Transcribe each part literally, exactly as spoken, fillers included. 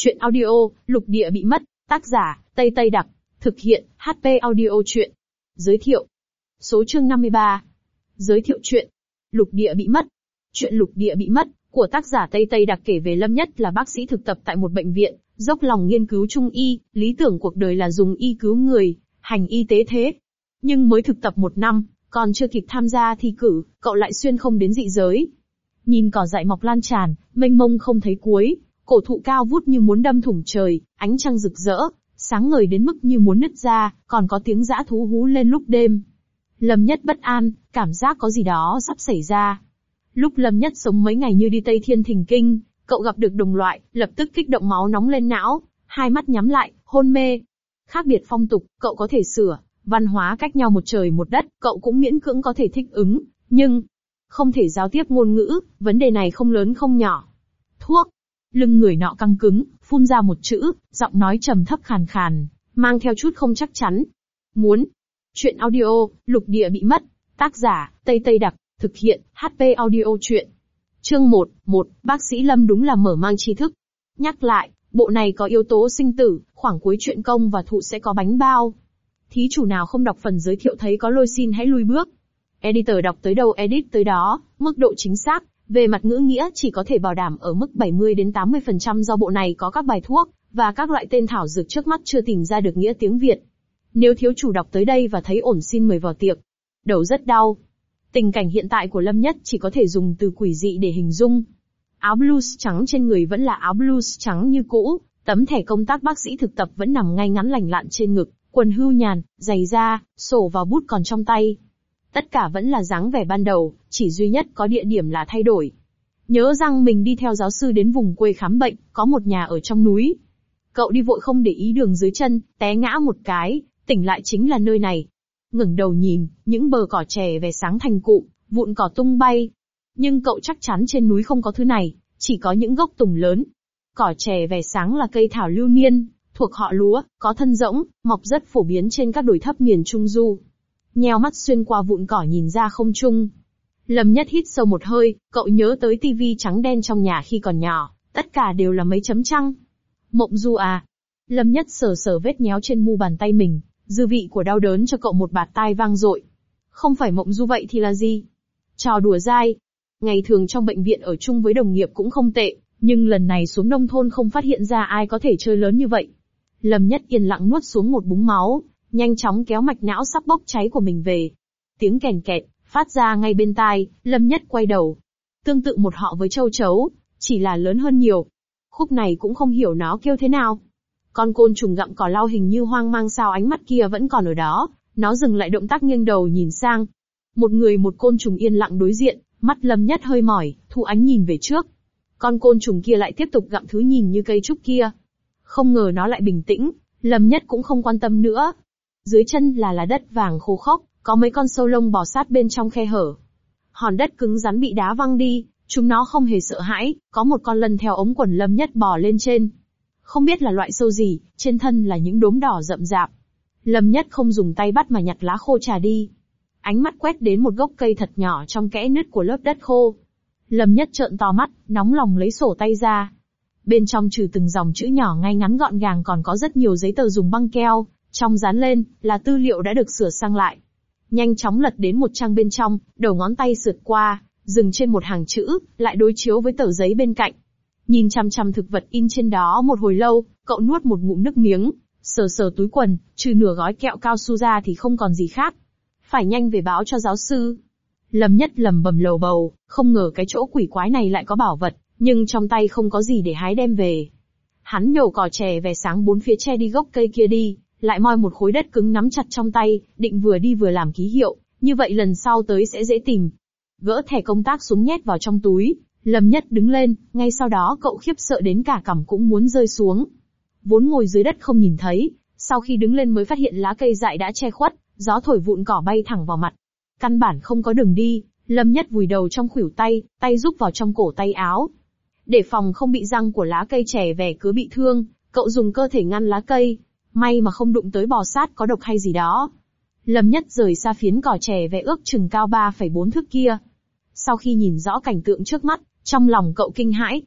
Chuyện audio, Lục Địa Bị Mất, tác giả, Tây Tây Đặc, thực hiện, hát pê Audio Chuyện. Giới thiệu. Số chương năm mươi ba. Giới thiệu chuyện. Lục Địa Bị Mất. Chuyện Lục Địa Bị Mất, của tác giả Tây Tây Đặc kể về Lâm Nhất là bác sĩ thực tập tại một bệnh viện, dốc lòng nghiên cứu trung y, lý tưởng cuộc đời là dùng y cứu người, hành y tế thế. Nhưng mới thực tập một năm, còn chưa kịp tham gia thi cử, cậu lại xuyên không đến dị giới. Nhìn cỏ dại mọc lan tràn, mênh mông không thấy cuối, cổ thụ cao vút như muốn đâm thủng trời, ánh trăng rực rỡ, sáng ngời đến mức như muốn nứt ra, còn có tiếng dã thú hú lên lúc đêm. Lâm Nhất bất an, cảm giác có gì đó sắp xảy ra. Lúc Lâm Nhất sống mấy ngày như đi Tây Thiên Thình Kinh, cậu gặp được đồng loại, lập tức kích động máu nóng lên não, hai mắt nhắm lại, hôn mê. Khác biệt phong tục, cậu có thể sửa, văn hóa cách nhau một trời một đất, cậu cũng miễn cưỡng có thể thích ứng, nhưng không thể giao tiếp ngôn ngữ, vấn đề này không lớn không nhỏ. Thuốc. Lưng người nọ căng cứng, phun ra một chữ, giọng nói trầm thấp khàn khàn, mang theo chút không chắc chắn. Muốn. Chuyện audio, Lục Địa Bị Mất, tác giả, Tây Tây Đặc, thực hiện, hát pê Audio Chuyện. Chương một, một, bác sĩ Lâm đúng là mở mang tri thức. Nhắc lại, bộ này có yếu tố sinh tử, khoảng cuối chuyện công và thụ sẽ có bánh bao. Thí chủ nào không đọc phần giới thiệu thấy có lôi xin hãy lui bước. Editor đọc tới đâu edit tới đó, mức độ chính xác về mặt ngữ nghĩa chỉ có thể bảo đảm ở mức bảy mươi đến tám mươi phần trăm do bộ này có các bài thuốc và các loại tên thảo dược trước mắt chưa tìm ra được nghĩa tiếng Việt. Nếu thiếu chủ đọc tới đây và thấy ổn xin mời vào tiệc. Đầu rất đau. Tình cảnh hiện tại của Lâm Nhất chỉ có thể dùng từ quỷ dị để hình dung. Áo blues trắng trên người vẫn là áo blues trắng như cũ, tấm thẻ công tác bác sĩ thực tập vẫn nằm ngay ngắn lành lặn trên ngực, quần hưu nhàn, giày da, sổ và bút còn trong tay. Tất cả vẫn là dáng vẻ ban đầu, chỉ duy nhất có địa điểm là thay đổi. Nhớ rằng mình đi theo giáo sư đến vùng quê khám bệnh, có một nhà ở trong núi. Cậu đi vội không để ý đường dưới chân, té ngã một cái, tỉnh lại chính là nơi này. Ngẩng đầu nhìn, những bờ cỏ chè về sáng thành cụm, vụn cỏ tung bay. Nhưng cậu chắc chắn trên núi không có thứ này, chỉ có những gốc tùng lớn. Cỏ chè về sáng là cây thảo lưu niên, thuộc họ lúa, có thân rỗng, mọc rất phổ biến trên các đồi thấp miền Trung Du. Nheo mắt xuyên qua vụn cỏ nhìn ra không trung. Lâm Nhất hít sâu một hơi, cậu nhớ tới tivi trắng đen trong nhà khi còn nhỏ, tất cả đều là mấy chấm trăng. Mộng du à? Lâm Nhất sờ sờ vết nhéo trên mu bàn tay mình, dư vị của đau đớn cho cậu một bạt tai vang dội. Không phải mộng du vậy thì là gì? Trò đùa dai. Ngày thường trong bệnh viện ở chung với đồng nghiệp cũng không tệ, nhưng lần này xuống nông thôn không phát hiện ra ai có thể chơi lớn như vậy. Lâm Nhất yên lặng nuốt xuống một búng máu, nhanh chóng kéo mạch não sắp bốc cháy của mình về. Tiếng kèn kẹt phát ra ngay bên tai, Lâm Nhất quay đầu. Tương tự một họ với châu chấu, chỉ là lớn hơn nhiều. Khúc này cũng không hiểu nó kêu thế nào. Con côn trùng gặm cỏ lau hình như hoang mang sao ánh mắt kia vẫn còn ở đó, nó dừng lại động tác nghiêng đầu nhìn sang. Một người một côn trùng yên lặng đối diện, mắt Lâm Nhất hơi mỏi, thu ánh nhìn về trước. Con côn trùng kia lại tiếp tục gặm thứ nhìn như cây trúc kia. Không ngờ nó lại bình tĩnh, Lâm Nhất cũng không quan tâm nữa. Dưới chân là là đất vàng khô khốc, có mấy con sâu lông bò sát bên trong khe hở. Hòn đất cứng rắn bị đá văng đi, chúng nó không hề sợ hãi, có một con lân theo ống quần Lâm Nhất bò lên trên. Không biết là loại sâu gì, trên thân là những đốm đỏ rậm rạp. Lâm Nhất không dùng tay bắt mà nhặt lá khô trà đi. Ánh mắt quét đến một gốc cây thật nhỏ trong kẽ nứt của lớp đất khô. Lâm Nhất trợn to mắt, nóng lòng lấy sổ tay ra. Bên trong trừ từng dòng chữ nhỏ ngay ngắn gọn gàng còn có rất nhiều giấy tờ dùng băng keo, trong dán lên, là tư liệu đã được sửa sang lại. Nhanh chóng lật đến một trang bên trong, đầu ngón tay sượt qua, dừng trên một hàng chữ, lại đối chiếu với tờ giấy bên cạnh. Nhìn chằm chằm thực vật in trên đó một hồi lâu, cậu nuốt một ngụm nước miếng, sờ sờ túi quần, trừ nửa gói kẹo cao su ra thì không còn gì khác. Phải nhanh về báo cho giáo sư. Lâm Nhất lầm bầm lầu bầu, không ngờ cái chỗ quỷ quái này lại có bảo vật, nhưng trong tay không có gì để hái đem về. Hắn nhổ cỏ chè về sáng bốn phía che đi gốc cây kia đi, lại moi một khối đất cứng nắm chặt trong tay, định vừa đi vừa làm ký hiệu, như vậy lần sau tới sẽ dễ tìm. Gỡ thẻ công tác xuống nhét vào trong túi, Lâm Nhất đứng lên, ngay sau đó cậu khiếp sợ đến cả cằm cũng muốn rơi xuống. Vốn ngồi dưới đất không nhìn thấy, sau khi đứng lên mới phát hiện lá cây dại đã che khuất, gió thổi vụn cỏ bay thẳng vào mặt. Căn bản không có đường đi, Lâm Nhất vùi đầu trong khuỷu tay, tay rúc vào trong cổ tay áo. Để phòng không bị răng của lá cây chè vè cứa bị thương, cậu dùng cơ thể ngăn lá cây. May mà không đụng tới bò sát có độc hay gì đó. Lâm Nhất rời xa phiến cỏ chè vẽ ước chừng cao ba phẩy bốn thước kia. Sau khi nhìn rõ cảnh tượng trước mắt, trong lòng cậu kinh hãi.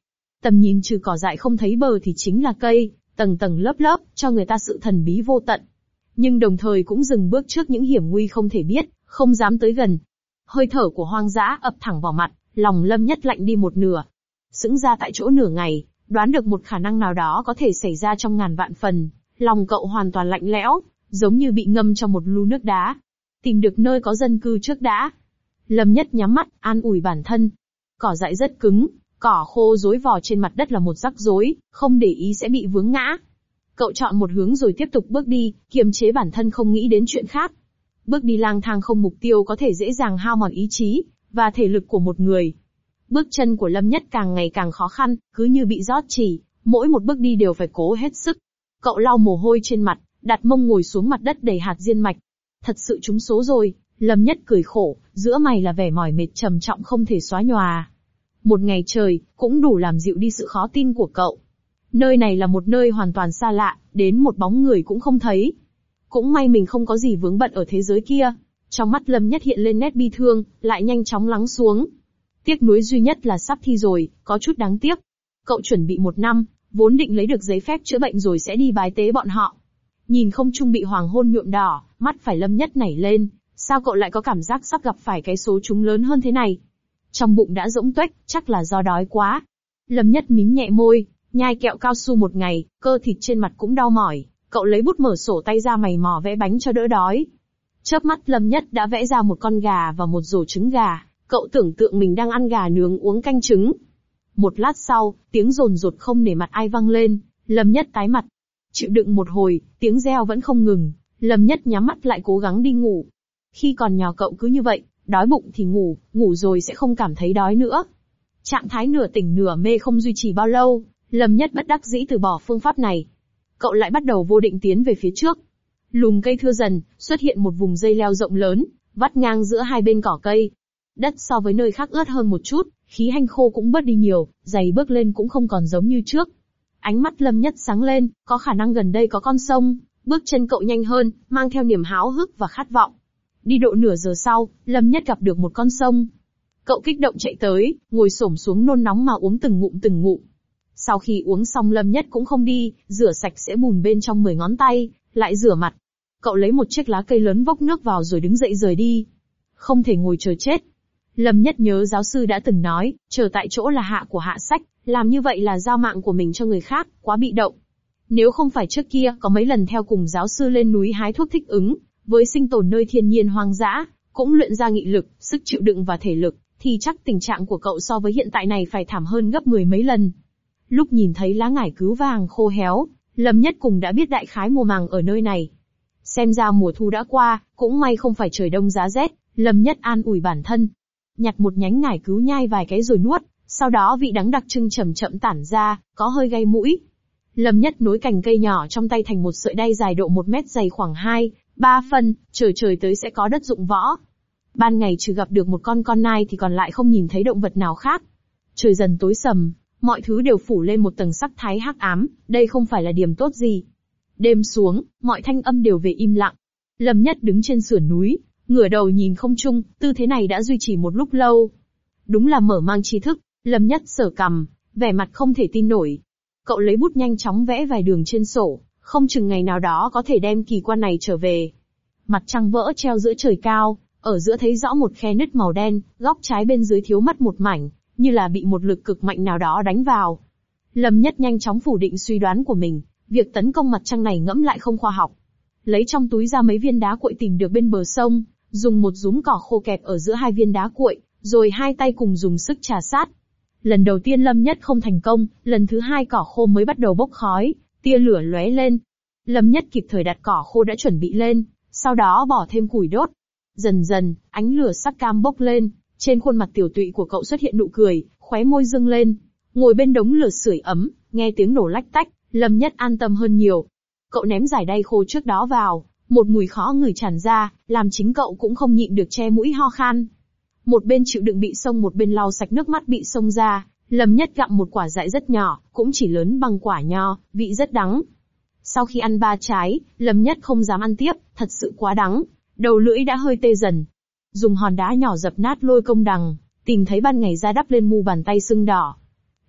Tầm nhìn trừ cỏ dại không thấy bờ thì chính là cây, tầng tầng lớp lớp, cho người ta sự thần bí vô tận. Nhưng đồng thời cũng dừng bước trước những hiểm nguy không thể biết, không dám tới gần. Hơi thở của hoang dã ập thẳng vào mặt, lòng Lâm Nhất lạnh đi một nửa. Sững ra tại chỗ nửa ngày, đoán được một khả năng nào đó có thể xảy ra trong ngàn vạn phần, lòng cậu hoàn toàn lạnh lẽo, giống như bị ngâm trong một lu nước đá. Tìm được nơi có dân cư trước đã. Lâm Nhất nhắm mắt, an ủi bản thân. Cỏ dại rất cứng, cỏ khô rối vò trên mặt đất là một rắc rối, không để ý sẽ bị vướng ngã. Cậu chọn một hướng rồi tiếp tục bước đi, kiềm chế bản thân không nghĩ đến chuyện khác. Bước đi lang thang không mục tiêu có thể dễ dàng hao mòn ý chí và thể lực của một người. Bước chân của Lâm Nhất càng ngày càng khó khăn, cứ như bị rót chỉ, mỗi một bước đi đều phải cố hết sức. Cậu lau mồ hôi trên mặt, đặt mông ngồi xuống mặt đất đầy hạt diên mạch. Thật sự trúng số rồi, Lâm Nhất cười khổ, giữa mày là vẻ mỏi mệt trầm trọng không thể xóa nhòa. Một ngày trời, cũng đủ làm dịu đi sự khó tin của cậu. Nơi này là một nơi hoàn toàn xa lạ, đến một bóng người cũng không thấy. Cũng may mình không có gì vướng bận ở thế giới kia. Trong mắt Lâm Nhất hiện lên nét bi thương, lại nhanh chóng lắng xuống. Tiếc nuối duy nhất là sắp thi rồi, có chút đáng tiếc. Cậu chuẩn bị một năm, vốn định lấy được giấy phép chữa bệnh rồi sẽ đi bái tế bọn họ. Nhìn không trung bị hoàng hôn nhuộm đỏ, mắt phải Lâm Nhất nảy lên, sao cậu lại có cảm giác sắp gặp phải cái số trúng lớn hơn thế này? Trong bụng đã rỗng tuếch, chắc là do đói quá. Lâm Nhất mím nhẹ môi, nhai kẹo cao su một ngày, cơ thịt trên mặt cũng đau mỏi, cậu lấy bút mở sổ tay ra mày mò vẽ bánh cho đỡ đói. Chớp mắt Lâm Nhất đã vẽ ra một con gà và một rổ trứng gà, cậu tưởng tượng mình đang ăn gà nướng uống canh trứng. Một lát sau, tiếng rồn rột không nể mặt ai vang lên, Lâm Nhất tái mặt. Chịu đựng một hồi, tiếng reo vẫn không ngừng, Lâm Nhất nhắm mắt lại cố gắng đi ngủ. Khi còn nhỏ cậu cứ như vậy, đói bụng thì ngủ, ngủ rồi sẽ không cảm thấy đói nữa. Trạng thái nửa tỉnh nửa mê không duy trì bao lâu, Lâm Nhất bất đắc dĩ từ bỏ phương pháp này. Cậu lại bắt đầu vô định tiến về phía trước. Lùm cây thưa dần, xuất hiện một vùng dây leo rộng lớn, vắt ngang giữa hai bên cỏ cây. Đất so với nơi khác ướt hơn một chút, khí hanh khô cũng bớt đi nhiều, giày bước lên cũng không còn giống như trước. Ánh mắt Lâm Nhất sáng lên, có khả năng gần đây có con sông, bước chân cậu nhanh hơn, mang theo niềm háo hức và khát vọng. Đi độ nửa giờ sau, Lâm Nhất gặp được một con sông. Cậu kích động chạy tới, ngồi xổm xuống nôn nóng mà uống từng ngụm từng ngụm. Sau khi uống xong Lâm Nhất cũng không đi, rửa sạch sẽ bùn bên trong mười ngón tay, lại rửa mặt. Cậu lấy một chiếc lá cây lớn vốc nước vào rồi đứng dậy rời đi. Không thể ngồi chờ chết. Lâm Nhất nhớ giáo sư đã từng nói, chờ tại chỗ là hạ của hạ sách, làm như vậy là giao mạng của mình cho người khác, quá bị động. Nếu không phải trước kia có mấy lần theo cùng giáo sư lên núi hái thuốc thích ứng, với sinh tồn nơi thiên nhiên hoang dã, cũng luyện ra nghị lực, sức chịu đựng và thể lực, thì chắc tình trạng của cậu so với hiện tại này phải thảm hơn gấp mười mấy lần. Lúc nhìn thấy lá ngải cứu vàng khô héo, Lâm Nhất cùng đã biết đại khái mùa màng ở nơi này. Xem ra mùa thu đã qua, cũng may không phải trời đông giá rét, Lâm Nhất an ủi bản thân. Nhặt một nhánh ngải cứu nhai vài cái rồi nuốt, sau đó vị đắng đặc trưng chậm chậm tản ra, có hơi gây mũi. Lâm Nhất nối cành cây nhỏ trong tay thành một sợi đay dài độ một mét dày khoảng hai, ba phân, trời trời tới sẽ có đất dụng võ. Ban ngày trừ gặp được một con con nai thì còn lại không nhìn thấy động vật nào khác. Trời dần tối sầm, mọi thứ đều phủ lên một tầng sắc thái hắc ám, đây không phải là điểm tốt gì. Đêm xuống, mọi thanh âm đều về im lặng. Lâm Nhất đứng trên sườn núi, ngửa đầu nhìn không trung, tư thế này đã duy trì một lúc lâu. Đúng là mở mang tri thức, Lâm Nhất sờ cằm, vẻ mặt không thể tin nổi. Cậu lấy bút nhanh chóng vẽ vài đường trên sổ, không chừng ngày nào đó có thể đem kỳ quan này trở về. Mặt trăng vỡ treo giữa trời cao, ở giữa thấy rõ một khe nứt màu đen, góc trái bên dưới thiếu mất một mảnh, như là bị một lực cực mạnh nào đó đánh vào. Lâm Nhất nhanh chóng phủ định suy đoán của mình, việc tấn công mặt trăng này ngẫm lại không khoa học. Lấy trong túi ra mấy viên đá cuội tìm được bên bờ sông, dùng một dúm cỏ khô kẹp ở giữa hai viên đá cuội, rồi hai tay cùng dùng sức chà sát. Lần đầu tiên Lâm Nhất không thành công, lần thứ hai cỏ khô mới bắt đầu bốc khói, tia lửa lóe lên. Lâm Nhất kịp thời đặt cỏ khô đã chuẩn bị lên, sau đó bỏ thêm củi đốt. Dần dần, ánh lửa sắc cam bốc lên, trên khuôn mặt tiểu tụy của cậu xuất hiện nụ cười, khóe môi dương lên. Ngồi bên đống lửa sưởi ấm, nghe tiếng nổ lách tách, Lâm Nhất an tâm hơn nhiều. Cậu ném giải đay khô trước đó vào, một mùi khó ngửi tràn ra, làm chính cậu cũng không nhịn được che mũi ho khan. Một bên chịu đựng bị xông một bên lau sạch nước mắt bị xông ra, Lâm Nhất gặm một quả dại rất nhỏ, cũng chỉ lớn bằng quả nho, vị rất đắng. Sau khi ăn ba trái, Lâm Nhất không dám ăn tiếp, thật sự quá đắng, đầu lưỡi đã hơi tê dần. Dùng hòn đá nhỏ dập nát lôi công đằng, tìm thấy ban ngày ra đắp lên mu bàn tay sưng đỏ.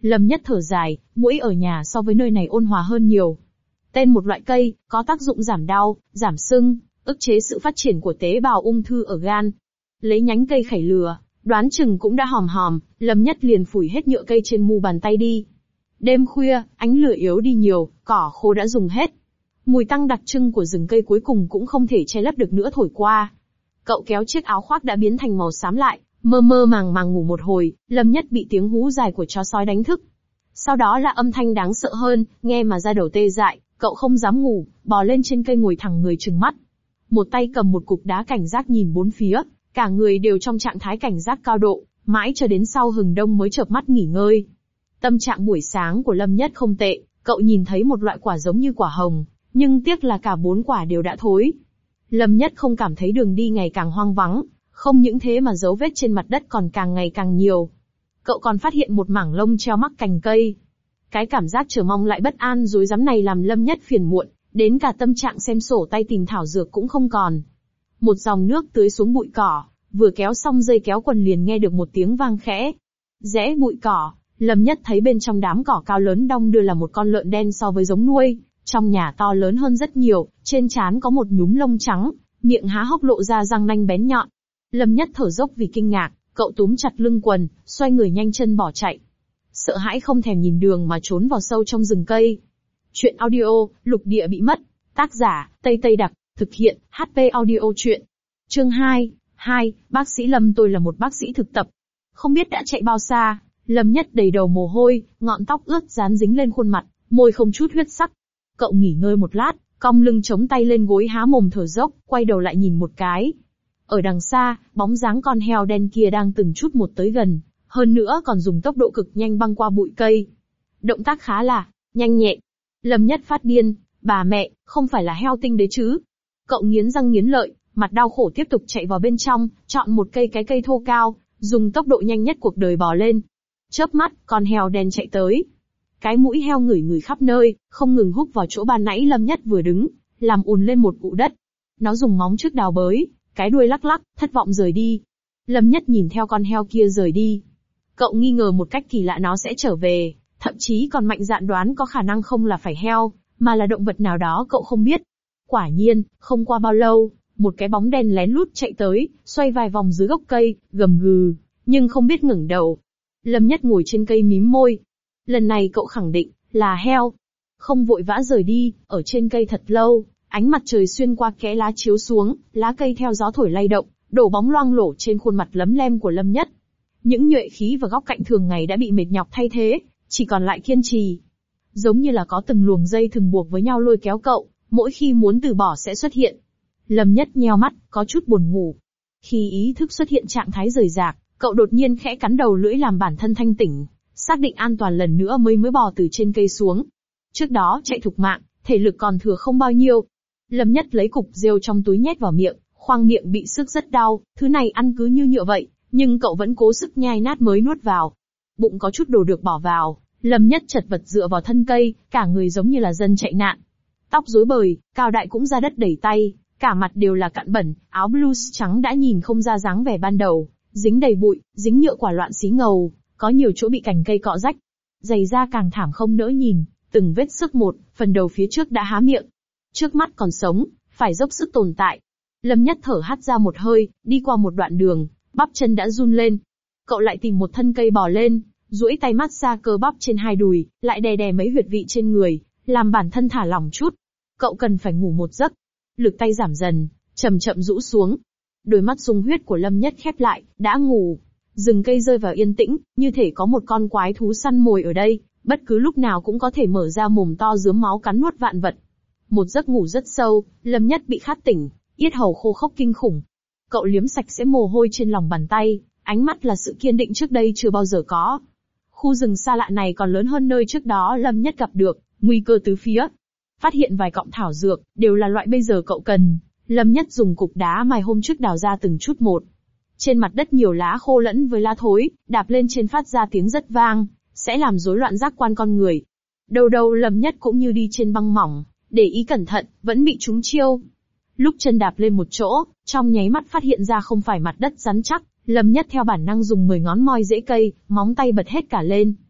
Lâm Nhất thở dài, muỗi ở nhà so với nơi này ôn hòa hơn nhiều. Tên một loại cây, có tác dụng giảm đau, giảm sưng, ức chế sự phát triển của tế bào ung thư ở gan. Lấy nhánh cây khẩy lừa, đoán chừng cũng đã hòm hòm, Lâm Nhất liền phủi hết nhựa cây trên mu bàn tay đi. Đêm khuya, ánh lửa yếu đi nhiều, cỏ khô đã dùng hết. Mùi tăng đặc trưng của rừng cây cuối cùng cũng không thể che lấp được nữa thổi qua. Cậu kéo chiếc áo khoác đã biến thành màu xám lại, mơ mơ màng màng ngủ một hồi, Lâm Nhất bị tiếng hú dài của chó sói đánh thức. Sau đó là âm thanh đáng sợ hơn, nghe mà da đầu tê dại, cậu không dám ngủ, bò lên trên cây ngồi thẳng người trừng mắt. Một tay cầm một cục đá cảnh giác nhìn bốn phía, cả người đều trong trạng thái cảnh giác cao độ, mãi cho đến sau hừng đông mới chợp mắt nghỉ ngơi. Tâm trạng buổi sáng của Lâm Nhất không tệ, cậu nhìn thấy một loại quả giống như quả hồng, nhưng tiếc là cả bốn quả đều đã thối. Lâm Nhất không cảm thấy đường đi ngày càng hoang vắng, không những thế mà dấu vết trên mặt đất còn càng ngày càng nhiều. Cậu còn phát hiện một mảng lông treo mắc cành cây. Cái cảm giác chờ mong lại bất an rối rắm này làm Lâm Nhất phiền muộn, đến cả tâm trạng xem sổ tay tìm thảo dược cũng không còn. Một dòng nước tưới xuống bụi cỏ, vừa kéo xong dây kéo quần liền nghe được một tiếng vang khẽ. Rẽ bụi cỏ, Lâm Nhất thấy bên trong đám cỏ cao lớn đong đưa là một con lợn đen so với giống nuôi, trong nhà to lớn hơn rất nhiều, trên trán có một nhúm lông trắng, miệng há hốc lộ ra răng nanh bén nhọn. Lâm Nhất thở dốc vì kinh ngạc, cậu túm chặt lưng quần, xoay người nhanh chân bỏ chạy. Sợ hãi không thèm nhìn đường mà trốn vào sâu trong rừng cây. Chuyện audio, lục địa bị mất. Tác giả, Tây Tây Đặc, thực hiện, hát pê Audio Chuyện. Chương hai, hai, bác sĩ Lâm tôi là một bác sĩ thực tập. Không biết đã chạy bao xa, Lâm Nhất đầy đầu mồ hôi, ngọn tóc ướt dán dính lên khuôn mặt, môi không chút huyết sắc. Cậu nghỉ ngơi một lát, cong lưng chống tay lên gối há mồm thở dốc, quay đầu lại nhìn một cái. Ở đằng xa, bóng dáng con heo đen kia đang từng chút một tới gần, hơn nữa còn dùng tốc độ cực nhanh băng qua bụi cây. Động tác khá là nhanh nhẹn. Lâm Nhất phát điên, bà mẹ, không phải là heo tinh đấy chứ. Cậu nghiến răng nghiến lợi, mặt đau khổ tiếp tục chạy vào bên trong, chọn một cây cái cây thô cao, dùng tốc độ nhanh nhất cuộc đời bò lên. Chớp mắt, con heo đen chạy tới. Cái mũi heo ngửi ngửi khắp nơi, không ngừng húc vào chỗ ban nãy Lâm Nhất vừa đứng, làm ùn lên một ụ đất. Nó dùng móng trước đào bới, cái đuôi lắc lắc, thất vọng rời đi. Lâm Nhất nhìn theo con heo kia rời đi. Cậu nghi ngờ một cách kỳ lạ nó sẽ trở về, thậm chí còn mạnh dạn đoán có khả năng không là phải heo, mà là động vật nào đó cậu không biết. Quả nhiên, không qua bao lâu, một cái bóng đen lén lút chạy tới, xoay vài vòng dưới gốc cây, gầm gừ, nhưng không biết ngẩng đầu. Lâm Nhất ngồi trên cây mím môi. Lần này cậu khẳng định, là heo. Không vội vã rời đi, ở trên cây thật lâu, ánh mặt trời xuyên qua kẽ lá chiếu xuống, lá cây theo gió thổi lay động, đổ bóng loang lổ trên khuôn mặt lấm lem của Lâm Nhất. Những nhuệ khí và góc cạnh thường ngày đã bị mệt nhọc thay thế, chỉ còn lại kiên trì. Giống như là có từng luồng dây thường buộc với nhau lôi kéo cậu, mỗi khi muốn từ bỏ sẽ xuất hiện. Lâm Nhất nheo mắt, có chút buồn ngủ. Khi ý thức xuất hiện trạng thái rời rạc, cậu đột nhiên khẽ cắn đầu lưỡi làm bản thân thanh tỉnh, xác định an toàn lần nữa mới mới bò từ trên cây xuống. Trước đó chạy thục mạng, thể lực còn thừa không bao nhiêu. Lâm Nhất lấy cục rêu trong túi nhét vào miệng, khoang miệng bị xước rất đau, thứ này ăn cứ như nhựa vậy, nhưng cậu vẫn cố sức nhai nát mới nuốt vào. Bụng có chút đồ được bỏ vào, Lâm Nhất chật vật dựa vào thân cây, cả người giống như là dân chạy nạn. Tóc rối bời, cao đại cũng ra đất đẩy tay, cả mặt đều là cặn bẩn, áo blues trắng đã nhìn không ra dáng vẻ ban đầu, dính đầy bụi, dính nhựa quả loạn xí ngầu, có nhiều chỗ bị cành cây cọ rách. Giày da càng thảm không nỡ nhìn, từng vết xước một, phần đầu phía trước đã há miệng. Trước mắt còn sống, phải dốc sức tồn tại. Lâm Nhất thở hắt ra một hơi, đi qua một đoạn đường, bắp chân đã run lên. Cậu lại tìm một thân cây bò lên, duỗi tay mát xa cơ bắp trên hai đùi, lại đè đè mấy huyệt vị trên người, làm bản thân thả lỏng chút. Cậu cần phải ngủ một giấc. Lực tay giảm dần, chậm chậm rũ xuống. Đôi mắt sung huyết của Lâm Nhất khép lại, đã ngủ. Rừng cây rơi vào yên tĩnh, như thể có một con quái thú săn mồi ở đây, bất cứ lúc nào cũng có thể mở ra mồm to rướm máu cắn nuốt vạn vật. Một giấc ngủ rất sâu, Lâm Nhất bị khát tỉnh, yết hầu khô khốc kinh khủng. Cậu liếm sạch sẽ mồ hôi trên lòng bàn tay, ánh mắt là sự kiên định trước đây chưa bao giờ có. Khu rừng xa lạ này còn lớn hơn nơi trước đó Lâm Nhất gặp được, nguy cơ tứ phía. Phát hiện vài cọng thảo dược, đều là loại bây giờ cậu cần. Lâm Nhất dùng cục đá mài hôm trước đào ra từng chút một. Trên mặt đất nhiều lá khô lẫn với lá thối, đạp lên trên phát ra tiếng rất vang, sẽ làm rối loạn giác quan con người. Đầu đầu Lâm Nhất cũng như đi trên băng mỏng, để ý cẩn thận, vẫn bị trúng chiêu. Lúc chân đạp lên một chỗ, trong nháy mắt phát hiện ra không phải mặt đất rắn chắc, Lâm Nhất theo bản năng dùng mười ngón moi rễ cây, móng tay bật hết cả lên.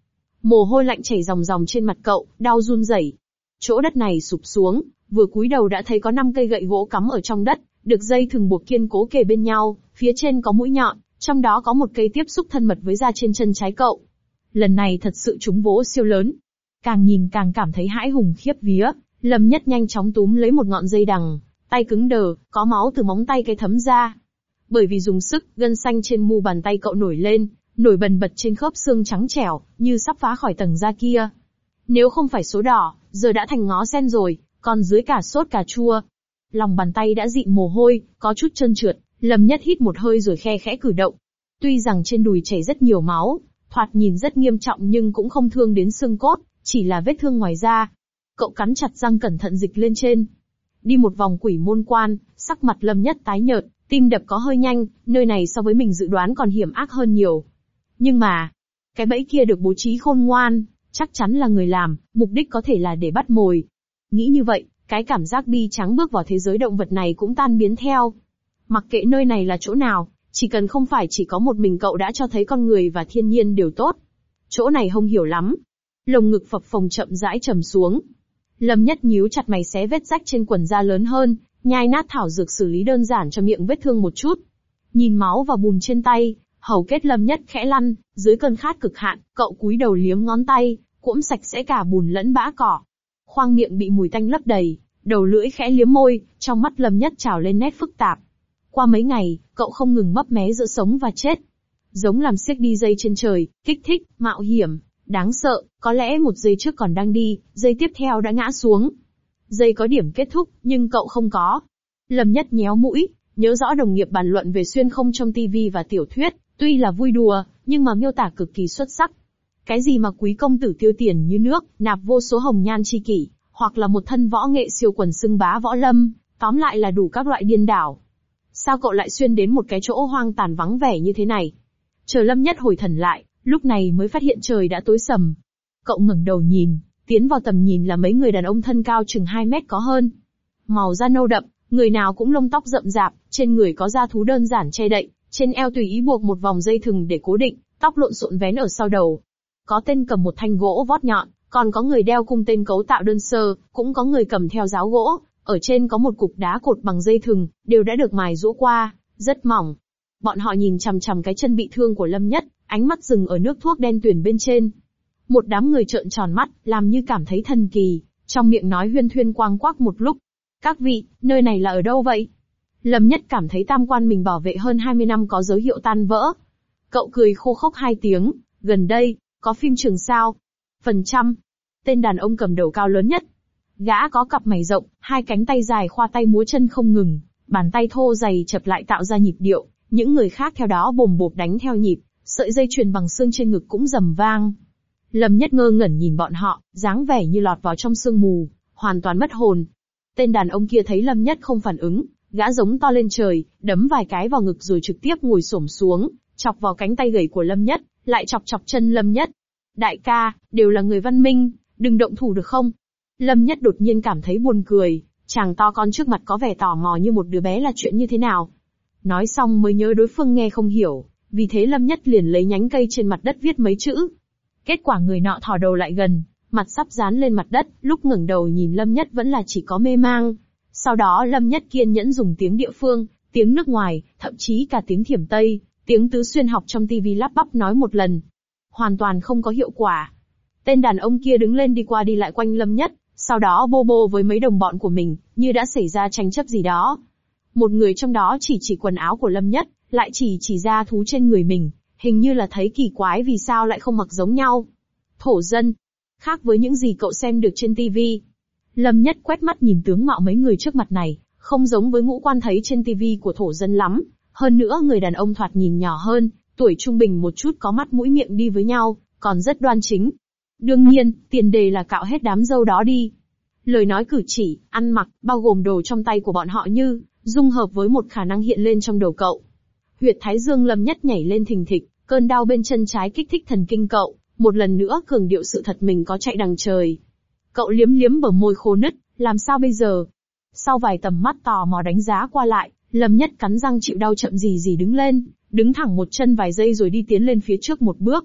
Mồ hôi lạnh chảy ròng ròng trên mặt cậu, đau run rẩy. Chỗ đất này sụp xuống, vừa cúi đầu đã thấy có năm cây gậy gỗ cắm ở trong đất, được dây thừng buộc kiên cố kề bên nhau, phía trên có mũi nhọn, trong đó có một cây tiếp xúc thân mật với da trên chân trái cậu. Lần này thật sự trúng vỗ siêu lớn. Càng nhìn càng cảm thấy hãi hùng khiếp vía, Lâm Nhất nhanh chóng túm lấy một ngọn dây đằng, tay cứng đờ, có máu từ móng tay cái thấm ra. Bởi vì dùng sức, gân xanh trên mu bàn tay cậu nổi lên, nổi bần bật trên khớp xương trắng trẻo, như sắp phá khỏi tầng da kia. Nếu không phải số đỏ, giờ đã thành ngó sen rồi, còn dưới cả sốt cà chua. Lòng bàn tay đã dịn mồ hôi, có chút trơn trượt, Lâm Nhất hít một hơi rồi khe khẽ cử động. Tuy rằng trên đùi chảy rất nhiều máu, thoạt nhìn rất nghiêm trọng nhưng cũng không thương đến xương cốt, chỉ là vết thương ngoài da. Cậu cắn chặt răng cẩn thận dịch lên trên. Đi một vòng quỷ môn quan, sắc mặt Lâm Nhất tái nhợt, tim đập có hơi nhanh, nơi này so với mình dự đoán còn hiểm ác hơn nhiều. Nhưng mà, cái bẫy kia được bố trí khôn ngoan, chắc chắn là người làm, mục đích có thể là để bắt mồi. Nghĩ như vậy, cái cảm giác bi trắng bước vào thế giới động vật này cũng tan biến theo. Mặc kệ nơi này là chỗ nào, chỉ cần không phải chỉ có một mình cậu đã cho thấy con người và thiên nhiên đều tốt. Chỗ này không hiểu lắm. Lồng ngực phập phồng chậm rãi trầm xuống. Lâm Nhất nhíu chặt mày xé vết rách trên quần da lớn hơn, nhai nát thảo dược xử lý đơn giản cho miệng vết thương một chút. Nhìn máu và bùn trên tay, hầu kết Lâm Nhất khẽ lăn, dưới cơn khát cực hạn, cậu cúi đầu liếm ngón tay, cuỗm sạch sẽ cả bùn lẫn bã cỏ. Khoang miệng bị mùi tanh lấp đầy, đầu lưỡi khẽ liếm môi, trong mắt Lâm Nhất trào lên nét phức tạp. Qua mấy ngày, cậu không ngừng mấp mé giữa sống và chết. Giống làm xiếc đi dây trên trời, kích thích, mạo hiểm, đáng sợ, có lẽ một giây trước còn đang đi, giây tiếp theo đã ngã xuống. Giây có điểm kết thúc, nhưng cậu không có. Lâm Nhất nhéo mũi, nhớ rõ đồng nghiệp bàn luận về xuyên không trong tivi và tiểu thuyết, tuy là vui đùa, nhưng mà miêu tả cực kỳ xuất sắc. Cái gì mà quý công tử tiêu tiền như nước, nạp vô số hồng nhan chi kỷ, hoặc là một thân võ nghệ siêu quần xưng bá võ lâm, tóm lại là đủ các loại điên đảo. Sao cậu lại xuyên đến một cái chỗ hoang tàn vắng vẻ như thế này? Chờ Lâm Nhất hồi thần lại, lúc này mới phát hiện trời đã tối sầm. Cậu ngẩng đầu nhìn, tiến vào tầm nhìn là mấy người đàn ông thân cao chừng hai mét có hơn. Màu da nâu đậm, người nào cũng lông tóc rậm rạp, trên người có da thú đơn giản che đậy, trên eo tùy ý buộc một vòng dây thừng để cố định, tóc lộn xộn vén ở sau đầu. Có tên cầm một thanh gỗ vót nhọn, còn có người đeo cung tên cấu tạo đơn sơ, cũng có người cầm theo giáo gỗ, ở trên có một cục đá cột bằng dây thừng, đều đã được mài giũa qua, rất mỏng. Bọn họ nhìn chằm chằm cái chân bị thương của Lâm Nhất, ánh mắt dừng ở nước thuốc đen tuyền bên trên. Một đám người trợn tròn mắt, làm như cảm thấy thần kỳ, trong miệng nói huyên thuyên quang quác một lúc. Các vị, nơi này là ở đâu vậy? Lâm Nhất cảm thấy tam quan mình bảo vệ hơn hai mươi năm có dấu hiệu tan vỡ. Cậu cười khô khốc hai tiếng, gần đây, có phim trường sao? Phần trăm. Tên đàn ông cầm đầu cao lớn nhất. Gã có cặp mày rộng, hai cánh tay dài khoa tay múa chân không ngừng, bàn tay thô dày chập lại tạo ra nhịp điệu, những người khác theo đó bồm bộp đánh theo nhịp, sợi dây chuyền bằng xương trên ngực cũng rầm vang. Lâm Nhất ngơ ngẩn nhìn bọn họ, dáng vẻ như lọt vào trong sương mù, hoàn toàn mất hồn. Tên đàn ông kia thấy Lâm Nhất không phản ứng, gã giống to lên trời, đấm vài cái vào ngực rồi trực tiếp ngồi xổm xuống, chọc vào cánh tay gầy của Lâm Nhất, lại chọc chọc chân Lâm Nhất. Đại ca, đều là người văn minh, đừng động thủ được không? Lâm Nhất đột nhiên cảm thấy buồn cười, chàng to con trước mặt có vẻ tò mò như một đứa bé là chuyện như thế nào. Nói xong mới nhớ đối phương nghe không hiểu, vì thế Lâm Nhất liền lấy nhánh cây trên mặt đất viết mấy chữ. Kết quả người nọ thò đầu lại gần, mặt sắp dán lên mặt đất, lúc ngẩng đầu nhìn Lâm Nhất vẫn là chỉ có mê mang. Sau đó Lâm Nhất kiên nhẫn dùng tiếng địa phương, tiếng nước ngoài, thậm chí cả tiếng Thiểm Tây, tiếng tứ xuyên học trong tivi lắp bắp nói một lần. Hoàn toàn không có hiệu quả. Tên đàn ông kia đứng lên đi qua đi lại quanh Lâm Nhất, sau đó bô bô với mấy đồng bọn của mình, như đã xảy ra tranh chấp gì đó. Một người trong đó chỉ chỉ quần áo của Lâm Nhất, lại chỉ chỉ ra thú trên người mình, hình như là thấy kỳ quái vì sao lại không mặc giống nhau. Thổ dân, khác với những gì cậu xem được trên tivi. Lâm Nhất quét mắt nhìn tướng mạo mấy người trước mặt này, không giống với ngũ quan thấy trên tivi của thổ dân lắm. Hơn nữa người đàn ông thoạt nhìn nhỏ hơn, tuổi trung bình một chút, có mắt mũi miệng đi với nhau, còn rất đoan chính. Đương nhiên, tiền đề là cạo hết đám râu đó đi. Lời nói cử chỉ, ăn mặc, bao gồm đồ trong tay của bọn họ như, dung hợp với một khả năng hiện lên trong đầu cậu. Huyệt thái dương Lâm Nhất nhảy lên thình thịch, cơn đau bên chân trái kích thích thần kinh cậu, một lần nữa cường điệu sự thật mình có chạy đằng trời. Cậu liếm liếm bờ môi khô nứt, làm sao bây giờ? Sau vài tầm mắt tò mò đánh giá qua lại, Lâm Nhất cắn răng chịu đau chậm gì gì đứng lên, đứng thẳng một chân vài giây rồi đi tiến lên phía trước một bước.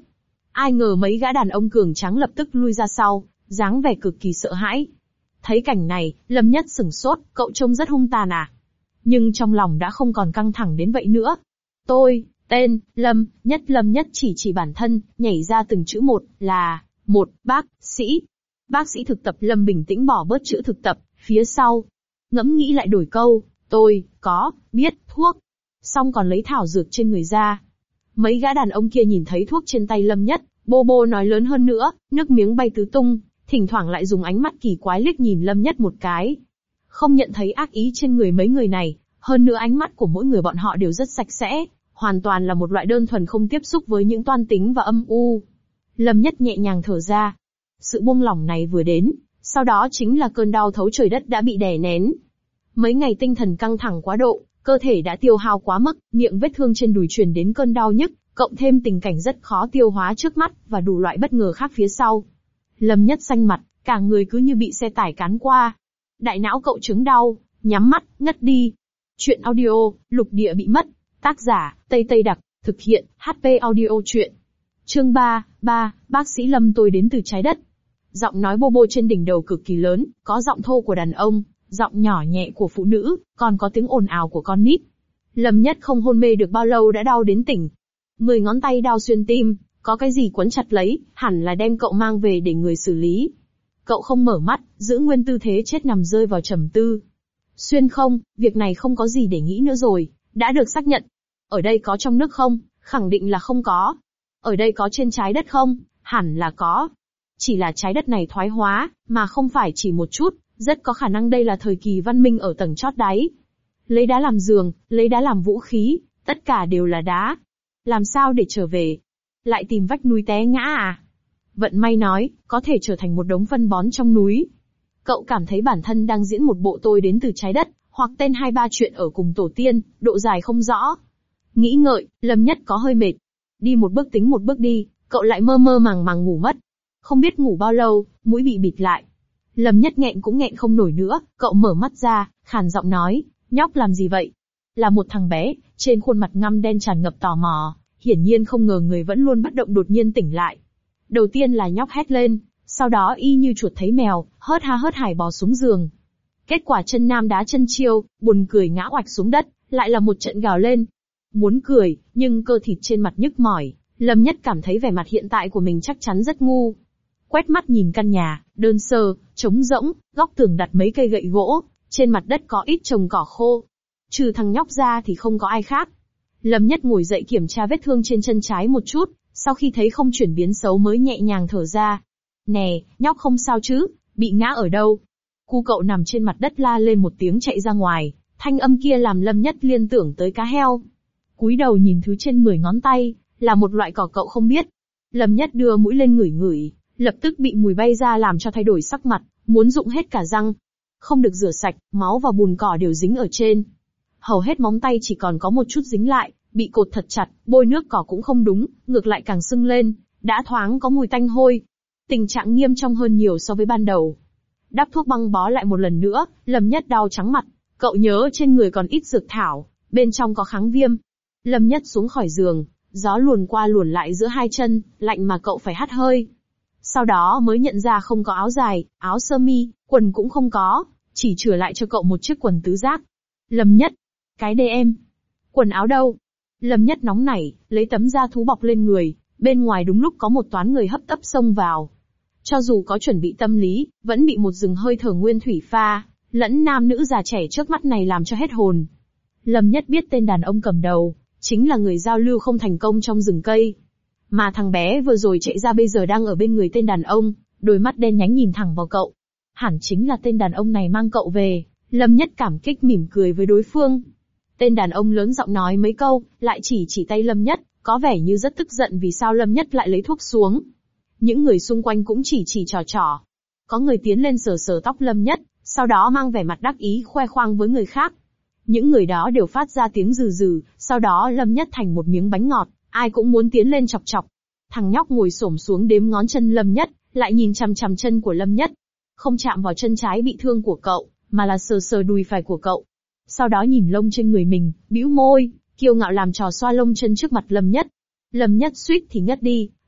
Ai ngờ mấy gã đàn ông cường tráng lập tức lui ra sau, dáng vẻ cực kỳ sợ hãi. Thấy cảnh này, Lâm Nhất sửng sốt, cậu trông rất hung tàn à? Nhưng trong lòng đã không còn căng thẳng đến vậy nữa. Tôi, tên, Lâm, Nhất Lâm Nhất chỉ chỉ bản thân, nhảy ra từng chữ một, là, một, bác, sĩ. Bác sĩ thực tập. Lâm bình tĩnh bỏ bớt chữ thực tập, phía sau. Ngẫm nghĩ lại đổi câu, tôi, có, biết, thuốc. Xong còn lấy thảo dược trên người ra. Mấy gã đàn ông kia nhìn thấy thuốc trên tay Lâm Nhất, bô bô nói lớn hơn nữa, nước miếng bay tứ tung, thỉnh thoảng lại dùng ánh mắt kỳ quái liếc nhìn Lâm Nhất một cái. Không nhận thấy ác ý trên người mấy người này, hơn nữa ánh mắt của mỗi người bọn họ đều rất sạch sẽ, hoàn toàn là một loại đơn thuần không tiếp xúc với những toan tính và âm u. Lâm Nhất nhẹ nhàng thở ra. Sự buông lỏng này vừa đến, sau đó chính là cơn đau thấu trời đất đã bị đè nén. Mấy ngày tinh thần căng thẳng quá độ, cơ thể đã tiêu hao quá mức, miệng vết thương trên đùi truyền đến cơn đau nhức, cộng thêm tình cảnh rất khó tiêu hóa trước mắt và đủ loại bất ngờ khác phía sau. Lâm Nhất xanh mặt, cả người cứ như bị xe tải cán qua. Đại não cậu chứng đau, nhắm mắt, ngất đi. Chuyện audio, lục địa bị mất. Tác giả, Tây Tây Đặc, thực hiện, hát pê Audio Chuyện. Chương ba, ba, bác sĩ Lâm tôi đến từ trái đất. Giọng nói bô bô trên đỉnh đầu cực kỳ lớn, có giọng thô của đàn ông, giọng nhỏ nhẹ của phụ nữ, còn có tiếng ồn ào của con nít. Lâm Nhất không hôn mê được bao lâu đã đau đến tỉnh. Mười ngón tay đau xuyên tim, có cái gì quấn chặt lấy, hẳn là đem cậu mang về để người xử lý. Cậu không mở mắt, giữ nguyên tư thế chết nằm rơi vào trầm tư. Xuyên không, việc này không có gì để nghĩ nữa rồi, đã được xác nhận. Ở đây có trong nước không? Khẳng định là không có. Ở đây có trên trái đất không? Hẳn là có. Chỉ là trái đất này thoái hóa, mà không phải chỉ một chút, rất có khả năng đây là thời kỳ văn minh ở tầng chót đáy. Lấy đá làm giường, lấy đá làm vũ khí, tất cả đều là đá. Làm sao để trở về? Lại tìm vách núi té ngã à? Vận may nói, có thể trở thành một đống phân bón trong núi. Cậu cảm thấy bản thân đang diễn một bộ tôi đến từ trái đất, hoặc tên hai ba chuyện ở cùng tổ tiên, độ dài không rõ. Nghĩ ngợi, Lâm Nhất có hơi mệt. Đi một bước tính một bước đi, cậu lại mơ mơ màng màng ngủ mất. Không biết ngủ bao lâu, mũi bị bịt lại. Lâm Nhất nghẹn cũng nghẹn không nổi nữa, cậu mở mắt ra, khàn giọng nói, nhóc làm gì vậy? Là một thằng bé, trên khuôn mặt ngăm đen tràn ngập tò mò, hiển nhiên không ngờ người vẫn luôn bất động đột nhiên tỉnh lại. Đầu tiên là nhóc hét lên, sau đó y như chuột thấy mèo, hớt ha hớt hải bò xuống giường. Kết quả chân nam đá chân chiêu, buồn cười ngã oạch xuống đất, lại là một trận gào lên. Muốn cười, nhưng cơ thịt trên mặt nhức mỏi, Lâm Nhất cảm thấy vẻ mặt hiện tại của mình chắc chắn rất ngu. Quét mắt nhìn căn nhà, đơn sơ, trống rỗng, góc tường đặt mấy cây gậy gỗ, trên mặt đất có ít trồng cỏ khô. Trừ thằng nhóc ra thì không có ai khác. Lâm Nhất ngồi dậy kiểm tra vết thương trên chân trái một chút, sau khi thấy không chuyển biến xấu mới nhẹ nhàng thở ra. Nè, nhóc không sao chứ, bị ngã ở đâu? Cu cậu nằm trên mặt đất la lên một tiếng chạy ra ngoài, thanh âm kia làm Lâm Nhất liên tưởng tới cá heo. Cúi đầu nhìn thứ trên mười ngón tay, là một loại cỏ cậu không biết. Lâm Nhất đưa mũi lên ngửi ngửi, lập tức bị mùi bay ra làm cho thay đổi sắc mặt, muốn rụng hết cả răng. Không được rửa sạch, máu và bùn cỏ đều dính ở trên. Hầu hết móng tay chỉ còn có một chút dính lại, bị cột thật chặt, bôi nước cỏ cũng không đúng, ngược lại càng sưng lên, đã thoáng có mùi tanh hôi. Tình trạng nghiêm trọng hơn nhiều so với ban đầu. Đắp thuốc băng bó lại một lần nữa, Lâm Nhất đau trắng mặt, cậu nhớ trên người còn ít dược thảo, bên trong có kháng viêm. Lâm Nhất xuống khỏi giường, gió luồn qua luồn lại giữa hai chân, lạnh mà cậu phải hắt hơi. Sau đó mới nhận ra không có áo dài, áo sơ mi, quần cũng không có, chỉ chừa lại cho cậu một chiếc quần tứ giác. Lâm Nhất, cái đây em. Quần áo đâu? Lâm Nhất nóng nảy, lấy tấm da thú bọc lên người, bên ngoài đúng lúc có một toán người hấp tấp xông vào. Cho dù có chuẩn bị tâm lý, vẫn bị một rừng hơi thở nguyên thủy pha, lẫn nam nữ già trẻ trước mắt này làm cho hết hồn. Lâm Nhất biết tên đàn ông cầm đầu, chính là người giao lưu không thành công trong rừng cây. Mà thằng bé vừa rồi chạy ra bây giờ đang ở bên người tên đàn ông, đôi mắt đen nhánh nhìn thẳng vào cậu. Hẳn chính là tên đàn ông này mang cậu về, Lâm Nhất cảm kích mỉm cười với đối phương. Tên đàn ông lớn giọng nói mấy câu, lại chỉ chỉ tay Lâm Nhất, có vẻ như rất tức giận vì sao Lâm Nhất lại lấy thuốc xuống. Những người xung quanh cũng chỉ chỉ trò trò. Có người tiến lên sờ sờ tóc Lâm Nhất, sau đó mang vẻ mặt đắc ý khoe khoang với người khác. Những người đó đều phát ra tiếng rừ rừ, sau đó Lâm Nhất thành một miếng bánh ngọt, ai cũng muốn tiến lên chọc chọc. Thằng nhóc ngồi xổm xuống đếm ngón chân Lâm Nhất, lại nhìn chằm chằm chân của Lâm Nhất. Không chạm vào chân trái bị thương của cậu, mà là sờ sờ đùi phải của cậu. Sau đó nhìn lông trên người mình, bĩu môi, kiêu ngạo làm trò xoa lông chân trước mặt Lâm Nhất. Lâm Nhất suýt thì ngất đi,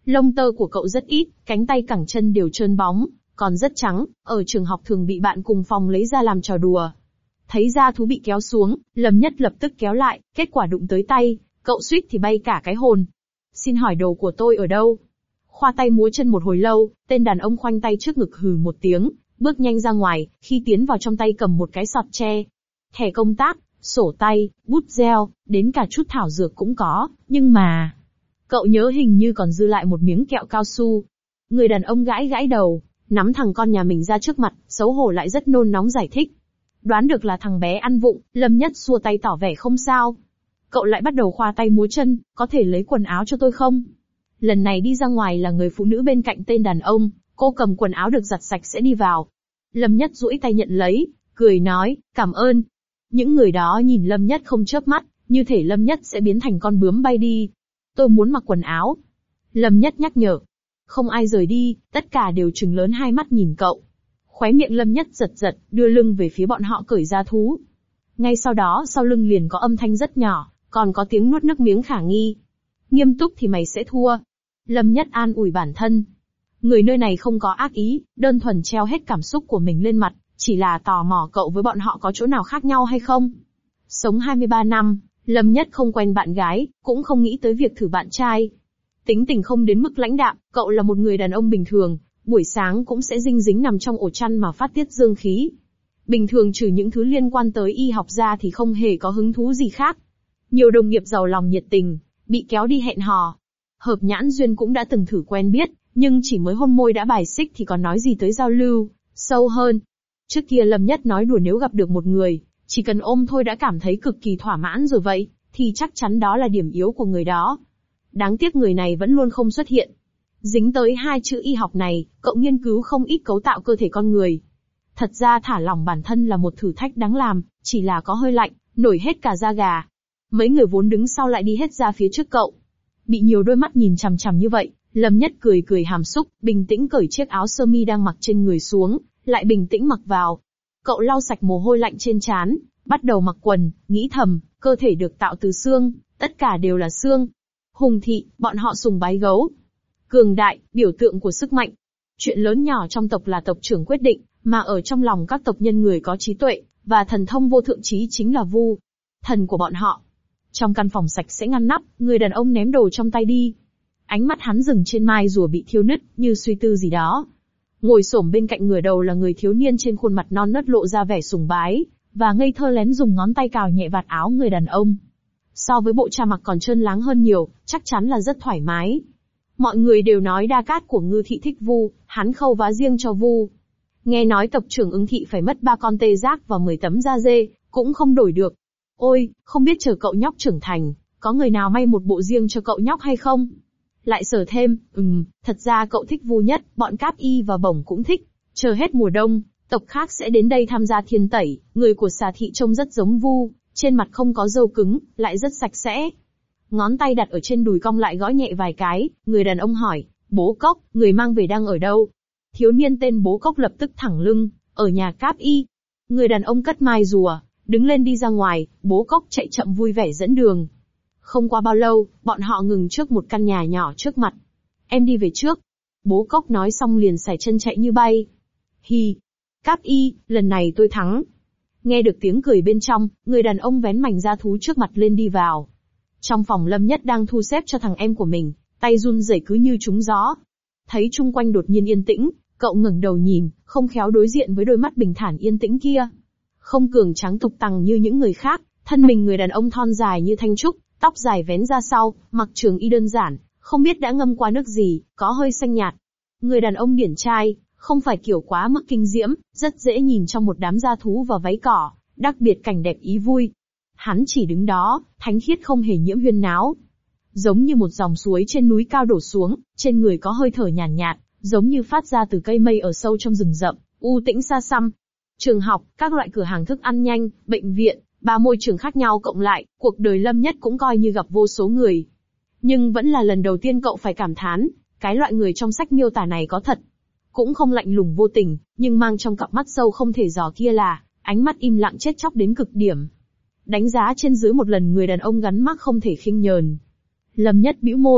Lông tơ của cậu rất ít, cánh tay cẳng chân đều trơn bóng, còn rất trắng, ở trường học thường bị bạn cùng phòng lấy ra làm trò đùa. Thấy da thú bị kéo xuống, Lâm Nhất lập tức kéo lại, kết quả đụng tới tay, cậu suýt thì bay cả cái hồn. Xin hỏi đồ của tôi ở đâu? Khoa tay múa chân một hồi lâu, tên đàn ông khoanh tay trước ngực hừ một tiếng, bước nhanh ra ngoài, khi tiến vào trong tay cầm một cái sọt tre. Thẻ công tác, sổ tay, bút gel, đến cả chút thảo dược cũng có, nhưng mà... Cậu nhớ hình như còn dư lại một miếng kẹo cao su. Người đàn ông gãi gãi đầu, nắm thằng con nhà mình ra trước mặt, xấu hổ lại rất nôn nóng giải thích. Đoán được là thằng bé ăn vụng, Lâm Nhất xua tay tỏ vẻ không sao. Cậu lại bắt đầu khoa tay múa chân, có thể lấy quần áo cho tôi không? Lần này đi ra ngoài là người phụ nữ bên cạnh tên đàn ông, cô cầm quần áo được giặt sạch sẽ đi vào. Lâm Nhất duỗi tay nhận lấy, cười nói, cảm ơn. Những người đó nhìn Lâm Nhất không chớp mắt, như thể Lâm Nhất sẽ biến thành con bướm bay đi. Tôi muốn mặc quần áo. Lâm Nhất nhắc nhở. Không ai rời đi, tất cả đều trừng lớn hai mắt nhìn cậu. Khóe miệng Lâm Nhất giật giật, đưa lưng về phía bọn họ cởi ra thú. Ngay sau đó sau lưng liền có âm thanh rất nhỏ, còn có tiếng nuốt nước miếng khả nghi. Nghiêm túc thì mày sẽ thua. Lâm Nhất an ủi bản thân. Người nơi này không có ác ý, đơn thuần treo hết cảm xúc của mình lên mặt, chỉ là tò mò cậu với bọn họ có chỗ nào khác nhau hay không. Sống hai mươi ba năm, Lâm Nhất không quen bạn gái, cũng không nghĩ tới việc thử bạn trai. Tính tình không đến mức lãnh đạm, cậu là một người đàn ông bình thường, buổi sáng cũng sẽ dinh dính nằm trong ổ chăn mà phát tiết dương khí. Bình thường trừ những thứ liên quan tới y học ra thì không hề có hứng thú gì khác. Nhiều đồng nghiệp giàu lòng nhiệt tình, bị kéo đi hẹn hò. Hợp nhãn duyên cũng đã từng thử quen biết, nhưng chỉ mới hôn môi đã bài xích thì còn nói gì tới giao lưu, sâu hơn. Trước kia Lâm Nhất nói đùa nếu gặp được một người, chỉ cần ôm thôi đã cảm thấy cực kỳ thỏa mãn rồi vậy, thì chắc chắn đó là điểm yếu của người đó. Đáng tiếc người này vẫn luôn không xuất hiện. Dính tới hai chữ y học này, cậu nghiên cứu không ít cấu tạo cơ thể con người. Thật ra thả lỏng bản thân là một thử thách đáng làm, chỉ là có hơi lạnh, nổi hết cả da gà. Mấy người vốn đứng sau lại đi hết ra phía trước cậu. Bị nhiều đôi mắt nhìn chằm chằm như vậy, Lâm Nhất cười cười hàm xúc, bình tĩnh cởi chiếc áo sơ mi đang mặc trên người xuống, lại bình tĩnh mặc vào. Cậu lau sạch mồ hôi lạnh trên trán, bắt đầu mặc quần, nghĩ thầm, cơ thể được tạo từ xương, tất cả đều là xương. Hùng thị, bọn họ sùng bái gấu. Cường đại, biểu tượng của sức mạnh. Chuyện lớn nhỏ trong tộc là tộc trưởng quyết định, mà ở trong lòng các tộc nhân người có trí tuệ, và thần thông vô thượng trí chính là Vu, thần của bọn họ. Trong căn phòng sạch sẽ ngăn nắp, người đàn ông ném đồ trong tay đi. Ánh mắt hắn dừng trên mai rùa bị thiêu nứt, như suy tư gì đó. Ngồi xổm bên cạnh ngửa đầu là người thiếu niên trên khuôn mặt non nớt lộ ra vẻ sùng bái, và ngây thơ lén dùng ngón tay cào nhẹ vạt áo người đàn ông. So với bộ cha mặc còn trơn láng hơn nhiều, chắc chắn là rất thoải mái. Mọi người đều nói đa cát của Ngư thị thích Vu, hắn khâu vá riêng cho Vu. Nghe nói tộc trưởng Ứng thị phải mất ba con tê giác và mười tấm da dê, cũng không đổi được. Ôi, không biết chờ cậu nhóc trưởng thành, có người nào may một bộ riêng cho cậu nhóc hay không? Lại sở thêm, ừm, thật ra cậu thích Vu nhất, bọn Cáp Y và Bổng cũng thích. Chờ hết mùa đông, tộc khác sẽ đến đây tham gia thiên tẩy, người của xà thị trông rất giống Vu, trên mặt không có râu cứng, lại rất sạch sẽ. Ngón tay đặt ở trên đùi cong lại gõ nhẹ vài cái, người đàn ông hỏi, Bố Cốc, người mang về đang ở đâu? Thiếu niên tên Bố Cốc lập tức thẳng lưng, ở nhà Cáp Y. Người đàn ông cất mai rùa, đứng lên đi ra ngoài, Bố Cốc chạy chậm vui vẻ dẫn đường. Không qua bao lâu, bọn họ ngừng trước một căn nhà nhỏ trước mặt. Em đi về trước. Bố Cốc nói xong liền sải chân chạy như bay. Hi, Cáp Y, lần này tôi thắng. Nghe được tiếng cười bên trong, người đàn ông vén mảnh da thú trước mặt lên đi vào. Trong phòng Lâm Nhất đang thu xếp cho thằng em của mình, tay run rẩy cứ như trúng gió. Thấy chung quanh đột nhiên yên tĩnh, cậu ngẩng đầu nhìn, không khéo đối diện với đôi mắt bình thản yên tĩnh kia. Không cường tráng tục tằng như những người khác, thân mình người đàn ông thon dài như thanh trúc, tóc dài vén ra sau, mặc trường y đơn giản, không biết đã ngâm qua nước gì, có hơi xanh nhạt. Người đàn ông điển trai, không phải kiểu quá mức kinh diễm, rất dễ nhìn trong một đám da thú và váy cỏ, đặc biệt cảnh đẹp ý vui. Hắn chỉ đứng đó, thánh khiết không hề nhiễm huyên náo. Giống như một dòng suối trên núi cao đổ xuống, trên người có hơi thở nhàn nhạt, nhạt, giống như phát ra từ cây mây ở sâu trong rừng rậm, u tĩnh xa xăm. Trường học, các loại cửa hàng thức ăn nhanh, bệnh viện, ba môi trường khác nhau cộng lại, cuộc đời Lâm Nhất cũng coi như gặp vô số người. Nhưng vẫn là lần đầu tiên cậu phải cảm thán, cái loại người trong sách miêu tả này có thật. Cũng không lạnh lùng vô tình, nhưng mang trong cặp mắt sâu không thể dò kia là, ánh mắt im lặng chết chóc đến cực điểm. Đánh giá trên dưới một lần người đàn ông gắn mác không thể khinh nhờn. Lâm Nhất bĩu môi,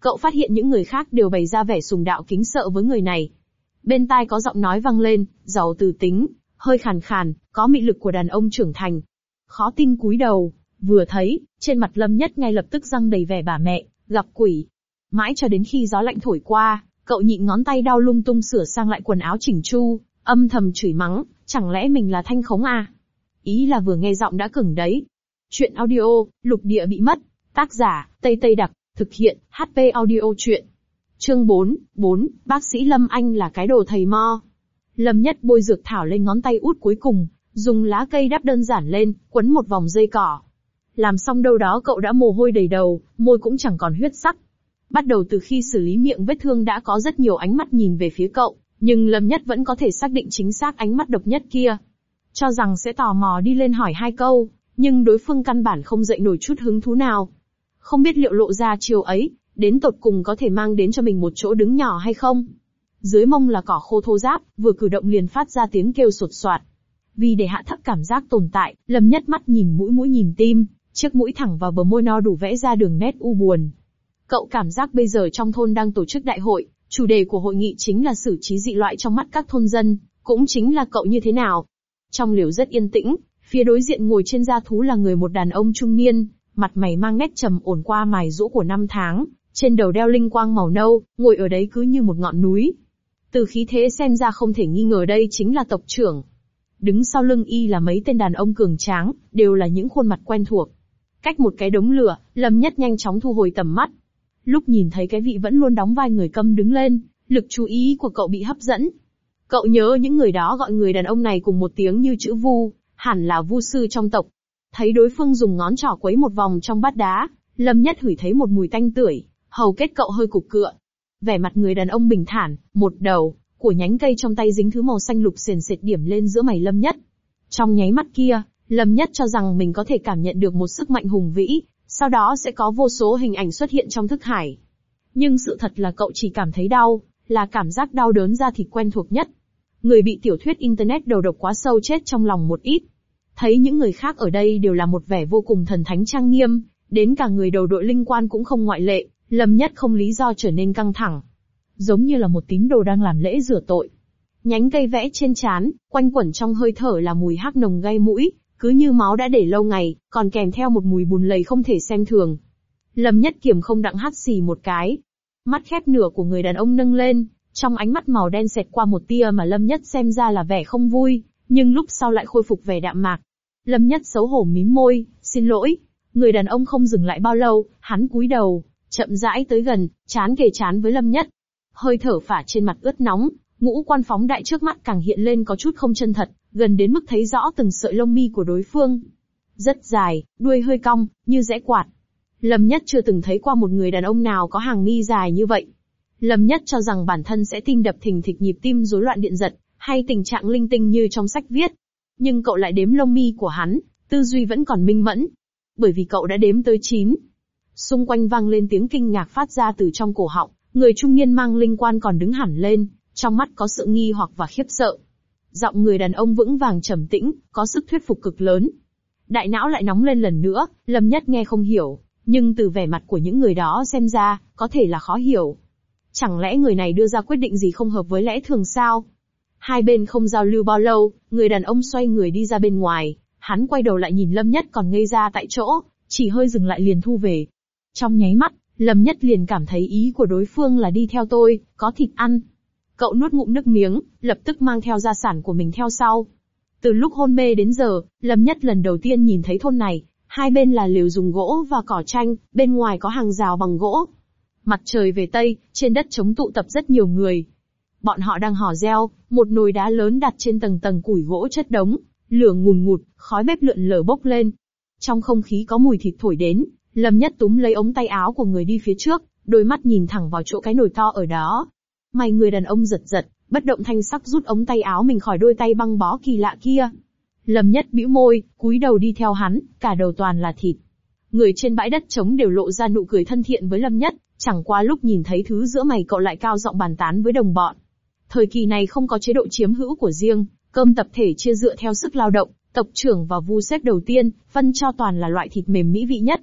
Cậu phát hiện những người khác đều bày ra vẻ sùng đạo kính sợ với người này. Bên tai có giọng nói vang lên, giàu từ tính, hơi khàn khàn, có mị lực của đàn ông trưởng thành. Khó tin cúi đầu, vừa thấy, trên mặt Lâm Nhất ngay lập tức răng đầy vẻ bà mẹ, gặp quỷ. Mãi cho đến khi gió lạnh thổi qua, cậu nhịn ngón tay đau lung tung sửa sang lại quần áo chỉnh chu, âm thầm chửi mắng, chẳng lẽ mình là Thanh Khống à? Ý là vừa nghe giọng đã cứng đấy. Chuyện audio, Lục Địa Bị Mất, tác giả, Tây Tây Đặc, thực hiện, hát pê Audio Chuyện. Chương bốn, bốn, bác sĩ Lâm Anh là cái đồ thầy mo. Lâm Nhất bôi dược thảo lên ngón tay út cuối cùng, dùng lá cây đắp đơn giản lên, quấn một vòng dây cỏ. Làm xong đâu đó cậu đã mồ hôi đầy đầu, môi cũng chẳng còn huyết sắc. Bắt đầu từ khi xử lý miệng vết thương đã có rất nhiều ánh mắt nhìn về phía cậu, nhưng Lâm Nhất vẫn có thể xác định chính xác ánh mắt độc nhất kia. Cho rằng sẽ tò mò đi lên hỏi hai câu, nhưng đối phương căn bản không dậy nổi chút hứng thú nào. Không biết liệu lộ ra chiều ấy, đến tột cùng có thể mang đến cho mình một chỗ đứng nhỏ hay không. Dưới mông là cỏ khô thô ráp, vừa cử động liền phát ra tiếng kêu sột soạt. Vì để hạ thấp cảm giác tồn tại, Lâm Nhất mắt nhìn mũi mũi nhìn tim, chiếc mũi thẳng vào bờ môi no đủ vẽ ra đường nét u buồn. Cậu cảm giác bây giờ trong thôn đang tổ chức đại hội, chủ đề của hội nghị chính là xử trí dị loại trong mắt các thôn dân, cũng chính là cậu như thế nào. Trong lều rất yên tĩnh, phía đối diện ngồi trên da thú là người một đàn ông trung niên, mặt mày mang nét trầm ổn qua mài giũa của năm tháng, trên đầu đeo linh quang màu nâu, ngồi ở đấy cứ như một ngọn núi. Từ khí thế xem ra không thể nghi ngờ đây chính là tộc trưởng. Đứng sau lưng y là mấy tên đàn ông cường tráng, đều là những khuôn mặt quen thuộc. Cách một cái đống lửa, Lâm Nhất nhanh chóng thu hồi tầm mắt. Lúc nhìn thấy cái vị vẫn luôn đóng vai người câm đứng lên, lực chú ý của cậu bị hấp dẫn. Cậu nhớ những người đó gọi người đàn ông này cùng một tiếng như chữ Vu, hẳn là Vu sư trong tộc. Thấy đối phương dùng ngón trỏ quấy một vòng trong bát đá, Lâm Nhất hửi thấy một mùi tanh tưởi, hầu kết cậu hơi cục cựa. Vẻ mặt người đàn ông bình thản, một đầu của nhánh cây trong tay dính thứ màu xanh lục sền sệt điểm lên giữa mày Lâm Nhất. Trong nháy mắt kia, Lâm Nhất cho rằng mình có thể cảm nhận được một sức mạnh hùng vĩ, sau đó sẽ có vô số hình ảnh xuất hiện trong thức hải. Nhưng sự thật là cậu chỉ cảm thấy đau, là cảm giác đau đớn da thịt quen thuộc nhất. Người bị tiểu thuyết internet đầu độc quá sâu chết trong lòng một ít. Thấy những người khác ở đây đều là một vẻ vô cùng thần thánh trang nghiêm, đến cả người đầu đội linh quan cũng không ngoại lệ, Lâm Nhất không lý do trở nên căng thẳng. Giống như là một tín đồ đang làm lễ rửa tội. Nhánh cây vẽ trên trán, quanh quẩn trong hơi thở là mùi hắc nồng gai mũi, cứ như máu đã để lâu ngày, còn kèm theo một mùi bùn lầy không thể xem thường. Lâm Nhất kiềm không đặng hắt xì một cái. Mắt khép nửa của người đàn ông nâng lên, trong ánh mắt màu đen xẹt qua một tia mà Lâm Nhất xem ra là vẻ không vui, nhưng lúc sau lại khôi phục vẻ đạm mạc. Lâm Nhất xấu hổ mím môi, xin lỗi. Người đàn ông không dừng lại bao lâu, hắn cúi đầu, chậm rãi tới gần, trán kề trán với Lâm Nhất. Hơi thở phả trên mặt ướt nóng, ngũ quan phóng đại trước mắt càng hiện lên có chút không chân thật, gần đến mức thấy rõ từng sợi lông mi của đối phương. Rất dài, đuôi hơi cong, như rẽ quạt. Lâm Nhất chưa từng thấy qua một người đàn ông nào có hàng mi dài như vậy. Lâm Nhất cho rằng bản thân sẽ tim đập thình thịch nhịp tim rối loạn điện giật, hay tình trạng linh tinh như trong sách viết. Nhưng cậu lại đếm lông mi của hắn, tư duy vẫn còn minh mẫn. Bởi vì cậu đã đếm tới chín. Xung quanh vang lên tiếng kinh ngạc phát ra từ trong cổ họng, người trung niên mang linh quan còn đứng hẳn lên, trong mắt có sự nghi hoặc và khiếp sợ. Giọng người đàn ông vững vàng trầm tĩnh, có sức thuyết phục cực lớn. Đại não lại nóng lên lần nữa, Lâm Nhất nghe không hiểu, nhưng từ vẻ mặt của những người đó xem ra, có thể là khó hiểu. Chẳng lẽ người này đưa ra quyết định gì không hợp với lẽ thường sao? Hai bên không giao lưu bao lâu, người đàn ông xoay người đi ra bên ngoài, hắn quay đầu lại nhìn Lâm Nhất còn ngây ra tại chỗ, chỉ hơi dừng lại liền thu về. Trong nháy mắt, Lâm Nhất liền cảm thấy ý của đối phương là đi theo tôi, có thịt ăn. Cậu nuốt ngụm nước miếng, lập tức mang theo gia sản của mình theo sau. Từ lúc hôn mê đến giờ, Lâm Nhất lần đầu tiên nhìn thấy thôn này, hai bên là lều dùng gỗ và cỏ tranh, bên ngoài có hàng rào bằng gỗ. Mặt trời về Tây, trên đất trống tụ tập rất nhiều người. Bọn họ đang hò reo, một nồi đá lớn đặt trên tầng tầng củi gỗ chất đống, lửa ngùn ngụt, khói bếp lượn lờ bốc lên. Trong không khí có mùi thịt thổi đến, Lâm Nhất túm lấy ống tay áo của người đi phía trước, đôi mắt nhìn thẳng vào chỗ cái nồi to ở đó. Mày người đàn ông giật giật, bất động thanh sắc rút ống tay áo mình khỏi đôi tay băng bó kỳ lạ kia. Lâm Nhất bĩu môi, cúi đầu đi theo hắn, cả đầu toàn là thịt. Người trên bãi đất trống đều lộ ra nụ cười thân thiện với Lâm Nhất, chẳng qua lúc nhìn thấy thứ giữa mày cậu lại cao giọng bàn tán với đồng bọn. Thời kỳ này không có chế độ chiếm hữu của riêng, cơm tập thể chia dựa theo sức lao động, tộc trưởng và vu xếp đầu tiên, phân cho toàn là loại thịt mềm mỹ vị nhất.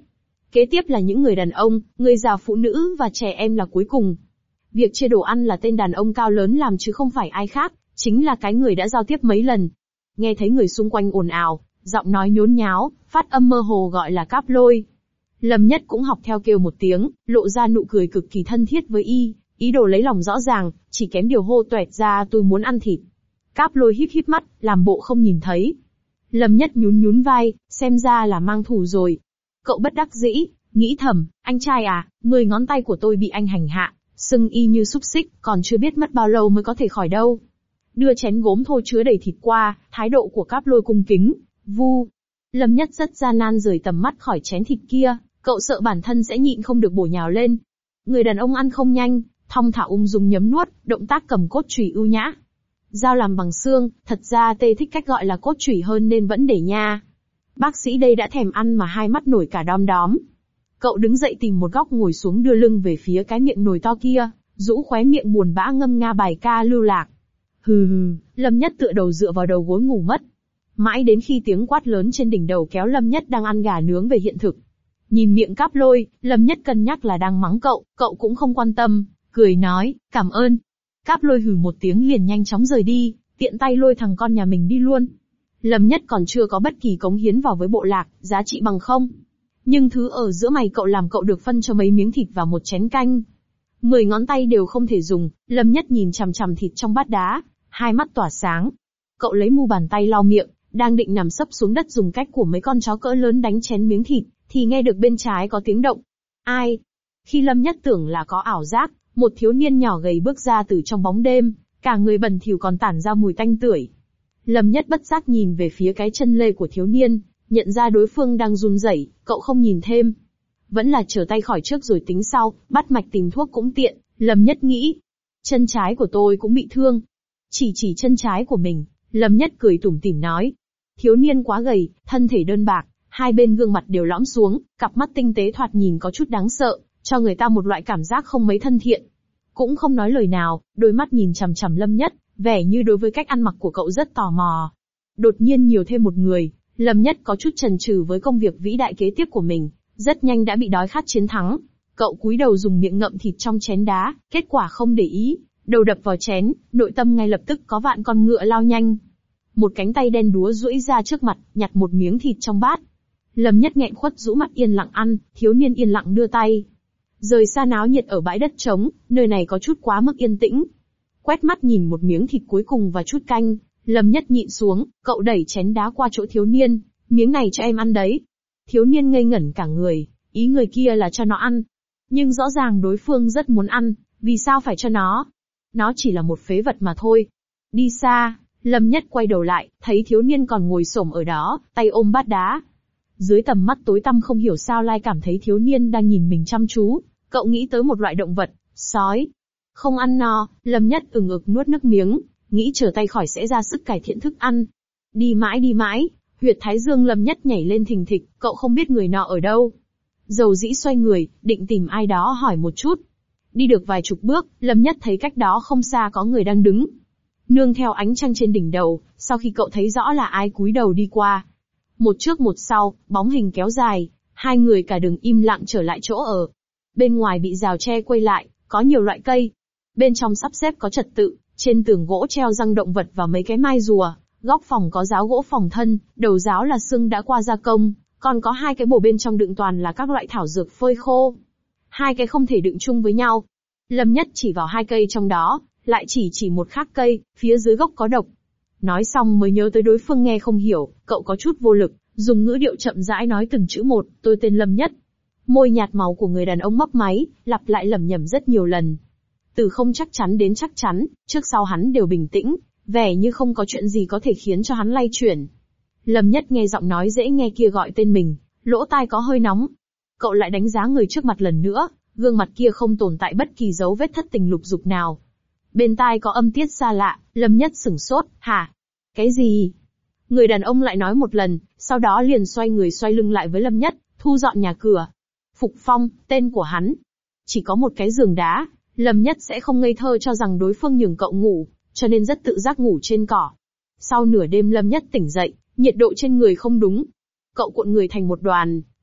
Kế tiếp là những người đàn ông, người già phụ nữ và trẻ em là cuối cùng. Việc chia đồ ăn là tên đàn ông cao lớn làm chứ không phải ai khác, chính là cái người đã giao tiếp mấy lần. Nghe thấy người xung quanh ồn ào, giọng nói nhốn nháo, phát âm mơ hồ gọi là Cáp Lôi. Lâm Nhất cũng học theo kêu một tiếng, lộ ra nụ cười cực kỳ thân thiết với y, ý đồ lấy lòng rõ ràng, chỉ kém điều hô toẹt ra tôi muốn ăn thịt. Cáp Lôi híp híp mắt, làm bộ không nhìn thấy. Lâm Nhất nhún nhún vai, xem ra là mang thù rồi. Cậu bất đắc dĩ, nghĩ thầm, anh trai à, mười ngón tay của tôi bị anh hành hạ, sưng y như xúc xích, còn chưa biết mất bao lâu mới có thể khỏi đâu. Đưa chén gốm thô chứa đầy thịt qua, thái độ của Cáp Lôi cung kính, vu. Lâm Nhất rất gian nan rời tầm mắt khỏi chén thịt kia, cậu sợ bản thân sẽ nhịn không được bổ nhào lên. Người đàn ông ăn không nhanh, thong thả ung dung nhấm nuốt, động tác cầm cốt chùy ưu nhã. Dao làm bằng xương, thật ra tê thích cách gọi là cốt chùy hơn nên vẫn để nha. Bác sĩ đây đã thèm ăn mà hai mắt nổi cả đom đóm. Cậu đứng dậy tìm một góc ngồi xuống đưa lưng về phía cái miệng nồi to kia, rũ khóe miệng buồn bã ngâm nga bài ca lưu lạc. Hừ hừ, Lâm Nhất tựa đầu dựa vào đầu gối ngủ mất. Mãi đến khi tiếng quát lớn trên đỉnh đầu kéo Lâm Nhất đang ăn gà nướng về hiện thực. Nhìn miệng Cáp Lôi, Lâm Nhất cân nhắc là đang mắng cậu, cậu cũng không quan tâm, cười nói, cảm ơn. Cáp Lôi hừ một tiếng liền nhanh chóng rời đi, tiện tay lôi thằng con nhà mình đi luôn. Lâm Nhất còn chưa có bất kỳ cống hiến vào với bộ lạc, giá trị bằng không. Nhưng thứ ở giữa mày cậu làm cậu được phân cho mấy miếng thịt và một chén canh. Mười ngón tay đều không thể dùng, Lâm Nhất nhìn chằm chằm thịt trong bát đá, hai mắt tỏa sáng. Cậu lấy mu bàn tay lau miệng, đang định nằm sấp xuống đất dùng cách của mấy con chó cỡ lớn đánh chén miếng thịt, thì nghe được bên trái có tiếng động. Ai? Khi Lâm Nhất tưởng là có ảo giác, một thiếu niên nhỏ gầy bước ra từ trong bóng đêm, cả người bẩn thỉu còn tản ra mùi tanh tưởi. Lâm Nhất bất giác nhìn về phía cái chân lê của thiếu niên, nhận ra đối phương đang run rẩy, cậu không nhìn thêm. Vẫn là trở tay khỏi trước rồi tính sau, bắt mạch tìm thuốc cũng tiện, Lâm Nhất nghĩ. Chân trái của tôi cũng bị thương. Chỉ chỉ chân trái của mình, Lâm Nhất cười tủm tỉm nói. Thiếu niên quá gầy, thân thể đơn bạc, hai bên gương mặt đều lõm xuống, cặp mắt tinh tế thoạt nhìn có chút đáng sợ, cho người ta một loại cảm giác không mấy thân thiện. Cũng không nói lời nào, đôi mắt nhìn chằm chằm Lâm Nhất, vẻ như đối với cách ăn mặc của cậu rất tò mò. Đột nhiên nhiều thêm một người, Lâm Nhất có chút chần chừ với công việc vĩ đại kế tiếp của mình, rất nhanh đã bị đói khát chiến thắng. Cậu cúi đầu dùng miệng ngậm thịt trong chén đá, kết quả không để ý, đầu đập vào chén, nội tâm ngay lập tức có vạn con ngựa lao nhanh. Một cánh tay đen đúa duỗi ra trước mặt, nhặt một miếng thịt trong bát. Lâm Nhất nghẹn khuất rũ mắt yên lặng ăn, thiếu niên yên lặng đưa tay. Rời xa náo nhiệt ở bãi đất trống, nơi này có chút quá mức yên tĩnh. Quét mắt nhìn một miếng thịt cuối cùng và chút canh, Lâm Nhất nhịn xuống, cậu đẩy chén đá qua chỗ thiếu niên, miếng này cho em ăn đấy. Thiếu niên ngây ngẩn cả người, ý người kia là cho nó ăn. Nhưng rõ ràng đối phương rất muốn ăn, vì sao phải cho nó? Nó chỉ là một phế vật mà thôi. Đi xa, Lâm Nhất quay đầu lại, thấy thiếu niên còn ngồi xổm ở đó, tay ôm bát đá. Dưới tầm mắt tối tăm không hiểu sao Lai cảm thấy thiếu niên đang nhìn mình chăm chú, cậu nghĩ tới một loại động vật, sói. Không ăn no, Lâm Nhất ừng ực nuốt nước miếng, nghĩ chờ tay khỏi sẽ ra sức cải thiện thức ăn. Đi mãi đi mãi, huyệt thái dương Lâm Nhất nhảy lên thình thịch, cậu không biết người nọ ở đâu. Dầu dĩ xoay người, định tìm ai đó hỏi một chút. Đi được vài chục bước, Lâm Nhất thấy cách đó không xa có người đang đứng. Nương theo ánh trăng trên đỉnh đầu, sau khi cậu thấy rõ là ai cúi đầu đi qua. Một trước một sau, bóng hình kéo dài, hai người cả đường im lặng trở lại chỗ ở. Bên ngoài bị rào tre quây lại, có nhiều loại cây. Bên trong sắp xếp có trật tự, trên tường gỗ treo răng động vật và mấy cái mai rùa, góc phòng có giáo gỗ phòng thân, đầu giáo là xương đã qua gia công, còn có hai cái bổ bên trong đựng toàn là các loại thảo dược phơi khô. Hai cái không thể đựng chung với nhau. Lâm Nhất chỉ vào hai cây trong đó, lại chỉ chỉ một khác cây, phía dưới gốc có độc. Nói xong mới nhớ tới đối phương nghe không hiểu, cậu có chút vô lực, dùng ngữ điệu chậm rãi nói từng chữ một, tôi tên Lâm Nhất. Môi nhạt máu của người đàn ông mấp máy, lặp lại lẩm nhẩm rất nhiều lần. Từ không chắc chắn đến chắc chắn, trước sau hắn đều bình tĩnh, vẻ như không có chuyện gì có thể khiến cho hắn lay chuyển. Lâm Nhất nghe giọng nói dễ nghe kia gọi tên mình, lỗ tai có hơi nóng. Cậu lại đánh giá người trước mặt lần nữa, gương mặt kia không tồn tại bất kỳ dấu vết thất tình lục dục nào. Bên tai có âm tiết xa lạ, Lâm Nhất sửng sốt, hả? Cái gì? Người đàn ông lại nói một lần, sau đó liền xoay người xoay lưng lại với Lâm Nhất, thu dọn nhà cửa. Phục Phong, tên của hắn. Chỉ có một cái giường đá, Lâm Nhất sẽ không ngây thơ cho rằng đối phương nhường cậu ngủ, cho nên rất tự giác ngủ trên cỏ. Sau nửa đêm Lâm Nhất tỉnh dậy, nhiệt độ trên người không đúng. Cậu cuộn người thành một đoàn,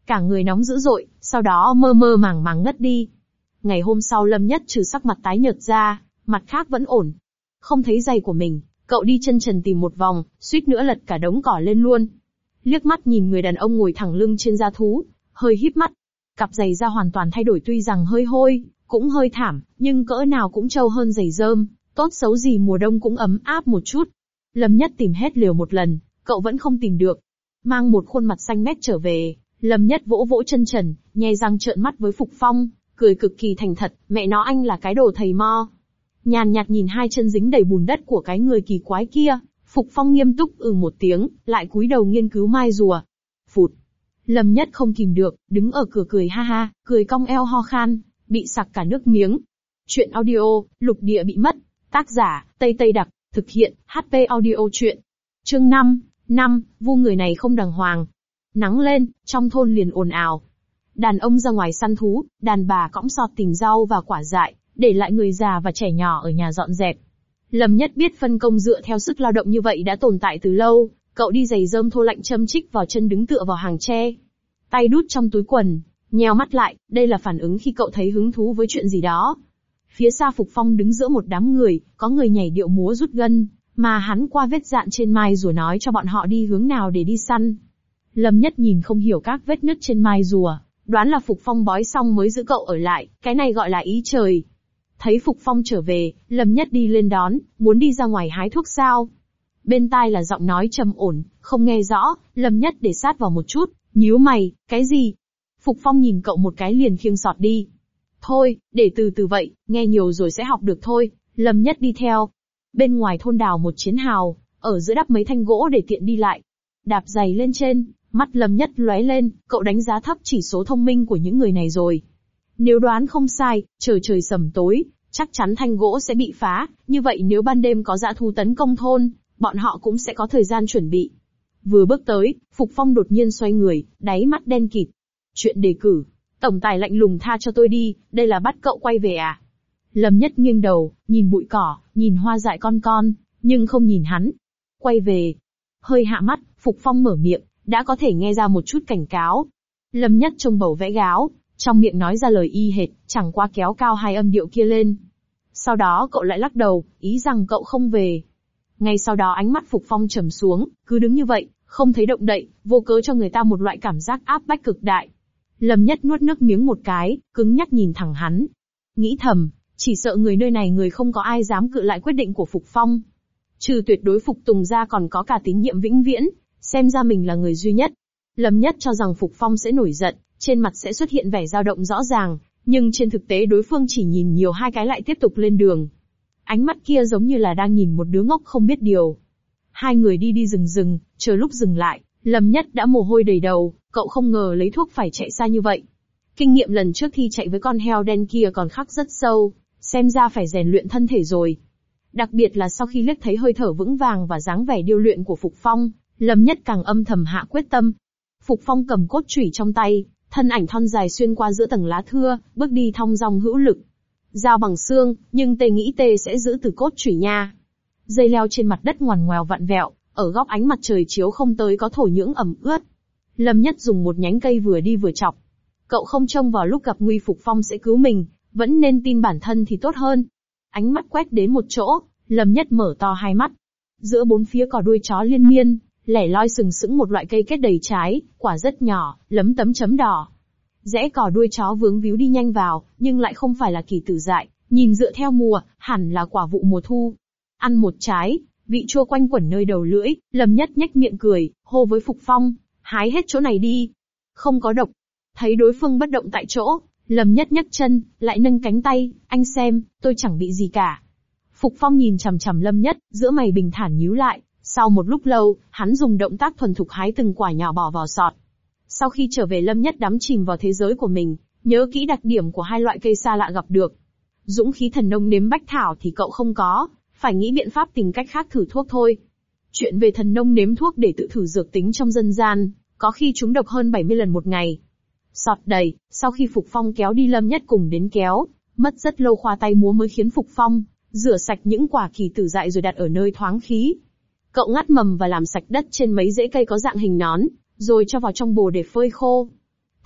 cả người nóng dữ dội, sau đó mơ mơ màng màng ngất đi. Ngày hôm sau Lâm Nhất trừ sắc mặt tái nhợt ra, mặt khác vẫn ổn. Không thấy giày của mình, cậu đi chân trần tìm một vòng, suýt nữa lật cả đống cỏ lên luôn. Liếc mắt nhìn người đàn ông ngồi thẳng lưng trên da thú, hơi híp mắt. Cặp giày da hoàn toàn thay đổi, tuy rằng hơi hôi, cũng hơi thảm, nhưng cỡ nào cũng trâu hơn giày rơm, tốt xấu gì mùa đông cũng ấm áp một chút. Lâm Nhất tìm hết liều một lần, cậu vẫn không tìm được. Mang một khuôn mặt xanh mét trở về, Lâm Nhất vỗ vỗ chân trần, nhe răng trợn mắt với Phục Phong, cười cực kỳ thành thật, mẹ nó anh là cái đồ thầy mo. Nhàn nhạt nhìn hai chân dính đầy bùn đất của cái người kỳ quái kia, Phục Phong nghiêm túc ừ một tiếng, lại cúi đầu nghiên cứu mai rùa. Phụt. Lâm Nhất không kìm được, đứng ở cửa cười ha ha, cười cong eo ho khan, bị sặc cả nước miếng. Chuyện audio, lục địa bị mất. Tác giả, Tây Tây Đặc, thực hiện, hát pê Audio Chuyện. Chương năm, năm, vu người này không đàng hoàng. Nắng lên, trong thôn liền ồn ào. Đàn ông ra ngoài săn thú, đàn bà cõng sọt tìm rau và quả dại, để lại người già và trẻ nhỏ ở nhà dọn dẹp. Lâm Nhất biết phân công dựa theo sức lao động như vậy đã tồn tại từ lâu, cậu đi giày rơm thô lạnh châm chích vào chân đứng tựa vào hàng tre. Tay đút trong túi quần, nheo mắt lại, đây là phản ứng khi cậu thấy hứng thú với chuyện gì đó. Phía xa Phục Phong đứng giữa một đám người, có người nhảy điệu múa rút gân, mà hắn qua vết dạn trên mai rùa nói cho bọn họ đi hướng nào để đi săn. Lâm Nhất nhìn không hiểu các vết nứt trên mai rùa, đoán là Phục Phong bói xong mới giữ cậu ở lại, cái này gọi là ý trời. Thấy Phục Phong trở về, Lâm Nhất đi lên đón, muốn đi ra ngoài hái thuốc sao. Bên tai là giọng nói trầm ổn, không nghe rõ, Lâm Nhất để sát vào một chút, nhíu mày, cái gì? Phục Phong nhìn cậu một cái liền khiêng sọt đi. Thôi, để từ từ vậy, nghe nhiều rồi sẽ học được thôi. Lâm Nhất đi theo. Bên ngoài thôn đào một chiến hào, ở giữa đắp mấy thanh gỗ để tiện đi lại. Đạp giày lên trên, mắt Lâm Nhất lóe lên, cậu đánh giá thấp chỉ số thông minh của những người này rồi. Nếu đoán không sai, trời trời sầm tối, chắc chắn thanh gỗ sẽ bị phá, như vậy nếu ban đêm có dã thú tấn công thôn, bọn họ cũng sẽ có thời gian chuẩn bị. Vừa bước tới, Phục Phong đột nhiên xoay người, đáy mắt đen kịt. Chuyện đề cử. Tổng tài lạnh lùng tha cho tôi đi, đây là bắt cậu quay về à? Lâm Nhất nghiêng đầu, nhìn bụi cỏ, nhìn hoa dại con con, nhưng không nhìn hắn. Quay về. Hơi hạ mắt, Phục Phong mở miệng, đã có thể nghe ra một chút cảnh cáo. Lâm Nhất trông bầu vẽ gáo, trong miệng nói ra lời y hệt, chẳng qua kéo cao hai âm điệu kia lên. Sau đó cậu lại lắc đầu, ý rằng cậu không về. Ngay sau đó ánh mắt Phục Phong trầm xuống, cứ đứng như vậy, không thấy động đậy, vô cớ cho người ta một loại cảm giác áp bách cực đại. Lâm Nhất nuốt nước miếng một cái, cứng nhắc nhìn thẳng hắn. Nghĩ thầm, chỉ sợ người nơi này người không có ai dám cự lại quyết định của Phục Phong. Trừ tuyệt đối phục tùng ra còn có cả tín nhiệm vĩnh viễn, xem ra mình là người duy nhất. Lâm Nhất cho rằng Phục Phong sẽ nổi giận, trên mặt sẽ xuất hiện vẻ dao động rõ ràng, nhưng trên thực tế đối phương chỉ nhìn nhiều hai cái lại tiếp tục lên đường. Ánh mắt kia giống như là đang nhìn một đứa ngốc không biết điều. Hai người đi đi rừng rừng, chờ lúc dừng lại, Lâm Nhất đã mồ hôi đầy đầu, cậu không ngờ lấy thuốc phải chạy xa như vậy. Kinh nghiệm lần trước thi chạy với con heo đen kia còn khắc rất sâu, xem ra phải rèn luyện thân thể rồi. Đặc biệt là sau khi liếc thấy hơi thở vững vàng và dáng vẻ điêu luyện của Phục Phong, Lâm Nhất càng âm thầm hạ quyết tâm. Phục Phong cầm cốt chủy trong tay, thân ảnh thon dài xuyên qua giữa tầng lá thưa, bước đi thong dong hữu lực. Dao bằng xương, nhưng tê nghĩ tê sẽ giữ từ cốt chủy nha. Dây leo trên mặt đất ngoằn ngoèo vặn vẹo, ở góc ánh mặt trời chiếu không tới có thổ nhưỡng ẩm ướt. Lâm Nhất dùng một nhánh cây vừa đi vừa chọc. Cậu không trông vào lúc gặp nguy Phục Phong sẽ cứu mình, vẫn nên tin bản thân thì tốt hơn. Ánh mắt quét đến một chỗ, Lâm Nhất mở to hai mắt. Giữa bốn phía cỏ đuôi chó liên miên, lẻ loi sừng sững một loại cây kết đầy trái, quả rất nhỏ, lấm tấm chấm đỏ. Rẽ cỏ đuôi chó vướng víu đi nhanh vào, nhưng lại không phải là kỳ tử dại, nhìn dựa theo mùa, hẳn là quả vụ mùa thu. Ăn một trái, vị chua quanh quẩn nơi đầu lưỡi, Lâm Nhất nhếch miệng cười, hô với Phục Phong, hái hết chỗ này đi. Không có độc. Thấy đối phương bất động tại chỗ, Lâm Nhất nhấc chân, lại nâng cánh tay, anh xem, tôi chẳng bị gì cả. Phục Phong nhìn chằm chằm Lâm Nhất, giữa mày bình thản nhíu lại, sau một lúc lâu, hắn dùng động tác thuần thục hái từng quả nhỏ bỏ vào sọt. Sau khi trở về Lâm Nhất đắm chìm vào thế giới của mình, nhớ kỹ đặc điểm của hai loại cây xa lạ gặp được. Dũng khí thần nông nếm bách thảo thì cậu không có, phải nghĩ biện pháp tìm cách khác thử thuốc thôi. Chuyện về thần nông nếm thuốc để tự thử dược tính trong dân gian, có khi chúng độc hơn bảy mươi lần một ngày. Sọt đầy, sau khi Phục Phong kéo đi Lâm Nhất cùng đến kéo, mất rất lâu khoa tay múa mới khiến Phục Phong rửa sạch những quả kỳ tử dại rồi đặt ở nơi thoáng khí. Cậu ngắt mầm và làm sạch đất trên mấy rễ cây có dạng hình nón, rồi cho vào trong bồ để phơi khô.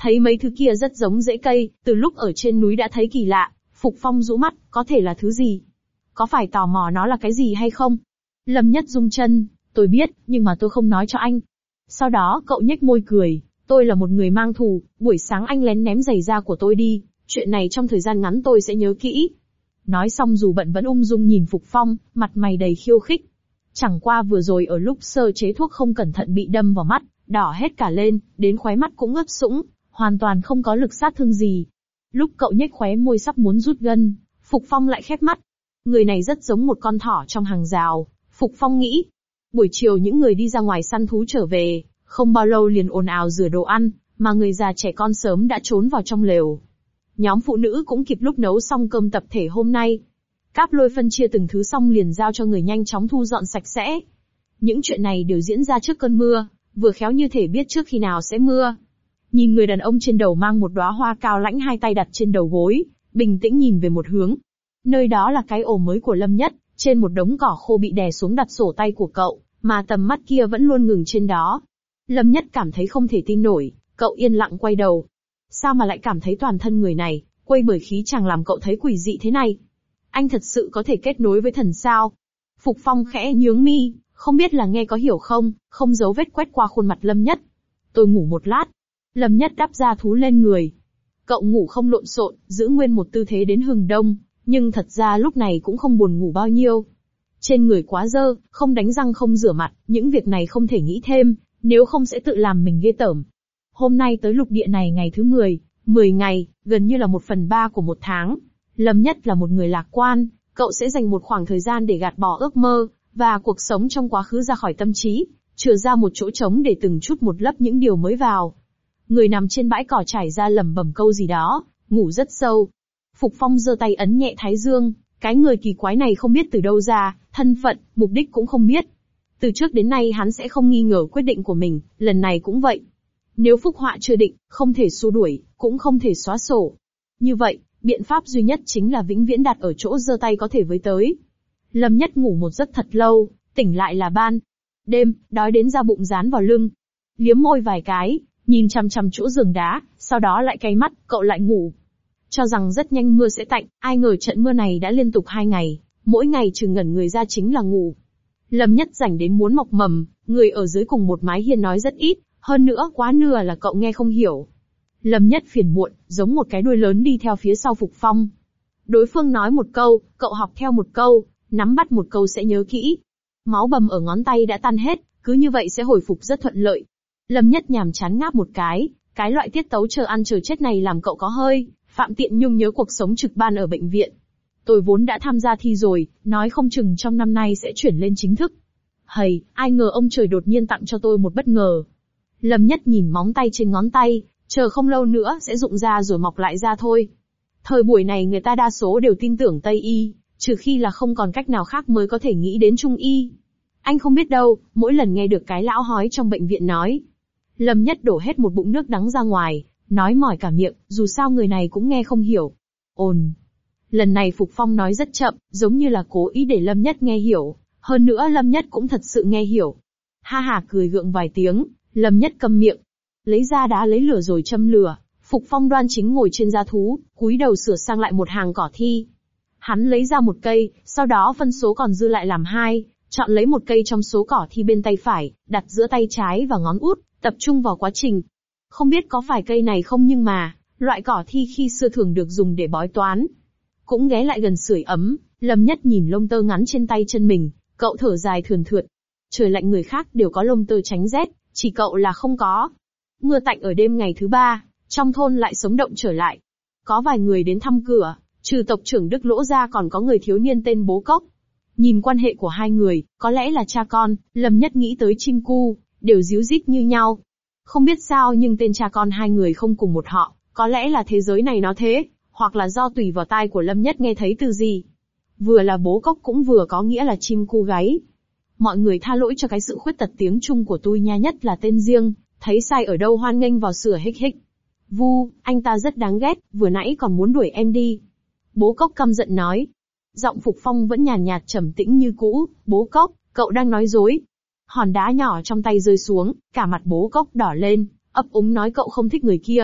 Thấy mấy thứ kia rất giống rễ cây, từ lúc ở trên núi đã thấy kỳ lạ, Phục Phong rũ mắt, có thể là thứ gì? Có phải tò mò nó là cái gì hay không? Lâm Nhất rung chân, tôi biết, nhưng mà tôi không nói cho anh. Sau đó cậu nhếch môi cười, tôi là một người mang thù, buổi sáng anh lén ném giày da của tôi đi, chuyện này trong thời gian ngắn tôi sẽ nhớ kỹ. Nói xong dù bận vẫn ung dung nhìn Phục Phong, mặt mày đầy khiêu khích. Chẳng qua vừa rồi ở lúc sơ chế thuốc không cẩn thận bị đâm vào mắt, đỏ hết cả lên, đến khóe mắt cũng ướt sũng, hoàn toàn không có lực sát thương gì. Lúc cậu nhếch khóe môi sắp muốn rút gân, Phục Phong lại khép mắt. Người này rất giống một con thỏ trong hàng rào, Phục Phong nghĩ. Buổi chiều những người đi ra ngoài săn thú trở về, không bao lâu liền ồn ào rửa đồ ăn, mà người già trẻ con sớm đã trốn vào trong lều. Nhóm phụ nữ cũng kịp lúc nấu xong cơm tập thể hôm nay. Cáp Lôi phân chia từng thứ xong liền giao cho người nhanh chóng thu dọn sạch sẽ. Những chuyện này đều diễn ra trước cơn mưa, vừa khéo như thể biết trước khi nào sẽ mưa. Nhìn người đàn ông trên đầu mang một đóa hoa cao lãnh hai tay đặt trên đầu gối, bình tĩnh nhìn về một hướng. Nơi đó là cái ổ mới của Lâm Nhất, trên một đống cỏ khô bị đè xuống đặt sổ tay của cậu, mà tầm mắt kia vẫn luôn ngừng trên đó. Lâm Nhất cảm thấy không thể tin nổi, cậu yên lặng quay đầu. Sao mà lại cảm thấy toàn thân người này, quây bởi khí chàng làm cậu thấy quỷ dị thế này? Anh thật sự có thể kết nối với thần sao? Phục Phong khẽ nhướng mi, không biết là nghe có hiểu không, không giấu vết quét qua khuôn mặt Lâm Nhất. Tôi ngủ một lát. Lâm Nhất đắp da thú lên người. Cậu ngủ không lộn xộn, giữ nguyên một tư thế đến hừng đông, nhưng thật ra lúc này cũng không buồn ngủ bao nhiêu. Trên người quá dơ, không đánh răng không rửa mặt, những việc này không thể nghĩ thêm, nếu không sẽ tự làm mình ghê tởm. Hôm nay tới lục địa này ngày thứ mười, mười ngày, gần như là một phần ba của một tháng. Lâm Nhất là một người lạc quan, cậu sẽ dành một khoảng thời gian để gạt bỏ ước mơ, và cuộc sống trong quá khứ ra khỏi tâm trí, chừa ra một chỗ trống để từng chút một lấp những điều mới vào. Người nằm trên bãi cỏ trải ra lẩm bẩm câu gì đó, ngủ rất sâu. Phục Phong giơ tay ấn nhẹ thái dương, cái người kỳ quái này không biết từ đâu ra, thân phận, mục đích cũng không biết. Từ trước đến nay hắn sẽ không nghi ngờ quyết định của mình, lần này cũng vậy. Nếu phúc họa chưa định, không thể xua đuổi, cũng không thể xóa sổ. Như vậy, biện pháp duy nhất chính là vĩnh viễn đặt ở chỗ giơ tay có thể với tới. Lâm Nhất ngủ một giấc thật lâu, tỉnh lại là ban đêm, đói đến da bụng dán vào lưng. Liếm môi vài cái, nhìn chằm chằm chỗ giường đá, sau đó lại cay mắt, cậu lại ngủ. Cho rằng rất nhanh mưa sẽ tạnh, ai ngờ trận mưa này đã liên tục hai ngày, mỗi ngày chừng ngẩn người ra chính là ngủ. Lâm Nhất rảnh đến muốn mọc mầm, người ở dưới cùng một mái hiên nói rất ít, hơn nữa quá nửa là cậu nghe không hiểu. Lâm Nhất phiền muộn, giống một cái đuôi lớn đi theo phía sau Phục Phong. Đối phương nói một câu, cậu học theo một câu, nắm bắt một câu sẽ nhớ kỹ. Máu bầm ở ngón tay đã tan hết, cứ như vậy sẽ hồi phục rất thuận lợi. Lâm Nhất nhàm chán ngáp một cái, cái loại tiết tấu chờ ăn chờ chết này làm cậu có hơi. Phạm Tiện Nhung nhớ cuộc sống trực ban ở bệnh viện. Tôi vốn đã tham gia thi rồi, nói không chừng trong năm nay sẽ chuyển lên chính thức. Hầy, ai ngờ ông trời đột nhiên tặng cho tôi một bất ngờ. Lâm Nhất nhìn móng tay trên ngón tay, chờ không lâu nữa sẽ rụng ra rồi mọc lại ra thôi. Thời buổi này người ta đa số đều tin tưởng Tây Y, trừ khi là không còn cách nào khác mới có thể nghĩ đến Trung Y. Anh không biết đâu, mỗi lần nghe được cái lão hói trong bệnh viện nói. Lâm Nhất đổ hết một bụng nước đắng ra ngoài, nói mỏi cả miệng, dù sao người này cũng nghe không hiểu. Ồn. Lần này Phục Phong nói rất chậm, giống như là cố ý để Lâm Nhất nghe hiểu, hơn nữa Lâm Nhất cũng thật sự nghe hiểu. Ha ha cười gượng vài tiếng, Lâm Nhất câm miệng. Lấy ra đá lấy lửa rồi châm lửa, Phục Phong đoan chính ngồi trên da thú, cúi đầu sửa sang lại một hàng cỏ thi. Hắn lấy ra một cây, sau đó phân số còn dư lại làm hai, chọn lấy một cây trong số cỏ thi bên tay phải, đặt giữa tay trái và ngón út, tập trung vào quá trình. Không biết có phải cây này không nhưng mà, loại cỏ thi khi xưa thường được dùng để bói toán. Cũng ghé lại gần sưởi ấm, Lâm Nhất nhìn lông tơ ngắn trên tay chân mình, cậu thở dài thườn thượt. Trời lạnh người khác đều có lông tơ tránh rét, chỉ cậu là không có. Mưa tạnh ở đêm ngày thứ ba, trong thôn lại sống động trở lại. Có vài người đến thăm cửa, trừ tộc trưởng Đức Lỗ ra còn có người thiếu niên tên Bố Cốc. Nhìn quan hệ của hai người, có lẽ là cha con, Lâm Nhất nghĩ tới Chim Cu, đều díu dít như nhau. Không biết sao nhưng tên cha con hai người không cùng một họ, có lẽ là thế giới này nó thế, hoặc là do tùy vào tai của Lâm Nhất nghe thấy từ gì. Vừa là Bố Cốc cũng vừa có nghĩa là chim cu gáy. Mọi người tha lỗi cho cái sự khuyết tật tiếng Trung của tôi nha, nhất là tên riêng, thấy sai ở đâu hoan nghênh vào sửa hích hích. Vu, anh ta rất đáng ghét, vừa nãy còn muốn đuổi em đi. Bố Cốc căm giận nói. Giọng Phục Phong vẫn nhàn nhạt trầm tĩnh như cũ, Bố Cốc, cậu đang nói dối. Hòn đá nhỏ trong tay rơi xuống, cả mặt Bố Cốc đỏ lên, ấp úng nói cậu không thích người kia.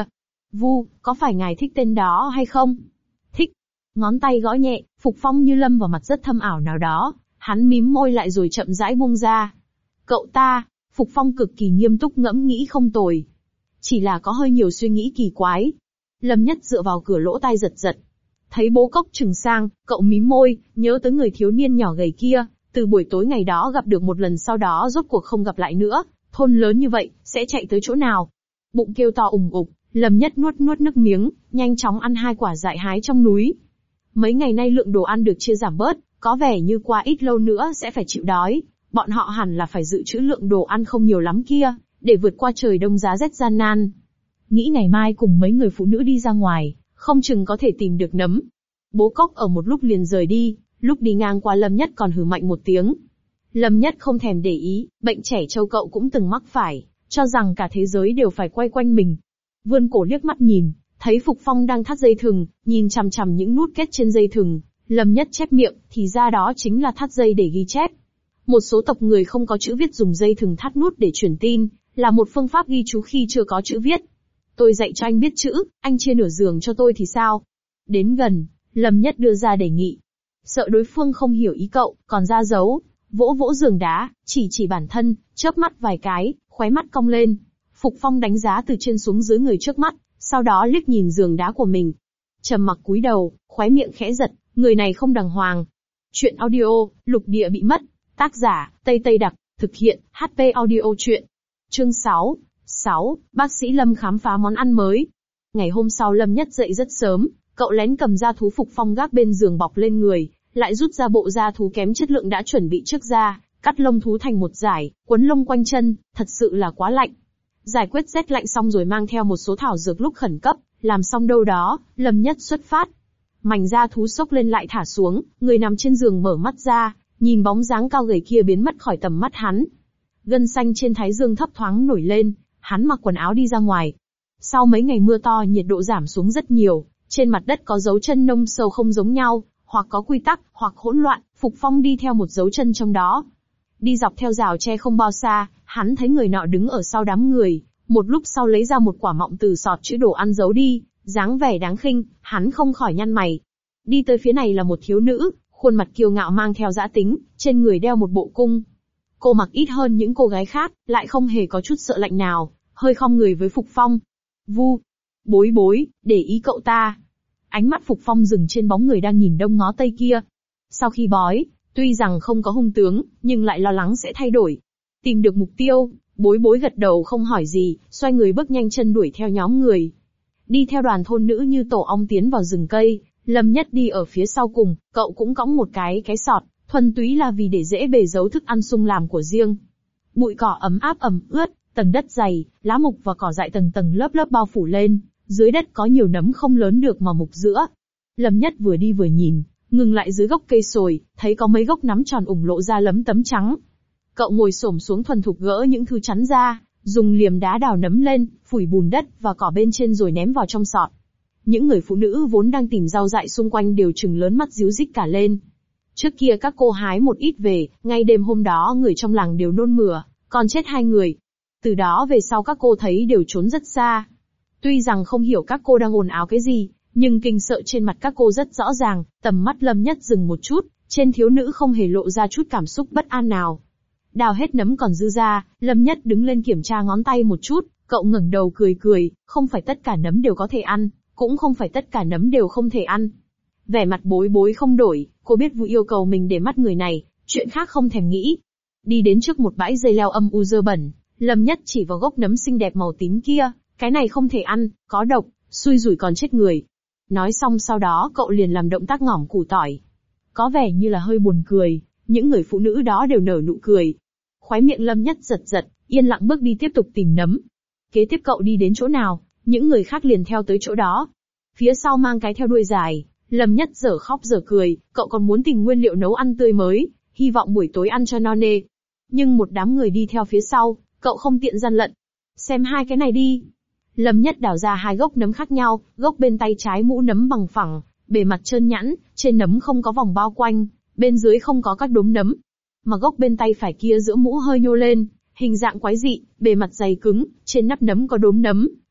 Vu, có phải ngài thích tên đó hay không? Thích. Ngón tay gõ nhẹ, Phục Phong như lâm vào mặt rất thâm ảo nào đó, hắn mím môi lại rồi chậm rãi buông ra. Cậu ta, Phục Phong cực kỳ nghiêm túc ngẫm nghĩ không tồi. Chỉ là có hơi nhiều suy nghĩ kỳ quái. Lâm Nhất dựa vào cửa lỗ tai giật giật. Thấy bố cốc trừng sang, cậu mím môi, nhớ tới người thiếu niên nhỏ gầy kia, từ buổi tối ngày đó gặp được một lần sau đó rốt cuộc không gặp lại nữa, thôn lớn như vậy, sẽ chạy tới chỗ nào? Bụng kêu to ủng ục, Lâm Nhất nuốt nuốt nước miếng, nhanh chóng ăn hai quả dại hái trong núi. Mấy ngày nay lượng đồ ăn được chia giảm bớt, có vẻ như qua ít lâu nữa sẽ phải chịu đói, bọn họ hẳn là phải dự trữ lượng đồ ăn không nhiều lắm kia, để vượt qua trời đông giá rét gian nan. Nghĩ ngày mai cùng mấy người phụ nữ đi ra ngoài, không chừng có thể tìm được nấm. Bố cốc ở một lúc liền rời đi, lúc đi ngang qua Lâm Nhất còn hừ mạnh một tiếng. Lâm Nhất không thèm để ý, bệnh trẻ trâu cậu cũng từng mắc phải, cho rằng cả thế giới đều phải quay quanh mình. Vươn cổ liếc mắt nhìn, thấy Phục Phong đang thắt dây thừng, nhìn chằm chằm những nút kết trên dây thừng. Lâm Nhất chép miệng, thì ra đó chính là thắt dây để ghi chép. Một số tộc người không có chữ viết dùng dây thừng thắt nút để truyền tin, là một phương pháp ghi chú khi chưa có chữ viết. Tôi dạy cho anh biết chữ, anh chia nửa giường cho tôi thì sao? Đến gần, Lâm Nhất đưa ra đề nghị. Sợ đối phương không hiểu ý cậu, còn ra dấu, vỗ vỗ giường đá, chỉ chỉ bản thân, chớp mắt vài cái, khóe mắt cong lên. Phục Phong đánh giá từ trên xuống dưới người trước mắt, sau đó liếc nhìn giường đá của mình. Trầm mặc cúi đầu, khóe miệng khẽ giật, người này không đàng hoàng. Chuyện audio, lục địa bị mất. Tác giả, Tây Tây Đặc, thực hiện, hát pê Audio Chuyện. Chương sáu. sáu. Bác sĩ Lâm khám phá món ăn mới. Ngày hôm sau Lâm Nhất dậy rất sớm, cậu lén cầm da thú Phục Phong gác bên giường bọc lên người, lại rút ra bộ da thú kém chất lượng đã chuẩn bị trước ra, cắt lông thú thành một dải, quấn lông quanh chân, thật sự là quá lạnh. Giải quyết rét lạnh xong rồi mang theo một số thảo dược lúc khẩn cấp, làm xong đâu đó, Lâm Nhất xuất phát. Mảnh da thú xốc lên lại thả xuống, người nằm trên giường mở mắt ra, nhìn bóng dáng cao gầy kia biến mất khỏi tầm mắt hắn. Gân xanh trên thái dương thấp thoáng nổi lên, hắn mặc quần áo đi ra ngoài. Sau mấy ngày mưa to nhiệt độ giảm xuống rất nhiều, trên mặt đất có dấu chân nông sâu không giống nhau, hoặc có quy tắc, hoặc hỗn loạn, Phục Phong đi theo một dấu chân trong đó. Đi dọc theo rào tre không bao xa, hắn thấy người nọ đứng ở sau đám người, một lúc sau lấy ra một quả mọng từ sọt chữ đồ ăn giấu đi, dáng vẻ đáng khinh, hắn không khỏi nhăn mày. Đi tới phía này là một thiếu nữ, khuôn mặt kiêu ngạo mang theo dã tính, trên người đeo một bộ cung. Cô mặc ít hơn những cô gái khác, lại không hề có chút sợ lạnh nào, hơi khom người với Phục Phong. Vu, bối bối, để ý cậu ta. Ánh mắt Phục Phong dừng trên bóng người đang nhìn đông ngó tây kia. Sau khi bói, tuy rằng không có hung tướng, nhưng lại lo lắng sẽ thay đổi. Tìm được mục tiêu, bối bối gật đầu không hỏi gì, xoay người bước nhanh chân đuổi theo nhóm người. Đi theo đoàn thôn nữ như tổ ong tiến vào rừng cây, Lâm Nhất đi ở phía sau cùng, cậu cũng cõng một cái cái sọt, thuần túy là vì để dễ bề giấu thức ăn sung làm của riêng. Bụi cỏ ấm áp ẩm ướt, tầng đất dày, lá mục và cỏ dại tầng tầng lớp lớp bao phủ lên, dưới đất có nhiều nấm không lớn được mà mục giữa. Lâm Nhất vừa đi vừa nhìn, ngừng lại dưới gốc cây sồi, thấy có mấy gốc nắm tròn ủng lộ ra lấm tấm trắng. Cậu ngồi xổm xuống thuần thục gỡ những thứ chắn ra, dùng liềm đá đào nấm lên, phủi bùn đất và cỏ bên trên rồi ném vào trong sọt. Những người phụ nữ vốn đang tìm rau dại xung quanh đều trừng lớn mắt díu dít cả lên. Trước kia các cô hái một ít về, ngay đêm hôm đó người trong làng đều nôn mửa, còn chết hai người. Từ đó về sau các cô thấy đều trốn rất xa. Tuy rằng không hiểu các cô đang ồn ào cái gì, nhưng kinh sợ trên mặt các cô rất rõ ràng, tầm mắt Lâm Nhất dừng một chút, trên thiếu nữ không hề lộ ra chút cảm xúc bất an nào. Đào hết nấm còn dư ra, Lâm Nhất đứng lên kiểm tra ngón tay một chút, cậu ngẩng đầu cười cười, không phải tất cả nấm đều có thể ăn, cũng không phải tất cả nấm đều không thể ăn. Vẻ mặt bối bối không đổi, cô biết Vu yêu cầu mình để mắt người này, chuyện khác không thèm nghĩ. Đi đến trước một bãi dây leo âm u dơ bẩn, Lâm Nhất chỉ vào gốc nấm xinh đẹp màu tím kia, cái này không thể ăn, có độc, xui rủi còn chết người. Nói xong sau đó cậu liền làm động tác ngỏm củ tỏi. Có vẻ như là hơi buồn cười, những người phụ nữ đó đều nở nụ cười. Khóe miệng Lâm Nhất giật giật, yên lặng bước đi tiếp tục tìm nấm. Kế tiếp cậu đi đến chỗ nào, những người khác liền theo tới chỗ đó. Phía sau mang cái theo đuôi dài, Lâm Nhất dở khóc dở cười, cậu còn muốn tìm nguyên liệu nấu ăn tươi mới, hy vọng buổi tối ăn cho no nê. Nhưng một đám người đi theo phía sau, cậu không tiện gian lận. Xem hai cái này đi. Lâm Nhất đào ra hai gốc nấm khác nhau, gốc bên tay trái mũ nấm bằng phẳng, bề mặt trơn nhẵn, trên nấm không có vòng bao quanh, bên dưới không có các đốm nấm. Mà gốc bên tay phải kia giữa mũ hơi nhô lên, hình dạng quái dị, bề mặt dày cứng, trên nắp nấm có đốm nấm,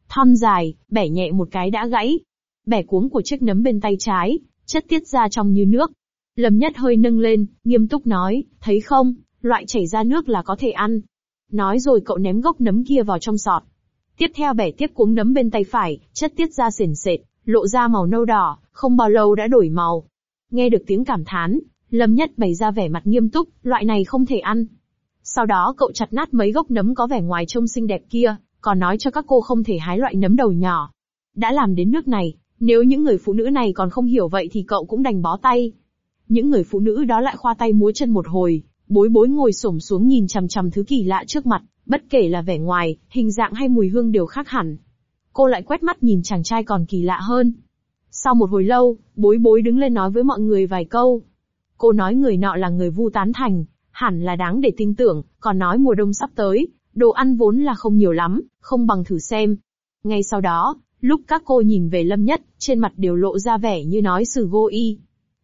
thon dài, bẻ nhẹ một cái đã gãy. Bẻ cuống của chiếc nấm bên tay trái, chất tiết ra trong như nước. Lâm Nhất hơi nâng lên, nghiêm túc nói, thấy không, loại chảy ra nước là có thể ăn. Nói rồi cậu ném gốc nấm kia vào trong sọt. Tiếp theo bẻ tiếp cuống nấm bên tay phải, chất tiết ra sền sệt, lộ ra màu nâu đỏ, không bao lâu đã đổi màu. Nghe được tiếng cảm thán, Lâm Nhất bày ra vẻ mặt nghiêm túc, loại này không thể ăn. Sau đó cậu chặt nát mấy gốc nấm có vẻ ngoài trông xinh đẹp kia, còn nói cho các cô không thể hái loại nấm đầu nhỏ. Đã làm đến nước này, nếu những người phụ nữ này còn không hiểu vậy thì cậu cũng đành bó tay. Những người phụ nữ đó lại khoa tay múa chân một hồi, Bối Bối ngồi xổm xuống nhìn chằm chằm thứ kỳ lạ trước mặt, bất kể là vẻ ngoài, hình dạng hay mùi hương đều khác hẳn. Cô lại quét mắt nhìn chàng trai còn kỳ lạ hơn. Sau một hồi lâu, Bối Bối đứng lên nói với mọi người vài câu. Cô nói người nọ là người Vu Tán Thành, hẳn là đáng để tin tưởng, còn nói mùa đông sắp tới, đồ ăn vốn là không nhiều lắm, không bằng thử xem. Ngay sau đó, lúc các cô nhìn về Lâm Nhất, trên mặt đều lộ ra vẻ như nói Sugoi.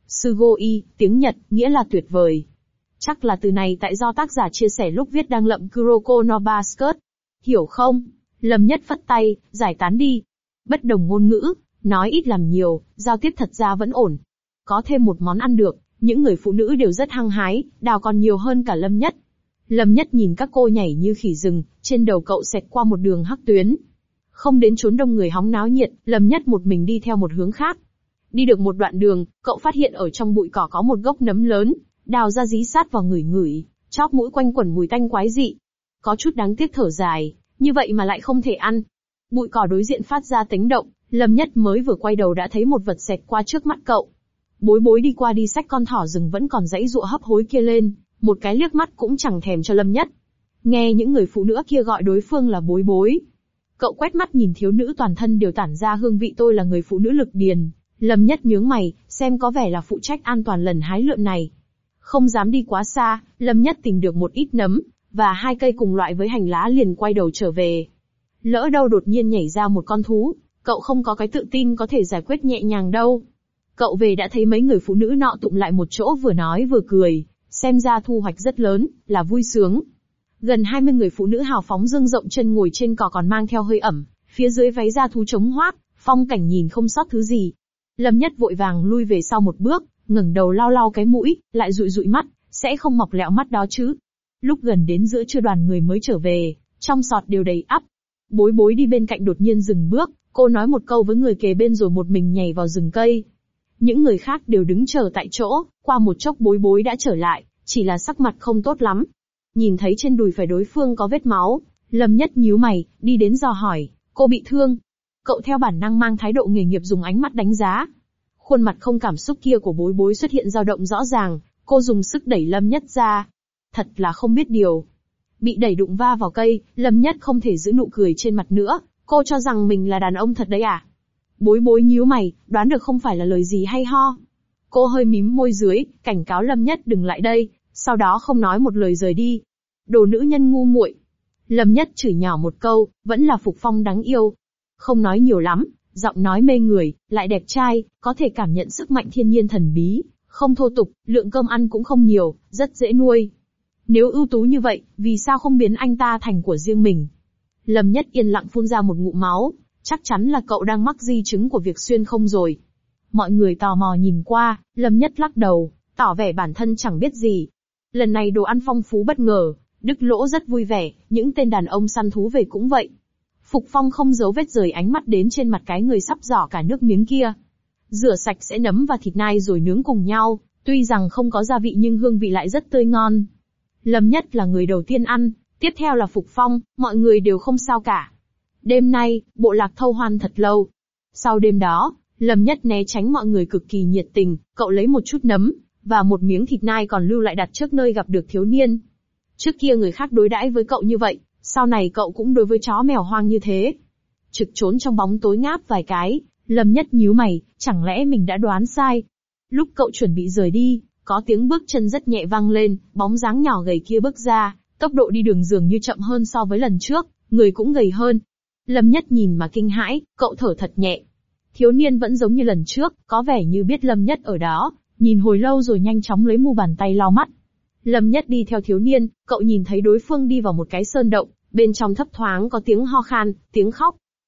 Sugoi, tiếng Nhật, nghĩa là tuyệt vời. Chắc là từ này tại do tác giả chia sẻ lúc viết đang lậm Kuroko no Basket. Hiểu không? Lâm Nhất phất tay, giải tán đi. Bất đồng ngôn ngữ, nói ít làm nhiều, giao tiếp thật ra vẫn ổn. Có thêm một món ăn được, những người phụ nữ đều rất hăng hái, đào còn nhiều hơn cả Lâm Nhất. Lâm Nhất nhìn các cô nhảy như khỉ rừng, trên đầu cậu xẹt qua một đường hắc tuyến. Không đến chốn đông người hóng náo nhiệt, Lâm Nhất một mình đi theo một hướng khác. Đi được một đoạn đường, cậu phát hiện ở trong bụi cỏ có một gốc nấm lớn, đào ra dí sát vào ngửi ngửi, chóp mũi quanh quẩn mùi tanh quái dị. Có chút đáng tiếc thở dài, như vậy mà lại không thể ăn. Bụi cỏ đối diện phát ra tiếng động, Lâm Nhất mới vừa quay đầu đã thấy một vật xẹt qua trước mắt cậu. Bối Bối đi qua đi xách con thỏ rừng vẫn còn giãy giụa hấp hối kia lên, một cái liếc mắt cũng chẳng thèm cho Lâm Nhất. Nghe những người phụ nữ kia gọi đối phương là Bối Bối. Cậu quét mắt nhìn thiếu nữ toàn thân đều tản ra hương vị tôi là người phụ nữ lực điền. Lâm Nhất nhướng mày, xem có vẻ là phụ trách an toàn lần hái lượm này. Không dám đi quá xa, Lâm Nhất tìm được một ít nấm, và hai cây cùng loại với hành lá liền quay đầu trở về. Lỡ đâu đột nhiên nhảy ra một con thú, cậu không có cái tự tin có thể giải quyết nhẹ nhàng đâu. Cậu về đã thấy mấy người phụ nữ nọ tụm lại một chỗ vừa nói vừa cười, xem ra thu hoạch rất lớn, là vui sướng. Gần hai mươi người phụ nữ hào phóng dâng rộng chân ngồi trên cỏ còn mang theo hơi ẩm, phía dưới váy da thú trống hoác, phong cảnh nhìn không sót thứ gì. Lâm Nhất vội vàng lui về sau một bước, ngẩng đầu lau lau cái mũi, lại dụi dụi mắt, sẽ không mọc lẹo mắt đó chứ. Lúc gần đến giữa trưa đoàn người mới trở về, trong sọt đều đầy ắp. Bối Bối đi bên cạnh đột nhiên dừng bước, cô nói một câu với người kề bên rồi một mình nhảy vào rừng cây. Những người khác đều đứng chờ tại chỗ, qua một chốc Bối Bối đã trở lại, chỉ là sắc mặt không tốt lắm. Nhìn thấy trên đùi phải đối phương có vết máu, Lâm Nhất nhíu mày, đi đến dò hỏi, cô bị thương. Cậu theo bản năng mang thái độ nghề nghiệp dùng ánh mắt đánh giá. Khuôn mặt không cảm xúc kia của Bối Bối xuất hiện dao động rõ ràng, cô dùng sức đẩy Lâm Nhất ra. Thật là không biết điều. Bị đẩy đụng va vào cây, Lâm Nhất không thể giữ nụ cười trên mặt nữa, cô cho rằng mình là đàn ông thật đấy à? Bối Bối nhíu mày, đoán được không phải là lời gì hay ho. Cô hơi mím môi dưới, cảnh cáo Lâm Nhất đừng lại đây, sau đó không nói một lời rời đi. Đồ nữ nhân ngu muội. Lâm Nhất chửi nhỏ một câu, vẫn là Phục Phong đáng yêu. Không nói nhiều lắm, giọng nói mê người, lại đẹp trai, có thể cảm nhận sức mạnh thiên nhiên thần bí, không thô tục, lượng cơm ăn cũng không nhiều, rất dễ nuôi. Nếu ưu tú như vậy, vì sao không biến anh ta thành của riêng mình? Lâm Nhất yên lặng phun ra một ngụm máu, chắc chắn là cậu đang mắc di chứng của việc xuyên không rồi. Mọi người tò mò nhìn qua, Lâm Nhất lắc đầu, tỏ vẻ bản thân chẳng biết gì. Lần này đồ ăn phong phú bất ngờ, Đức Lỗ rất vui vẻ, những tên đàn ông săn thú về cũng vậy. Phục Phong không giấu vết rời ánh mắt đến trên mặt cái người sắp giỏ cả nước miếng kia. Rửa sạch sẽ nấm và thịt nai rồi nướng cùng nhau, tuy rằng không có gia vị nhưng hương vị lại rất tươi ngon. Lâm Nhất là người đầu tiên ăn, tiếp theo là Phục Phong, mọi người đều không sao cả. Đêm nay, bộ lạc thâu hoan thật lâu. Sau đêm đó, Lâm Nhất né tránh mọi người cực kỳ nhiệt tình, cậu lấy một chút nấm, và một miếng thịt nai còn lưu lại đặt trước nơi gặp được thiếu niên. Trước kia người khác đối đãi với cậu như vậy, sau này cậu cũng đối với chó mèo hoang như thế. Trực trốn trong bóng tối ngáp vài cái, Lâm Nhất nhíu mày, chẳng lẽ mình đã đoán sai. Lúc cậu chuẩn bị rời đi, có tiếng bước chân rất nhẹ vang lên, bóng dáng nhỏ gầy kia bước ra, tốc độ đi đường dường như chậm hơn so với lần trước, người cũng gầy hơn. Lâm Nhất nhìn mà kinh hãi, cậu thở thật nhẹ. Thiếu niên vẫn giống như lần trước, có vẻ như biết Lâm Nhất ở đó, nhìn hồi lâu rồi nhanh chóng lấy mu bàn tay lau mắt. Lâm Nhất đi theo thiếu niên, cậu nhìn thấy đối phương đi vào một cái sơn động, bên trong thấp thoáng có tiếng ho khan, tiếng khóc.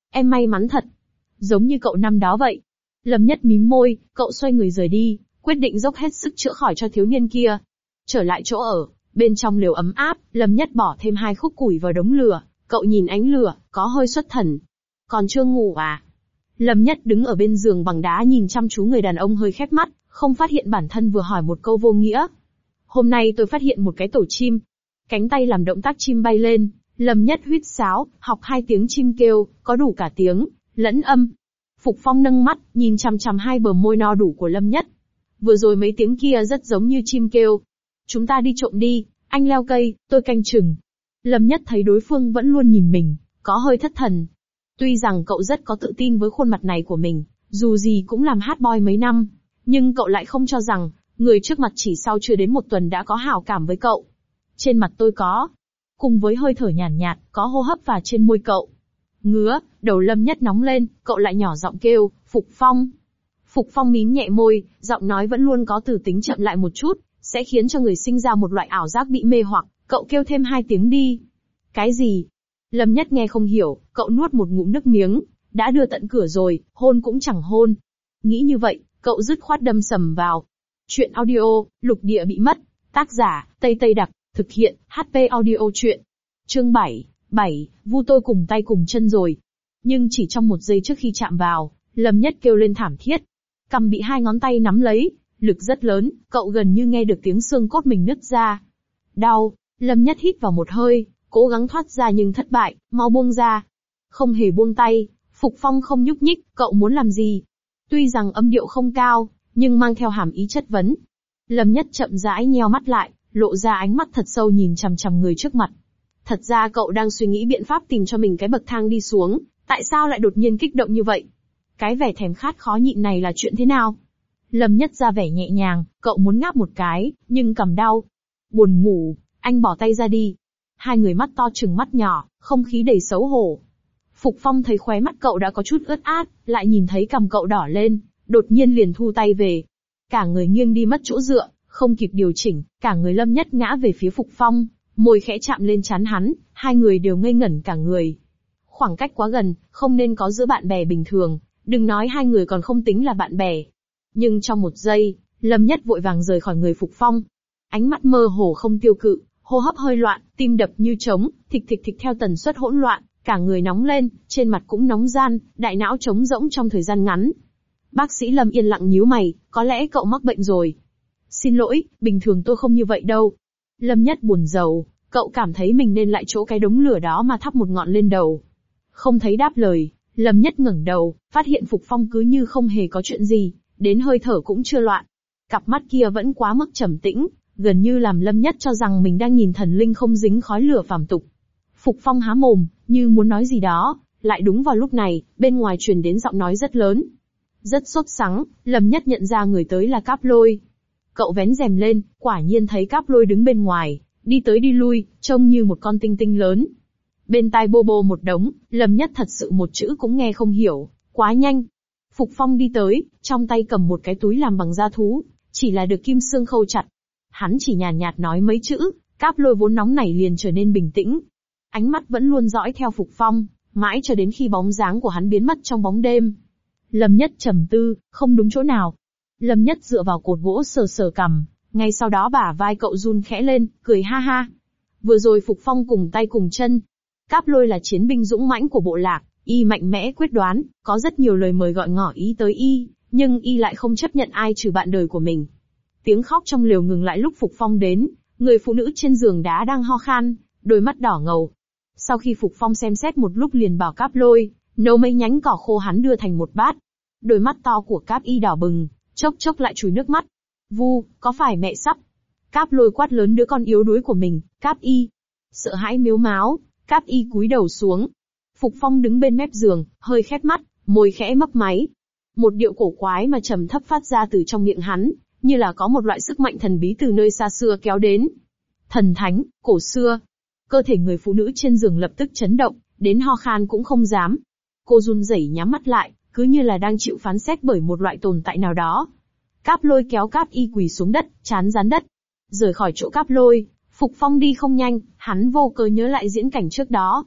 Em may mắn thật. Giống như cậu năm đó vậy. Lâm Nhất mím môi, cậu xoay người rời đi, quyết định dốc hết sức chữa khỏi cho thiếu niên kia. Trở lại chỗ ở, bên trong lều ấm áp, Lâm Nhất bỏ thêm hai khúc củi vào đống lửa, cậu nhìn ánh lửa, có hơi xuất thần. Còn chưa ngủ à? Lâm Nhất đứng ở bên giường bằng đá nhìn chăm chú người đàn ông hơi khép mắt, không phát hiện bản thân vừa hỏi một câu vô nghĩa. Hôm nay tôi phát hiện một cái tổ chim. Cánh tay làm động tác chim bay lên, Lâm Nhất huýt sáo, học hai tiếng chim kêu, có đủ cả tiếng, lẫn âm. Phục Phong nâng mắt, nhìn chằm chằm hai bờ môi no đủ của Lâm Nhất. Vừa rồi mấy tiếng kia rất giống như chim kêu. Chúng ta đi trộm đi, anh leo cây, tôi canh chừng. Lâm Nhất thấy đối phương vẫn luôn nhìn mình, có hơi thất thần. Tuy rằng cậu rất có tự tin với khuôn mặt này của mình, dù gì cũng làm hot boy mấy năm, nhưng cậu lại không cho rằng, người trước mặt chỉ sau chưa đến một tuần đã có hảo cảm với cậu. Trên mặt tôi có, cùng với hơi thở nhàn nhạt, nhạt, có hô hấp và trên môi cậu. Ngứa, đầu Lâm Nhất nóng lên, cậu lại nhỏ giọng kêu, Phục Phong. Phục Phong mím nhẹ môi, giọng nói vẫn luôn có từ tính chậm lại một chút, sẽ khiến cho người sinh ra một loại ảo giác bị mê hoặc, cậu kêu thêm hai tiếng đi. Cái gì? Lâm Nhất nghe không hiểu, cậu nuốt một ngụm nước miếng, đã đưa tận cửa rồi, hôn cũng chẳng hôn. Nghĩ như vậy, cậu dứt khoát đâm sầm vào. Chuyện audio, lục địa bị mất, tác giả, Tây Tây Đặc, thực hiện, hát pê Audio Chuyện. Chương bảy, bảy, vu tôi cùng tay cùng chân rồi. Nhưng chỉ trong một giây trước khi chạm vào, Lâm Nhất kêu lên thảm thiết. Cằm bị hai ngón tay nắm lấy, lực rất lớn, cậu gần như nghe được tiếng xương cốt mình nứt ra. Đau, Lâm Nhất hít vào một hơi, cố gắng thoát ra nhưng thất bại, mau buông ra. Không hề buông tay, Phục Phong không nhúc nhích, cậu muốn làm gì? Tuy rằng âm điệu không cao, nhưng mang theo hàm ý chất vấn. Lâm Nhất chậm rãi nheo mắt lại, lộ ra ánh mắt thật sâu nhìn chằm chằm người trước mặt. Thật ra cậu đang suy nghĩ biện pháp tìm cho mình cái bậc thang đi xuống, tại sao lại đột nhiên kích động như vậy? Cái vẻ thèm khát khó nhịn này là chuyện thế nào? Lâm Nhất ra vẻ nhẹ nhàng, cậu muốn ngáp một cái, nhưng cằm đau. Buồn ngủ, anh bỏ tay ra đi. Hai người mắt to trừng mắt nhỏ, không khí đầy xấu hổ. Phục Phong thấy khóe mắt cậu đã có chút ướt át, lại nhìn thấy cằm cậu đỏ lên, đột nhiên liền thu tay về. Cả người nghiêng đi mất chỗ dựa, không kịp điều chỉnh, cả người Lâm Nhất ngã về phía Phục Phong, môi khẽ chạm lên trán hắn, hai người đều ngây ngẩn cả người. Khoảng cách quá gần, không nên có giữa bạn bè bình thường, đừng nói hai người còn không tính là bạn bè. Nhưng trong một giây, Lâm Nhất vội vàng rời khỏi người Phục Phong. Ánh mắt mơ hồ không tiêu cự, hô hấp hơi loạn, tim đập như trống, thịch thịch thịch theo tần suất hỗn loạn, cả người nóng lên, trên mặt cũng nóng gian, đại não trống rỗng trong thời gian ngắn. Bác sĩ Lâm yên lặng nhíu mày, có lẽ cậu mắc bệnh rồi. Xin lỗi, bình thường tôi không như vậy đâu. Lâm Nhất buồn rầu, cậu cảm thấy mình nên lại chỗ cái đống lửa đó mà thắp một ngọn lên đầu. Không thấy đáp lời, Lâm Nhất ngẩng đầu, phát hiện Phục Phong cứ như không hề có chuyện gì, đến hơi thở cũng chưa loạn. Cặp mắt kia vẫn quá mức trầm tĩnh, gần như làm Lâm Nhất cho rằng mình đang nhìn thần linh không dính khói lửa phàm tục. Phục Phong há mồm, như muốn nói gì đó, lại đúng vào lúc này, bên ngoài truyền đến giọng nói rất lớn. Rất sốt sắng, Lâm Nhất nhận ra người tới là Cáp Lôi. Cậu vén rèm lên, quả nhiên thấy Cáp Lôi đứng bên ngoài, đi tới đi lui, trông như một con tinh tinh lớn. Bên tai bô bô một đống, Lâm Nhất thật sự một chữ cũng nghe không hiểu, quá nhanh. Phục Phong đi tới, trong tay cầm một cái túi làm bằng da thú, chỉ là được kim xương khâu chặt. Hắn chỉ nhàn nhạt nói mấy chữ, Cáp Lôi vốn nóng nảy liền trở nên bình tĩnh. Ánh mắt vẫn luôn dõi theo Phục Phong, mãi cho đến khi bóng dáng của hắn biến mất trong bóng đêm. Lâm Nhất trầm tư, không đúng chỗ nào. Lâm Nhất dựa vào cột gỗ sờ sờ cằm, ngay sau đó bả vai cậu run khẽ lên, cười ha ha. Vừa rồi Phục Phong cùng tay cùng chân. Cáp Lôi là chiến binh dũng mãnh của bộ lạc, y mạnh mẽ quyết đoán, có rất nhiều lời mời gọi ngỏ ý tới y, nhưng y lại không chấp nhận ai trừ bạn đời của mình. Tiếng khóc trong lều ngừng lại lúc Phục Phong đến, người phụ nữ trên giường đá đang ho khan, đôi mắt đỏ ngầu. Sau khi Phục Phong xem xét một lúc liền bảo Cáp Lôi, nấu mấy nhánh cỏ khô hắn đưa thành một bát. Đôi mắt to của Cáp Y đỏ bừng, chốc chốc lại chùi nước mắt. Vu, có phải mẹ sắp? Cáp Lôi quát lớn đứa con yếu đuối của mình, Cáp Y. Sợ hãi miếu máo, Cáp Y cúi đầu xuống. Phục Phong đứng bên mép giường, hơi khép mắt, môi khẽ mấp máy. Một điệu cổ quái mà trầm thấp phát ra từ trong miệng hắn, như là có một loại sức mạnh thần bí từ nơi xa xưa kéo đến. Thần thánh, cổ xưa. Cơ thể người phụ nữ trên giường lập tức chấn động, đến ho khan cũng không dám. Cô run rẩy nhắm mắt lại, cứ như là đang chịu phán xét bởi một loại tồn tại nào đó. Cáp Lôi kéo Cáp Y quỳ xuống đất, chán dán đất. Rời khỏi chỗ Cáp Lôi, Phục Phong đi không nhanh, hắn vô cớ nhớ lại diễn cảnh trước đó.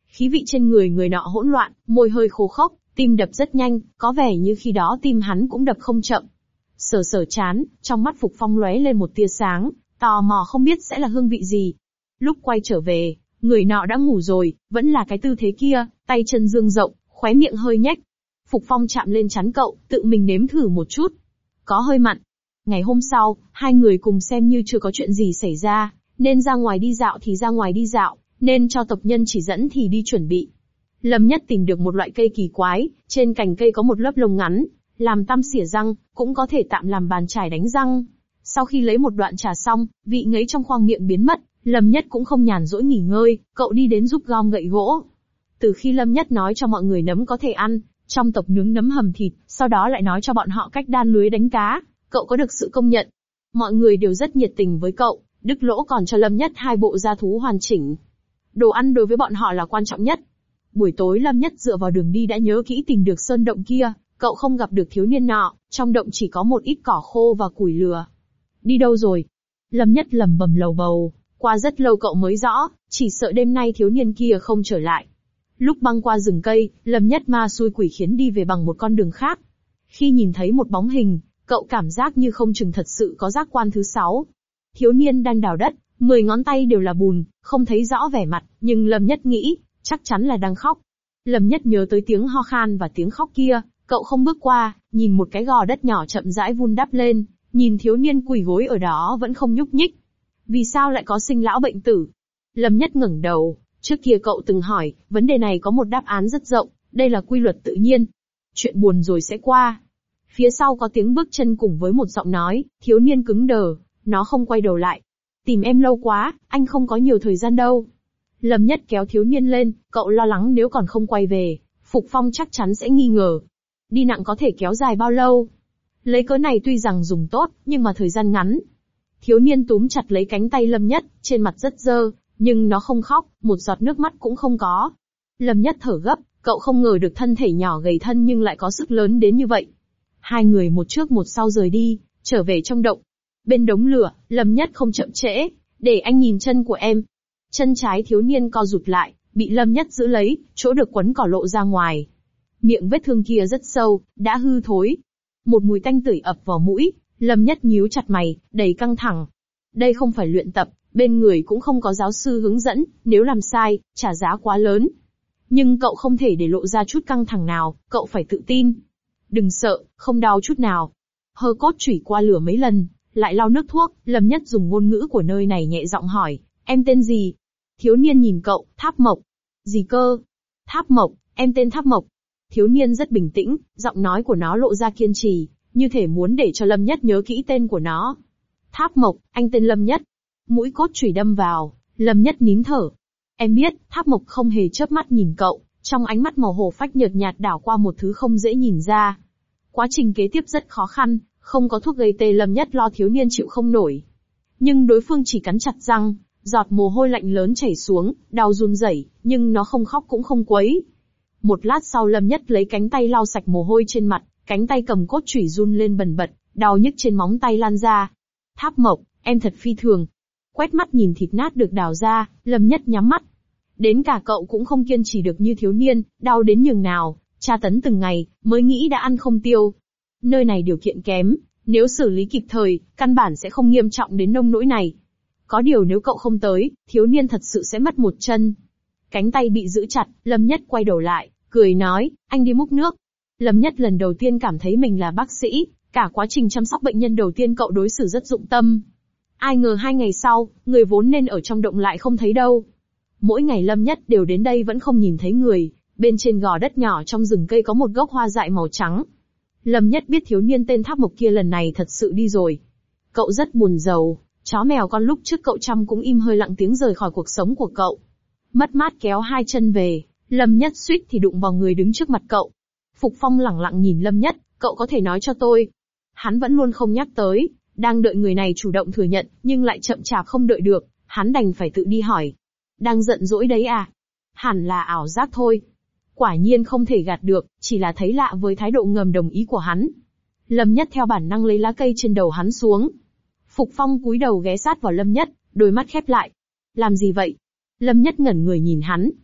Khí vị trên người người nọ hỗn loạn, môi hơi khô khốc, tim đập rất nhanh, có vẻ như khi đó tim hắn cũng đập không chậm. Sờ sờ chán, trong mắt Phục Phong lóe lên một tia sáng, tò mò không biết sẽ là hương vị gì. Lúc quay trở về, người nọ đã ngủ rồi, vẫn là cái tư thế kia, tay chân dương rộng, khóe miệng hơi nhếch. Phục Phong chạm lên trán cậu, tự mình nếm thử một chút. Có hơi mặn. Ngày hôm sau, hai người cùng xem như chưa có chuyện gì xảy ra, nên ra ngoài đi dạo thì ra ngoài đi dạo, nên cho tộc nhân chỉ dẫn thì đi chuẩn bị. Lâm Nhất tìm được một loại cây kỳ quái, trên cành cây có một lớp lông ngắn, làm tăm xỉa răng, cũng có thể tạm làm bàn chải đánh răng. Sau khi lấy một đoạn trà xong, vị ngấy trong khoang miệng biến mất, Lâm Nhất cũng không nhàn rỗi nghỉ ngơi, cậu đi đến giúp gom gậy gỗ. Từ khi Lâm Nhất nói cho mọi người nấm có thể ăn, trong tộc nướng nấm hầm thịt, sau đó lại nói cho bọn họ cách đan lưới đánh cá, cậu có được sự công nhận. Mọi người đều rất nhiệt tình với cậu, Đức Lỗ còn cho Lâm Nhất hai bộ da thú hoàn chỉnh. Đồ ăn đối với bọn họ là quan trọng nhất. Buổi tối Lâm Nhất dựa vào đường đi đã nhớ kỹ tìm được sơn động kia, cậu không gặp được thiếu niên nọ, trong động chỉ có một ít cỏ khô và củi lửa. Đi đâu rồi? Lâm Nhất lẩm bẩm lầu bầu, qua rất lâu cậu mới rõ, chỉ sợ đêm nay thiếu niên kia không trở lại. Lúc băng qua rừng cây, Lâm Nhất ma xui quỷ khiến đi về bằng một con đường khác. Khi nhìn thấy một bóng hình, cậu cảm giác như không chừng thật sự có giác quan thứ sáu. Thiếu niên đang đào đất, mười ngón tay đều là bùn, không thấy rõ vẻ mặt, nhưng Lâm Nhất nghĩ, chắc chắn là đang khóc. Lâm Nhất nhớ tới tiếng ho khan và tiếng khóc kia, cậu không bước qua, nhìn một cái gò đất nhỏ chậm rãi vun đắp lên, nhìn thiếu niên quỳ gối ở đó vẫn không nhúc nhích. Vì sao lại có sinh lão bệnh tử? Lâm Nhất ngẩng đầu, trước kia cậu từng hỏi, vấn đề này có một đáp án rất rộng, đây là quy luật tự nhiên. Chuyện buồn rồi sẽ qua. Phía sau có tiếng bước chân cùng với một giọng nói, thiếu niên cứng đờ, nó không quay đầu lại. Tìm em lâu quá, anh không có nhiều thời gian đâu. Lâm Nhất kéo thiếu niên lên, cậu lo lắng nếu còn không quay về, Phục Phong chắc chắn sẽ nghi ngờ. Đi nặng có thể kéo dài bao lâu? Lấy cớ này tuy rằng dùng tốt, nhưng mà thời gian ngắn. Thiếu niên túm chặt lấy cánh tay Lâm Nhất, trên mặt rất dơ, nhưng nó không khóc, một giọt nước mắt cũng không có. Lâm Nhất thở gấp, cậu không ngờ được thân thể nhỏ gầy thân nhưng lại có sức lớn đến như vậy. Hai người một trước một sau rời đi, trở về trong động. Bên đống lửa, Lâm Nhất không chậm trễ, để anh nhìn chân của em. Chân trái thiếu niên co rụt lại, bị Lâm Nhất giữ lấy, chỗ được quấn cỏ lộ ra ngoài. Miệng vết thương kia rất sâu, đã hư thối. Một mùi tanh tưởi ập vào mũi, Lâm Nhất nhíu chặt mày, đầy căng thẳng. Đây không phải luyện tập, bên người cũng không có giáo sư hướng dẫn, nếu làm sai, trả giá quá lớn. Nhưng cậu không thể để lộ ra chút căng thẳng nào, cậu phải tự tin. Đừng sợ, không đau chút nào. Hơ cốt chủy qua lửa mấy lần, lại lau nước thuốc, Lâm Nhất dùng ngôn ngữ của nơi này nhẹ giọng hỏi, em tên gì? Thiếu niên nhìn cậu, Tháp Mộc. Gì cơ? Tháp Mộc, em tên Tháp Mộc. Thiếu niên rất bình tĩnh, giọng nói của nó lộ ra kiên trì, như thể muốn để cho Lâm Nhất nhớ kỹ tên của nó. Tháp Mộc, anh tên Lâm Nhất. Mũi cốt chủy đâm vào, Lâm Nhất nín thở. Em biết, Tháp Mộc không hề chớp mắt nhìn cậu, trong ánh mắt màu hổ phách nhợt nhạt đảo qua một thứ không dễ nhìn ra. Quá trình kế tiếp rất khó khăn, không có thuốc gây tê Lâm Nhất lo thiếu niên chịu không nổi. Nhưng đối phương chỉ cắn chặt răng, giọt mồ hôi lạnh lớn chảy xuống, đau run rẩy, nhưng nó không khóc cũng không quấy. Một lát sau Lâm Nhất lấy cánh tay lau sạch mồ hôi trên mặt, cánh tay cầm cốt chủy run lên bần bật, đau nhức trên móng tay lan ra. Tháp Mộc, em thật phi thường. Quét mắt nhìn thịt nát được đào ra, Lâm Nhất nhắm mắt. Đến cả cậu cũng không kiên trì được như thiếu niên, đau đến nhường nào, tra tấn từng ngày, mới nghĩ đã ăn không tiêu. Nơi này điều kiện kém, nếu xử lý kịp thời, căn bản sẽ không nghiêm trọng đến nông nỗi này. Có điều nếu cậu không tới, thiếu niên thật sự sẽ mất một chân. Cánh tay bị giữ chặt, Lâm Nhất quay đầu lại, cười nói, anh đi múc nước. Lâm Nhất lần đầu tiên cảm thấy mình là bác sĩ, cả quá trình chăm sóc bệnh nhân đầu tiên cậu đối xử rất dụng tâm. Ai ngờ hai ngày sau, người vốn nên ở trong động lại không thấy đâu. Mỗi ngày Lâm Nhất đều đến đây vẫn không nhìn thấy người, bên trên gò đất nhỏ trong rừng cây có một gốc hoa dại màu trắng. Lâm Nhất biết thiếu niên tên Tháp Mộc kia lần này thật sự đi rồi. Cậu rất buồn rầu, chó mèo con lúc trước cậu chăm cũng im hơi lặng tiếng rời khỏi cuộc sống của cậu. Mất mát kéo hai chân về, Lâm Nhất suýt thì đụng vào người đứng trước mặt cậu. Phục Phong lẳng lặng nhìn Lâm Nhất, cậu có thể nói cho tôi. Hắn vẫn luôn không nhắc tới, đang đợi người này chủ động thừa nhận, nhưng lại chậm chạp không đợi được, hắn đành phải tự đi hỏi. Đang giận dỗi đấy à? Hẳn là ảo giác thôi. Quả nhiên không thể gạt được, chỉ là thấy lạ với thái độ ngầm đồng ý của hắn. Lâm Nhất theo bản năng lấy lá cây trên đầu hắn xuống. Phục Phong cúi đầu ghé sát vào Lâm Nhất, đôi mắt khép lại. Làm gì vậy? Lâm Nhất ngẩn người nhìn hắn.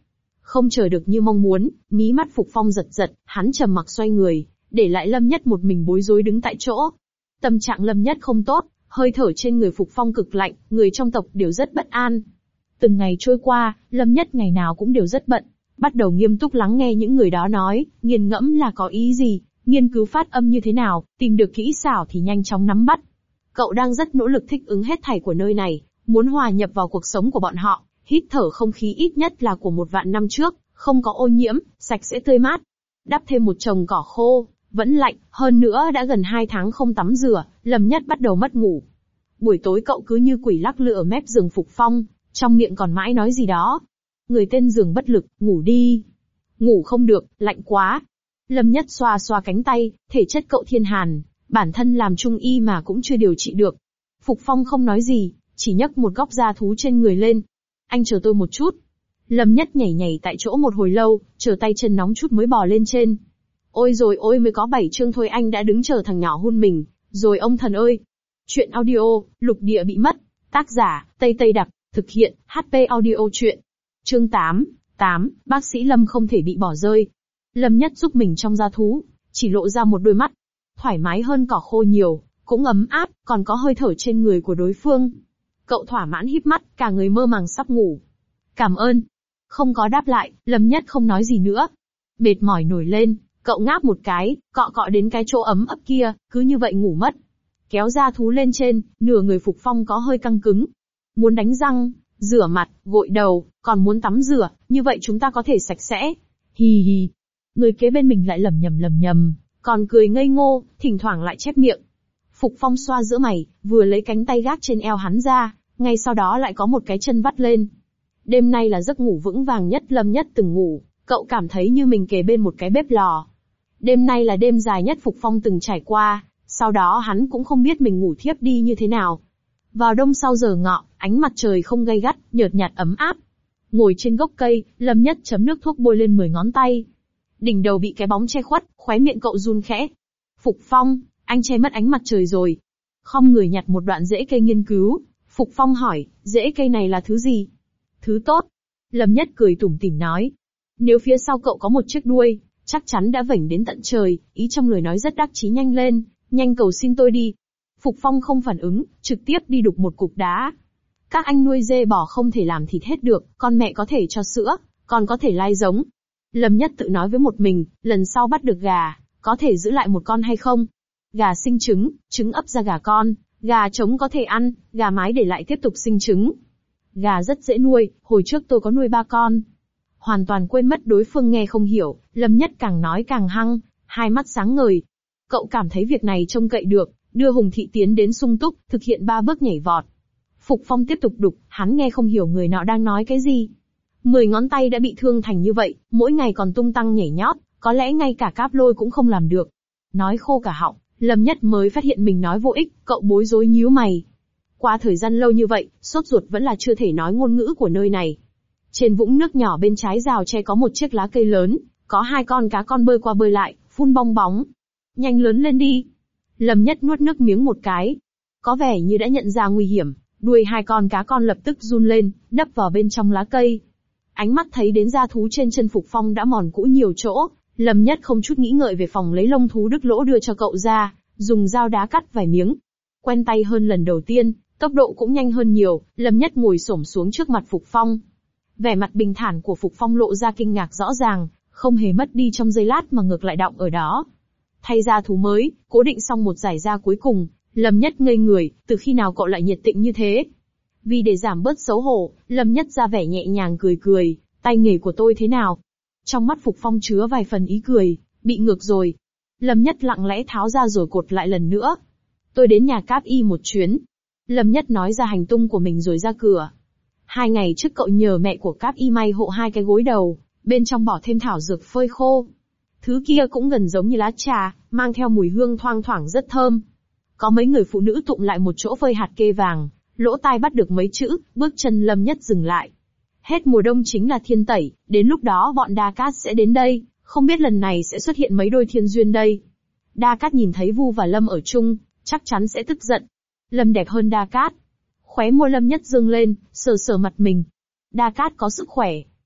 Không chờ được như mong muốn, mí mắt Phục Phong giật giật, hắn trầm mặc xoay người, để lại Lâm Nhất một mình bối rối đứng tại chỗ. Tâm trạng Lâm Nhất không tốt, hơi thở trên người Phục Phong cực lạnh, người trong tộc đều rất bất an. Từng ngày trôi qua, Lâm Nhất ngày nào cũng đều rất bận, bắt đầu nghiêm túc lắng nghe những người đó nói, nghiền ngẫm là có ý gì, nghiên cứu phát âm như thế nào, tìm được kỹ xảo thì nhanh chóng nắm bắt. Cậu đang rất nỗ lực thích ứng hết thảy của nơi này, muốn hòa nhập vào cuộc sống của bọn họ, hít thở không khí ít nhất là của một vạn năm trước, không có ô nhiễm, sạch sẽ tươi mát. Đắp thêm một chồng cỏ khô, vẫn lạnh, hơn nữa đã gần hai tháng không tắm rửa, Lâm Nhất bắt đầu mất ngủ. Buổi tối cậu cứ như quỷ lắc lư ở mép giường Phục Phong, trong miệng còn mãi nói gì đó. Người tên giường bất lực, ngủ đi. Ngủ không được, lạnh quá. Lâm Nhất xoa xoa cánh tay, thể chất cậu thiên hàn, bản thân làm trung y mà cũng chưa điều trị được. Phục Phong không nói gì, chỉ nhấc một góc da thú trên người lên. Anh chờ tôi một chút. Lâm Nhất nhảy nhảy tại chỗ một hồi lâu, chờ tay chân nóng chút mới bò lên trên. Ôi rồi ôi, mới có bảy chương thôi anh đã đứng chờ thằng nhỏ hôn mình, rồi ông thần ơi. Chuyện audio, lục địa bị mất. Tác giả, Tây Tây Đặc, thực hiện, hát pê Audio Chuyện. Chương tám, tám, bác sĩ Lâm không thể bị bỏ rơi. Lâm Nhất giúp mình trong da thú, chỉ lộ ra một đôi mắt. Thoải mái hơn cỏ khô nhiều, cũng ấm áp, còn có hơi thở trên người của đối phương. Cậu thỏa mãn híp mắt, cả người mơ màng sắp ngủ. Cảm ơn. Không có đáp lại, Lâm Nhất không nói gì nữa. Mệt mỏi nổi lên, cậu ngáp một cái, cọ cọ đến cái chỗ ấm ấp kia, cứ như vậy ngủ mất. Kéo da thú lên trên, nửa người Phục Phong có hơi căng cứng. Muốn đánh răng, rửa mặt, gội đầu, còn muốn tắm rửa, như vậy chúng ta có thể sạch sẽ. Hì hì. Người kế bên mình lại lẩm nhẩm lẩm nhẩm, còn cười ngây ngô, thỉnh thoảng lại chép miệng. Phục Phong xoa giữa mày, vừa lấy cánh tay gác trên eo hắn ra, ngay sau đó lại có một cái chân vắt lên. Đêm nay là giấc ngủ vững vàng nhất Lâm Nhất từng ngủ, cậu cảm thấy như mình kề bên một cái bếp lò. Đêm nay là đêm dài nhất Phục Phong từng trải qua, sau đó hắn cũng không biết mình ngủ thiếp đi như thế nào. Vào đông sau giờ ngọ, ánh mặt trời không gay gắt, nhợt nhạt ấm áp. Ngồi trên gốc cây, Lâm Nhất chấm nước thuốc bôi lên mười ngón tay. Đỉnh đầu bị cái bóng che khuất, khóe miệng cậu run khẽ. Phục Phong, anh che mất ánh mặt trời rồi. Khom người nhặt một đoạn rễ cây nghiên cứu, Phục Phong hỏi, rễ cây này là thứ gì? Thứ tốt. Lâm Nhất cười tủm tỉm nói. Nếu phía sau cậu có một chiếc đuôi, chắc chắn đã vểnh đến tận trời, ý trong lời nói rất đắc chí. Nhanh lên, nhanh cầu xin tôi đi. Phục Phong không phản ứng, trực tiếp đi đục một cục đá. Các anh nuôi dê bò không thể làm thịt hết được, con mẹ có thể cho sữa, còn có thể lai giống. Lâm Nhất tự nói với một mình, lần sau bắt được gà, có thể giữ lại một con hay không? Gà sinh trứng, trứng ấp ra gà con, gà trống có thể ăn, gà mái để lại tiếp tục sinh trứng. Gà rất dễ nuôi, hồi trước tôi có nuôi ba con. Hoàn toàn quên mất đối phương nghe không hiểu, Lâm Nhất càng nói càng hăng, hai mắt sáng ngời. Cậu cảm thấy việc này trông cậy được, đưa Hùng Thị tiến đến sung túc, thực hiện ba bước nhảy vọt. Phục Phong tiếp tục đục, hắn nghe không hiểu người nọ đang nói cái gì. Mười ngón tay đã bị thương thành như vậy, mỗi ngày còn tung tăng nhảy nhót, có lẽ ngay cả Cáp Lôi cũng không làm được. Nói khô cả họng, Lâm Nhất mới phát hiện mình nói vô ích, cậu bối rối nhíu mày. Qua thời gian lâu như vậy, sốt ruột vẫn là chưa thể nói ngôn ngữ của nơi này. Trên vũng nước nhỏ bên trái rào tre có một chiếc lá cây lớn, có hai con cá con bơi qua bơi lại, phun bong bóng. Nhanh lớn lên đi. Lâm Nhất nuốt nước miếng một cái. Có vẻ như đã nhận ra nguy hiểm, đuôi hai con cá con lập tức run lên, đắp vào bên trong lá cây. Ánh mắt thấy đến da thú trên chân Phục Phong đã mòn cũ nhiều chỗ, Lâm Nhất không chút nghĩ ngợi về phòng lấy lông thú đứt lỗ đưa cho cậu ra, dùng dao đá cắt vài miếng. Quen tay hơn lần đầu tiên, tốc độ cũng nhanh hơn nhiều, Lâm Nhất ngồi xổm xuống trước mặt Phục Phong. Vẻ mặt bình thản của Phục Phong lộ ra kinh ngạc rõ ràng, không hề mất đi trong giây lát mà ngược lại đọng ở đó. Thay da thú mới, cố định xong một giải da cuối cùng, Lâm Nhất ngây người, từ khi nào cậu lại nhiệt tình như thế? Vì để giảm bớt xấu hổ, Lâm Nhất ra vẻ nhẹ nhàng cười cười, tay nghề của tôi thế nào? Trong mắt Phục Phong chứa vài phần ý cười, bị ngược rồi. Lâm Nhất lặng lẽ tháo ra rồi cột lại lần nữa. Tôi đến nhà Cáp Y một chuyến. Lâm Nhất nói ra hành tung của mình rồi ra cửa. Hai ngày trước cậu nhờ mẹ của Cáp Y may hộ hai cái gối đầu, bên trong bỏ thêm thảo dược phơi khô. Thứ kia cũng gần giống như lá trà, mang theo mùi hương thoang thoảng rất thơm. Có mấy người phụ nữ tụm lại một chỗ phơi hạt kê vàng, lỗ tai bắt được mấy chữ, bước chân Lâm Nhất dừng lại. Hết mùa đông chính là thiên tẩy, đến lúc đó bọn Đa Cát sẽ đến đây, không biết lần này sẽ xuất hiện mấy đôi thiên duyên đây. Đa Cát nhìn thấy Vu và Lâm ở chung, chắc chắn sẽ tức giận. Lâm đẹp hơn Đa Cát. Khóe môi Lâm Nhất dương lên, sờ sờ mặt mình. Đa Cát có sức khỏe,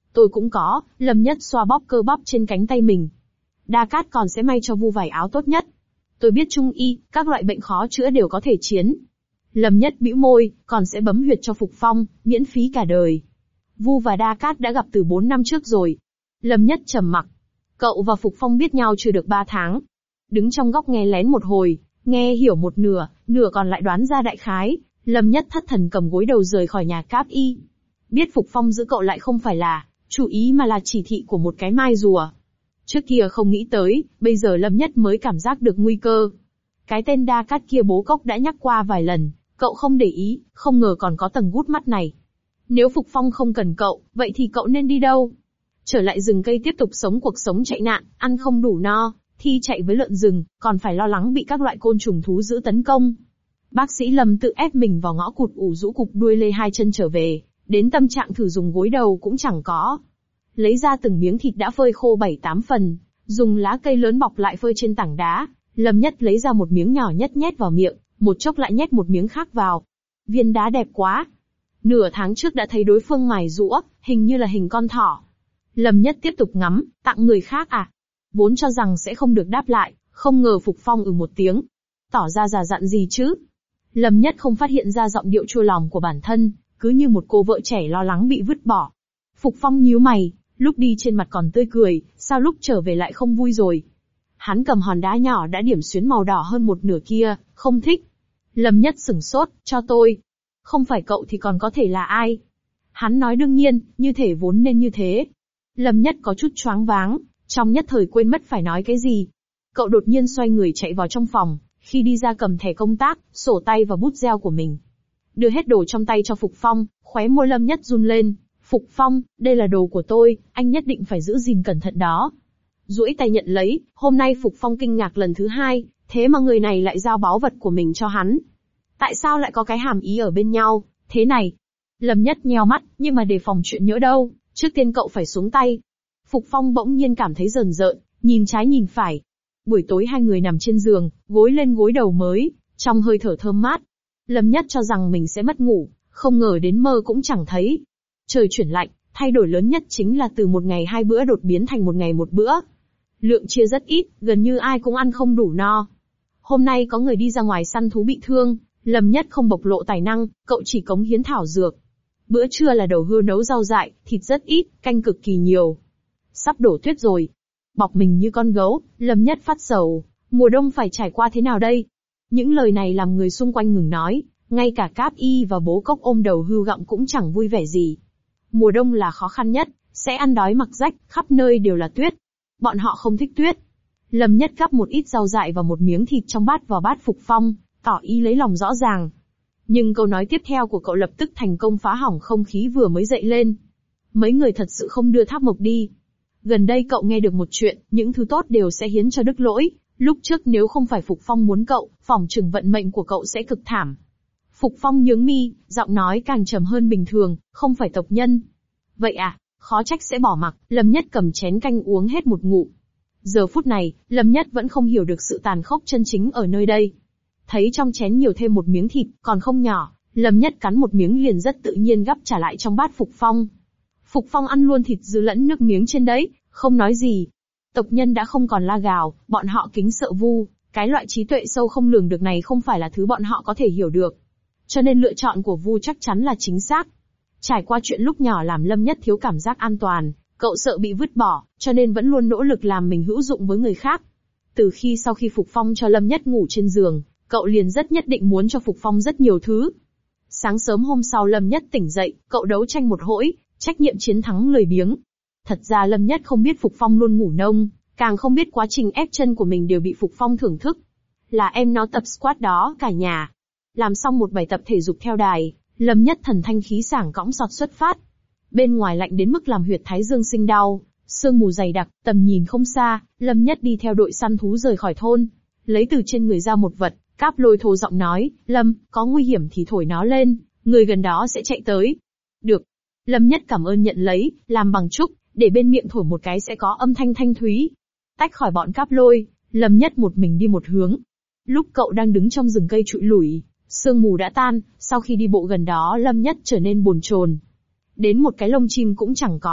Tôi cũng có, Lâm Nhất xoa bóp cơ bắp trên cánh tay mình. Đa Cát còn sẽ may cho Vu vải áo tốt nhất. Tôi biết trung y, các loại bệnh khó chữa đều có thể chiến. Lâm Nhất bĩu môi, còn sẽ bấm huyệt cho Phục Phong, miễn phí cả đời. Vu và Đa Cát đã gặp từ bốn năm trước rồi. Lâm Nhất trầm mặc. Cậu và Phục Phong biết nhau chưa được ba tháng. Đứng trong góc nghe lén một hồi, nghe hiểu một nửa, nửa còn lại đoán ra đại khái. Lâm Nhất thất thần cầm gối đầu rời khỏi nhà Cáp Y. Biết Phục Phong giữ cậu lại không phải là chủ ý mà là chỉ thị của một cái mai rùa. Trước kia không nghĩ tới, bây giờ Lâm Nhất mới cảm giác được nguy cơ. Cái tên Đa Cát kia bố cốc đã nhắc qua vài lần, cậu không để ý, không ngờ còn có tầng gút mắt này. Nếu Phục Phong không cần cậu, vậy thì cậu nên đi đâu? Trở lại rừng cây tiếp tục sống cuộc sống chạy nạn, ăn không đủ no, thì chạy với lợn rừng, còn phải lo lắng bị các loại côn trùng thú dữ tấn công. Bác sĩ Lâm tự ép mình vào ngõ cụt ủ rũ cục đuôi lê hai chân trở về, đến tâm trạng thử dùng gối đầu cũng chẳng có. Lấy ra từng miếng thịt đã phơi khô bảy tám phần, dùng lá cây lớn bọc lại phơi trên tảng đá. Lâm Nhất lấy ra một miếng nhỏ nhất nhét vào miệng, một chốc lại nhét một miếng khác vào. Viên đá đẹp quá. Nửa tháng trước đã thấy đối phương mài giũa, hình như là hình con thỏ. Lâm Nhất tiếp tục ngắm, tặng người khác à? Vốn cho rằng sẽ không được đáp lại, không ngờ Phục Phong ừ một tiếng. Tỏ ra già dặn gì chứ? Lâm Nhất không phát hiện ra giọng điệu chua lòng của bản thân, cứ như một cô vợ trẻ lo lắng bị vứt bỏ. Phục Phong nhíu mày, lúc đi trên mặt còn tươi cười, sao lúc trở về lại không vui rồi? Hắn cầm hòn đá nhỏ đã điểm xuyến màu đỏ hơn một nửa kia, không thích. Lâm Nhất sửng sốt, cho tôi. Không phải cậu thì còn có thể là ai? Hắn nói đương nhiên, như thể vốn nên như thế. Lâm Nhất có chút choáng váng, trong nhất thời quên mất phải nói cái gì. Cậu đột nhiên xoay người chạy vào trong phòng, khi đi ra cầm thẻ công tác, sổ tay và bút gel của mình. Đưa hết đồ trong tay cho Phục Phong, khóe môi Lâm Nhất run lên. Phục Phong, đây là đồ của tôi, anh nhất định phải giữ gìn cẩn thận đó. Duỗi tay nhận lấy, hôm nay Phục Phong kinh ngạc lần thứ hai, thế mà người này lại giao báu vật của mình cho hắn. Tại sao lại có cái hàm ý ở bên nhau, thế này? Lâm Nhất nheo mắt, nhưng mà đề phòng chuyện nhỡ đâu, trước tiên cậu phải xuống tay. Phục Phong bỗng nhiên cảm thấy rờn rợn, nhìn trái nhìn phải. Buổi tối hai người nằm trên giường, gối lên gối đầu mới, trong hơi thở thơm mát. Lâm Nhất cho rằng mình sẽ mất ngủ, không ngờ đến mơ cũng chẳng thấy. Trời chuyển lạnh, thay đổi lớn nhất chính là từ một ngày hai bữa đột biến thành một ngày một bữa. Lượng chia rất ít, gần như ai cũng ăn không đủ no. Hôm nay có người đi ra ngoài săn thú bị thương, Lâm Nhất không bộc lộ tài năng, cậu chỉ cống hiến thảo dược. Bữa trưa là đầu hươu nấu rau dại, thịt rất ít, canh cực kỳ nhiều. Sắp đổ tuyết rồi. Bọc mình như con gấu, Lâm Nhất phát sầu, mùa đông phải trải qua thế nào đây? Những lời này làm người xung quanh ngừng nói, ngay cả Cáp Y và bố cốc ôm đầu hươu gặm cũng chẳng vui vẻ gì. Mùa đông là khó khăn nhất, sẽ ăn đói mặc rách, khắp nơi đều là tuyết. Bọn họ không thích tuyết. Lâm Nhất gắp một ít rau dại và một miếng thịt trong bát vào bát Phục Phong, tỏ ý lấy lòng rõ ràng. Nhưng câu nói tiếp theo của cậu lập tức thành công phá hỏng không khí vừa mới dậy lên. Mấy người thật sự không đưa Tháp Mộc đi. Gần đây cậu nghe được một chuyện, những thứ tốt đều sẽ hiến cho Đức Lỗi. Lúc trước nếu không phải Phục Phong muốn cậu, phỏng chừng vận mệnh của cậu sẽ cực thảm. Phục Phong nhướng mi, giọng nói càng trầm hơn bình thường, không phải tộc nhân. Vậy à, khó trách sẽ bỏ mặc. Lâm Nhất cầm chén canh uống hết một ngụm. Giờ phút này, Lâm Nhất vẫn không hiểu được sự tàn khốc chân chính ở nơi đây. Thấy trong chén nhiều thêm một miếng thịt, còn không nhỏ, Lâm Nhất cắn một miếng liền rất tự nhiên gắp trả lại trong bát Phục Phong. Phục Phong ăn luôn thịt dư lẫn nước miếng trên đấy, không nói gì. Tộc nhân đã không còn la gào, bọn họ kính sợ Vu, cái loại trí tuệ sâu không lường được này không phải là thứ bọn họ có thể hiểu được. Cho nên lựa chọn của Vu chắc chắn là chính xác. Trải qua chuyện lúc nhỏ làm Lâm Nhất thiếu cảm giác an toàn, cậu sợ bị vứt bỏ, cho nên vẫn luôn nỗ lực làm mình hữu dụng với người khác. Từ khi sau khi Phục Phong cho Lâm Nhất ngủ trên giường, cậu liền rất nhất định muốn cho Phục Phong rất nhiều thứ. Sáng sớm hôm sau Lâm Nhất tỉnh dậy, cậu đấu tranh một hỗi, trách nhiệm chiến thắng lười biếng. Thật ra Lâm Nhất không biết Phục Phong luôn ngủ nông, càng không biết quá trình ép chân của mình đều bị Phục Phong thưởng thức. Là em nó tập squat đó cả nhà. Làm xong một bài tập thể dục theo đài, Lâm Nhất thần thanh khí sảng cõng sọt xuất phát. Bên ngoài lạnh đến mức làm huyệt thái dương sinh đau, sương mù dày đặc, tầm nhìn không xa, Lâm Nhất đi theo đội săn thú rời khỏi thôn. Lấy từ trên người ra một vật, Cáp Lôi thô giọng nói, Lâm, có nguy hiểm thì thổi nó lên, người gần đó sẽ chạy tới. Được. Lâm Nhất cảm ơn nhận lấy, làm bằng trúc, để bên miệng thổi một cái sẽ có âm thanh thanh thúy. Tách khỏi bọn Cáp Lôi, Lâm Nhất một mình đi một hướng. Lúc cậu đang đứng trong rừng cây trụi lủi, sương mù đã tan, sau khi đi bộ gần đó Lâm Nhất trở nên bồn chồn. Đến một cái lông chim cũng chẳng có,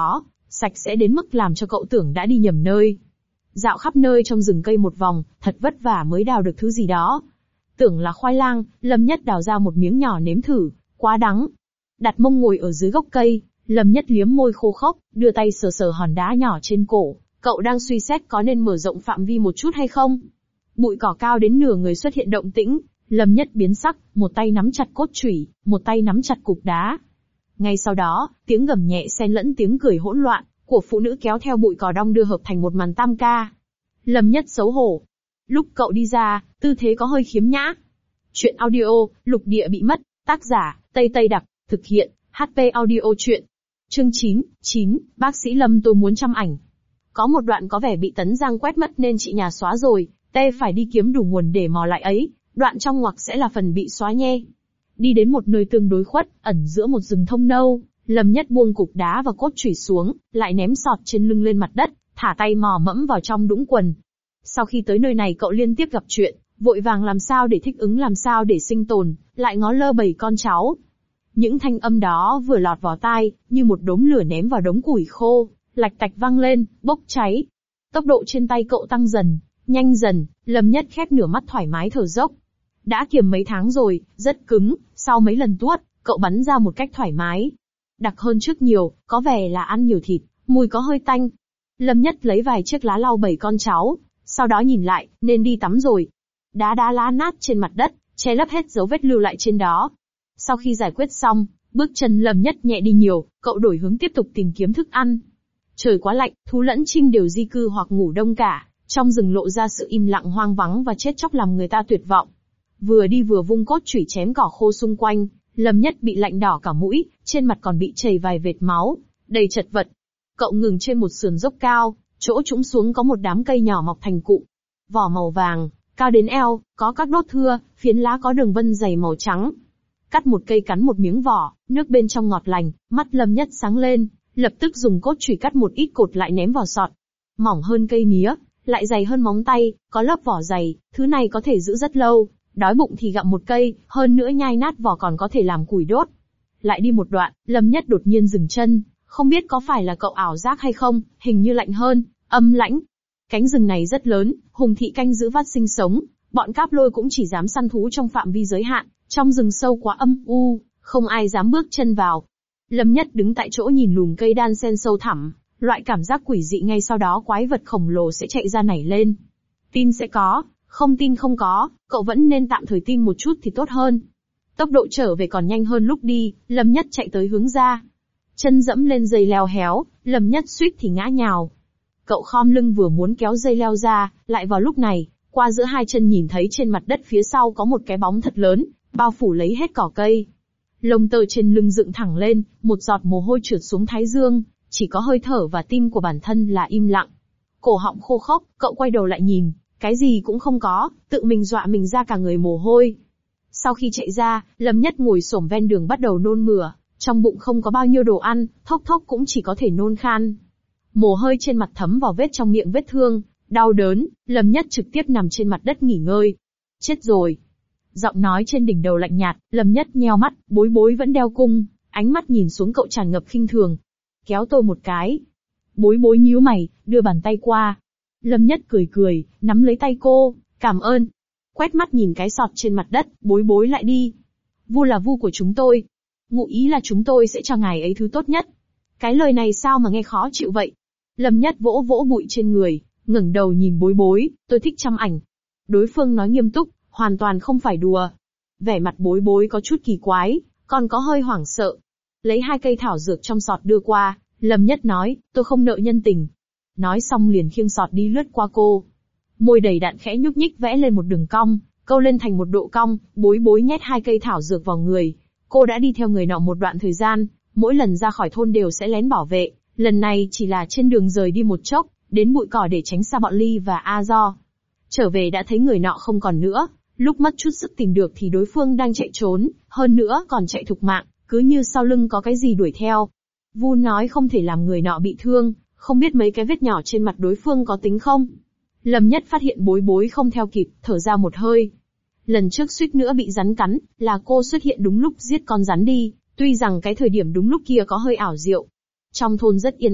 sạch sẽ đến mức làm cho cậu tưởng đã đi nhầm nơi. Dạo khắp nơi trong rừng cây một vòng, thật vất vả mới đào được thứ gì đó. Tưởng là khoai lang, Lâm Nhất đào ra một miếng nhỏ nếm thử, quá đắng. Đặt mông ngồi ở dưới gốc cây, Lâm Nhất liếm môi khô khốc, đưa tay sờ sờ hòn đá nhỏ trên cổ. Cậu đang suy xét có nên mở rộng phạm vi một chút hay không. Bụi cỏ cao đến nửa người xuất hiện động tĩnh, Lâm Nhất biến sắc, một tay nắm chặt cốt chủy, một tay nắm chặt cục đá. Ngay sau đó, tiếng gầm nhẹ xen lẫn tiếng cười hỗn loạn của phụ nữ kéo theo bụi cỏ đong đưa hợp thành một màn tam ca. Lâm Nhất xấu hổ. Lúc cậu đi ra, tư thế có hơi khiếm nhã. Chuyện audio, lục địa bị mất, tác giả, Tây Tây Đặc, thực hiện, hát pê Audio truyện. Chương chín, chín, bác sĩ Lâm tôi muốn chăm ảnh. Có một đoạn có vẻ bị Tấn Giang quét mất nên chị nhà xóa rồi, tê phải đi kiếm đủ nguồn để mò lại ấy, đoạn trong ngoặc sẽ là phần bị xóa nhe. Đi đến một nơi tương đối khuất, ẩn giữa một rừng thông nâu, Lâm Nhất buông cục đá và cốt chủy xuống, lại ném sọt trên lưng lên mặt đất, thả tay mò mẫm vào trong đũng quần. Sau khi tới nơi này cậu liên tiếp gặp chuyện, vội vàng làm sao để thích ứng làm sao để sinh tồn, lại ngó lơ bầy con cháu. Những thanh âm đó vừa lọt vào tai, như một đốm lửa ném vào đống củi khô, lạch tạch vang lên, bốc cháy. Tốc độ trên tay cậu tăng dần, nhanh dần, Lâm Nhất khép nửa mắt thoải mái thở dốc. Đã kiềm mấy tháng rồi, rất cứng, sau mấy lần tuốt, cậu bắn ra một cách thoải mái. Đặc hơn trước nhiều, có vẻ là ăn nhiều thịt, mùi có hơi tanh. Lâm Nhất lấy vài chiếc lá lau bầy con cháu, sau đó nhìn lại, nên đi tắm rồi. Đá đá lá nát trên mặt đất, che lấp hết dấu vết lưu lại trên đó. Sau khi giải quyết xong, bước chân Lâm Nhất nhẹ đi nhiều, cậu đổi hướng tiếp tục tìm kiếm thức ăn. Trời quá lạnh, thú lẫn chim đều di cư hoặc ngủ đông cả, trong rừng lộ ra sự im lặng hoang vắng và chết chóc làm người ta tuyệt vọng. Vừa đi vừa vung cốt chủy chém cỏ khô xung quanh, Lâm Nhất bị lạnh đỏ cả mũi, trên mặt còn bị chảy vài vệt máu, đầy chật vật. Cậu ngừng trên một sườn dốc cao, chỗ trũng xuống có một đám cây nhỏ mọc thành cụm. Vỏ màu vàng, cao đến eo, có các đốt thưa, phiến lá có đường vân dày màu trắng. Cắt một cây cắn một miếng vỏ, nước bên trong ngọt lành, mắt Lâm Nhất sáng lên, lập tức dùng cốt chủy cắt một ít cột lại ném vào sọt. Mỏng hơn cây mía, lại dày hơn móng tay, có lớp vỏ dày, thứ này có thể giữ rất lâu. Đói bụng thì gặm một cây, hơn nữa nhai nát vỏ còn có thể làm củi đốt. Lại đi một đoạn, Lâm Nhất đột nhiên dừng chân, không biết có phải là cậu ảo giác hay không, hình như lạnh hơn, âm lãnh. Cánh rừng này rất lớn, hùng thị canh giữ vắt sinh sống, bọn cáp lôi cũng chỉ dám săn thú trong phạm vi giới hạn, trong rừng sâu quá âm u, không ai dám bước chân vào. Lâm Nhất đứng tại chỗ nhìn lùm cây đan xen sâu thẳm, loại cảm giác quỷ dị ngay sau đó quái vật khổng lồ sẽ chạy ra nảy lên. Tin sẽ có. Không tin không có, cậu vẫn nên tạm thời tin một chút thì tốt hơn. Tốc độ trở về còn nhanh hơn lúc đi, Lâm Nhất chạy tới hướng ra. Chân dẫm lên dây leo héo, Lâm Nhất suýt thì ngã nhào. Cậu khom lưng vừa muốn kéo dây leo ra, lại vào lúc này, qua giữa hai chân nhìn thấy trên mặt đất phía sau có một cái bóng thật lớn, bao phủ lấy hết cỏ cây. Lông tơ trên lưng dựng thẳng lên, một giọt mồ hôi trượt xuống thái dương, chỉ có hơi thở và tim của bản thân là im lặng. Cổ họng khô khốc, cậu quay đầu lại nhìn. Cái gì cũng không có, tự mình dọa mình ra cả người mồ hôi. Sau khi chạy ra, Lâm Nhất ngồi xổm ven đường bắt đầu nôn mửa, trong bụng không có bao nhiêu đồ ăn, thốc thốc cũng chỉ có thể nôn khan. Mồ hôi trên mặt thấm vào vết trong miệng vết thương, đau đớn, Lâm Nhất trực tiếp nằm trên mặt đất nghỉ ngơi. Chết rồi. Giọng nói trên đỉnh đầu lạnh nhạt, Lâm Nhất nheo mắt, bối bối vẫn đeo cung, ánh mắt nhìn xuống cậu tràn ngập khinh thường. Kéo tôi một cái. Bối bối nhíu mày, đưa bàn tay qua. Lâm Nhất cười cười, nắm lấy tay cô, cảm ơn. Quét mắt nhìn cái sọt trên mặt đất, bối bối lại đi. Vu là vu của chúng tôi. Ngụ ý là chúng tôi sẽ cho ngài ấy thứ tốt nhất. Cái lời này sao mà nghe khó chịu vậy? Lâm Nhất vỗ vỗ bụi trên người, ngẩng đầu nhìn bối bối, tôi thích chăm ảnh. Đối phương nói nghiêm túc, hoàn toàn không phải đùa. Vẻ mặt bối bối có chút kỳ quái, còn có hơi hoảng sợ. Lấy hai cây thảo dược trong sọt đưa qua, Lâm Nhất nói, tôi không nợ nhân tình. Nói xong liền khiêng sọt đi lướt qua cô. Môi đầy đặn khẽ nhúc nhích vẽ lên một đường cong, câu lên thành một độ cong, bối bối nhét hai cây thảo dược vào người. Cô đã đi theo người nọ một đoạn thời gian, mỗi lần ra khỏi thôn đều sẽ lén bảo vệ, lần này chỉ là trên đường rời đi một chốc, đến bụi cỏ để tránh xa bọn Ly và A Do. Trở về đã thấy người nọ không còn nữa, lúc mất chút sức tìm được thì đối phương đang chạy trốn, hơn nữa còn chạy thục mạng, cứ như sau lưng có cái gì đuổi theo. Vu nói không thể làm người nọ bị thương, không biết mấy cái vết nhỏ trên mặt đối phương có tính không? Lâm Nhất phát hiện bối bối không theo kịp, thở ra một hơi. Lần trước suýt nữa bị rắn cắn, là cô xuất hiện đúng lúc giết con rắn đi, tuy rằng cái thời điểm đúng lúc kia có hơi ảo diệu. Trong thôn rất yên ắng,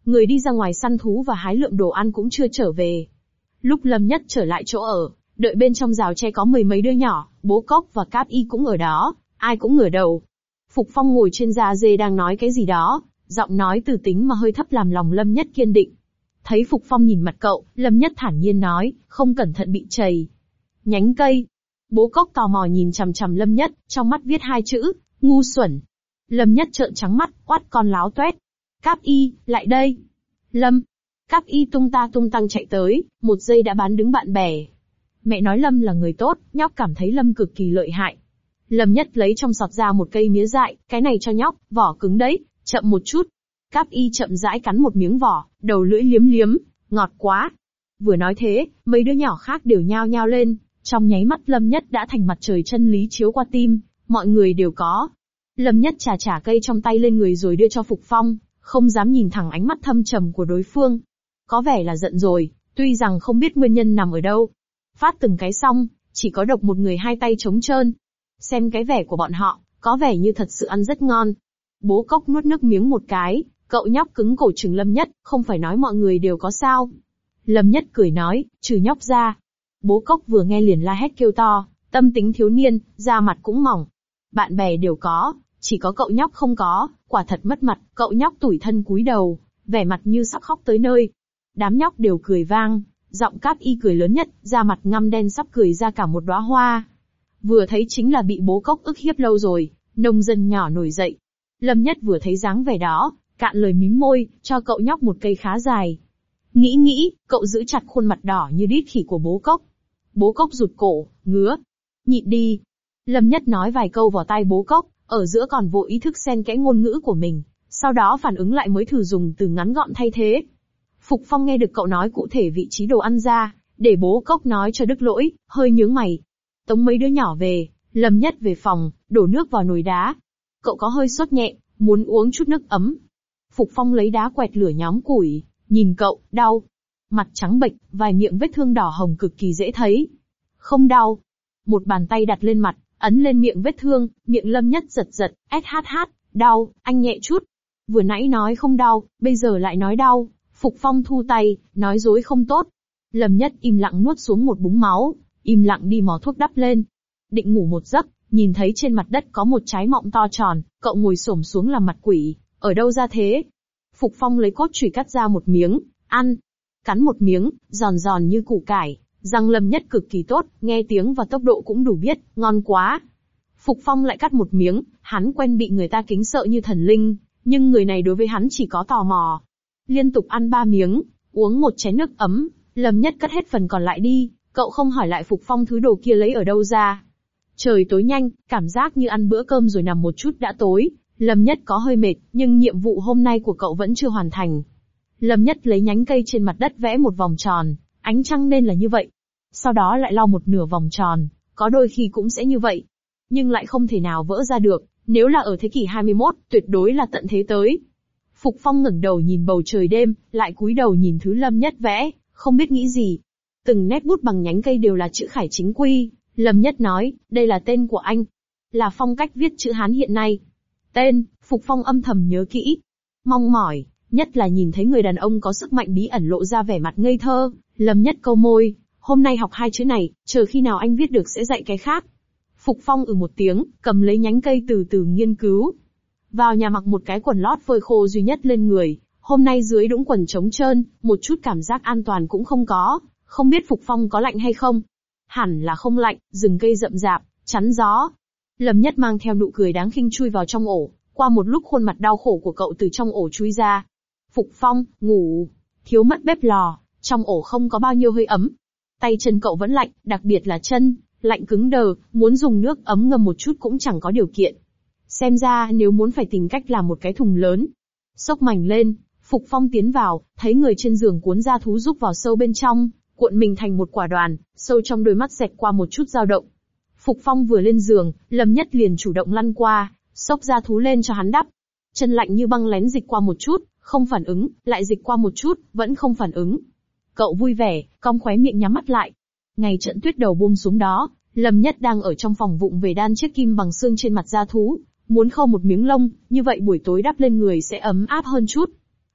Người đi ra ngoài săn thú và hái lượm đồ ăn cũng chưa trở về. Lúc Lâm Nhất trở lại chỗ ở, đợi bên trong rào tre có mười mấy đứa nhỏ, Bố Cốc và Cáp Y cũng ở đó, ai cũng ngửa đầu. Phục Phong ngồi trên da dê đang nói cái gì đó, giọng nói từ tính mà hơi thấp làm lòng Lâm Nhất kiên định. Thấy Phục Phong nhìn mặt cậu, Lâm Nhất thản nhiên nói, không cẩn thận bị trầy. Nhánh cây. Bố Cốc tò mò nhìn chằm chằm Lâm Nhất, trong mắt viết hai chữ, ngu xuẩn. Lâm Nhất trợn trắng mắt, oát con láo toét. Cáp Y, lại đây. Lâm. Cáp Y tung ta tung tăng chạy tới, một giây đã bán đứng bạn bè. Mẹ nói Lâm là người tốt, nhóc cảm thấy Lâm cực kỳ lợi hại. Lâm Nhất lấy trong sọt ra một cây mía dại, cái này cho nhóc, vỏ cứng đấy, chậm một chút. Cáp Y chậm rãi cắn một miếng vỏ, đầu lưỡi liếm liếm, ngọt quá. Vừa nói thế, mấy đứa nhỏ khác đều nhao nhao lên, trong nháy mắt Lâm Nhất đã thành mặt trời chân lý chiếu qua tim, mọi người đều có. Lâm Nhất chà chà cây trong tay lên người rồi đưa cho Phục Phong, không dám nhìn thẳng ánh mắt thâm trầm của đối phương. Có vẻ là giận rồi, tuy rằng không biết nguyên nhân nằm ở đâu. Phát từng cái xong, chỉ có độc một người hai tay trống trơn. Xem cái vẻ của bọn họ, có vẻ như thật sự ăn rất ngon. Bố Cốc nuốt nước miếng một cái, cậu nhóc cứng cổ trừng Lâm Nhất, không phải nói mọi người đều có sao. Lâm Nhất cười nói, trừ nhóc ra. Bố Cốc vừa nghe liền la hét kêu to, tâm tính thiếu niên, da mặt cũng mỏng. Bạn bè đều có, chỉ có cậu nhóc không có, quả thật mất mặt, cậu nhóc tủi thân cúi đầu, vẻ mặt như sắp khóc tới nơi. Đám nhóc đều cười vang, giọng Cáp Y cười lớn nhất, da mặt ngăm đen sắp cười ra cả một đóa hoa. Vừa thấy chính là bị Bố Cốc ức hiếp lâu rồi, nông dân nhỏ nổi dậy. Lâm Nhất vừa thấy dáng vẻ đó, cạn lời mím môi, cho cậu nhóc một cây khá dài. Nghĩ nghĩ, cậu giữ chặt khuôn mặt đỏ như đít khỉ của Bố Cốc. Bố Cốc rụt cổ, ngứa. Nhịn đi. Lâm Nhất nói vài câu vào tai Bố Cốc, ở giữa còn vô ý thức xen kẽ ngôn ngữ của mình, sau đó phản ứng lại mới thử dùng từ ngắn gọn thay thế. Phục Phong nghe được cậu nói cụ thể vị trí đồ ăn ra, để Bố Cốc nói cho đứt lỗi, hơi nhướng mày. Tống mấy đứa nhỏ về, Lâm Nhất về phòng, đổ nước vào nồi đá. Cậu có hơi sốt nhẹ, muốn uống chút nước ấm. Phục Phong lấy đá quẹt lửa nhóm củi, nhìn cậu, đau. Mặt trắng bệch, vài miệng vết thương đỏ hồng cực kỳ dễ thấy. Không đau. Một bàn tay đặt lên mặt, ấn lên miệng vết thương, miệng Lâm Nhất giật giật, ét hát hát, đau, anh nhẹ chút. Vừa nãy nói không đau, bây giờ lại nói đau. Phục Phong thu tay, nói dối không tốt. Lâm Nhất im lặng nuốt xuống một búng máu, im lặng đi mò thuốc đắp lên. Định ngủ một giấc, nhìn thấy trên mặt đất có một trái mọng to tròn, cậu ngồi xổm xuống làm mặt quỷ, ở đâu ra thế? Phục Phong lấy cốt chùy cắt ra một miếng, ăn. Cắn một miếng, giòn giòn như củ cải, răng Lâm Nhất cực kỳ tốt, nghe tiếng và tốc độ cũng đủ biết, ngon quá. Phục Phong lại cắt một miếng, hắn quen bị người ta kính sợ như thần linh, nhưng người này đối với hắn chỉ có tò mò. Liên tục ăn ba miếng, uống một chén nước ấm, Lâm Nhất cất hết phần còn lại đi, cậu không hỏi lại Phục Phong thứ đồ kia lấy ở đâu ra. Trời tối nhanh, cảm giác như ăn bữa cơm rồi nằm một chút đã tối, Lâm Nhất có hơi mệt, nhưng nhiệm vụ hôm nay của cậu vẫn chưa hoàn thành. Lâm Nhất lấy nhánh cây trên mặt đất vẽ một vòng tròn, ánh trăng nên là như vậy. Sau đó lại lau một nửa vòng tròn, có đôi khi cũng sẽ như vậy. Nhưng lại không thể nào vỡ ra được, nếu là ở thế kỷ hai mươi mốt, tuyệt đối là tận thế tới. Phục Phong ngẩng đầu nhìn bầu trời đêm, lại cúi đầu nhìn thứ Lâm Nhất vẽ, không biết nghĩ gì. Từng nét bút bằng nhánh cây đều là chữ khải chính quy, Lâm Nhất nói, đây là tên của anh. Là phong cách viết chữ Hán hiện nay. Tên, Phục Phong âm thầm nhớ kỹ. Mong mỏi, nhất là nhìn thấy người đàn ông có sức mạnh bí ẩn lộ ra vẻ mặt ngây thơ, Lâm Nhất câu môi, hôm nay học hai chữ này, chờ khi nào anh viết được sẽ dạy cái khác. Phục Phong ừ một tiếng, cầm lấy nhánh cây từ từ nghiên cứu. Vào nhà mặc một cái quần lót phơi khô duy nhất lên người, hôm nay dưới đũng quần trống trơn, một chút cảm giác an toàn cũng không có, không biết Phục Phong có lạnh hay không. Hẳn là không lạnh, rừng cây rậm rạp, chắn gió. Lâm Nhất mang theo nụ cười đáng khinh chui vào trong ổ, qua một lúc khuôn mặt đau khổ của cậu từ trong ổ chui ra. Phục Phong, ngủ, thiếu mất bếp lò, trong ổ không có bao nhiêu hơi ấm. Tay chân cậu vẫn lạnh, đặc biệt là chân, lạnh cứng đờ, muốn dùng nước ấm ngâm một chút cũng chẳng có điều kiện. Xem ra nếu muốn phải tìm cách làm một cái thùng lớn. Xốc mảnh lên, Phục Phong tiến vào, thấy người trên giường cuốn da thú rúc vào sâu bên trong, cuộn mình thành một quả đoàn, sâu trong đôi mắt xẹt qua một chút dao động. Phục Phong vừa lên giường, Lâm Nhất liền chủ động lăn qua, xốc da thú lên cho hắn đắp. Chân lạnh như băng lén dịch qua một chút, không phản ứng, lại dịch qua một chút, vẫn không phản ứng. Cậu vui vẻ, cong khóe miệng nhắm mắt lại. Ngày trận tuyết đầu buông xuống đó, Lâm Nhất đang ở trong phòng vụng về đan chiếc kim bằng xương trên mặt da thú, muốn khâu một miếng lông, như vậy buổi tối đắp lên người sẽ ấm áp hơn chút.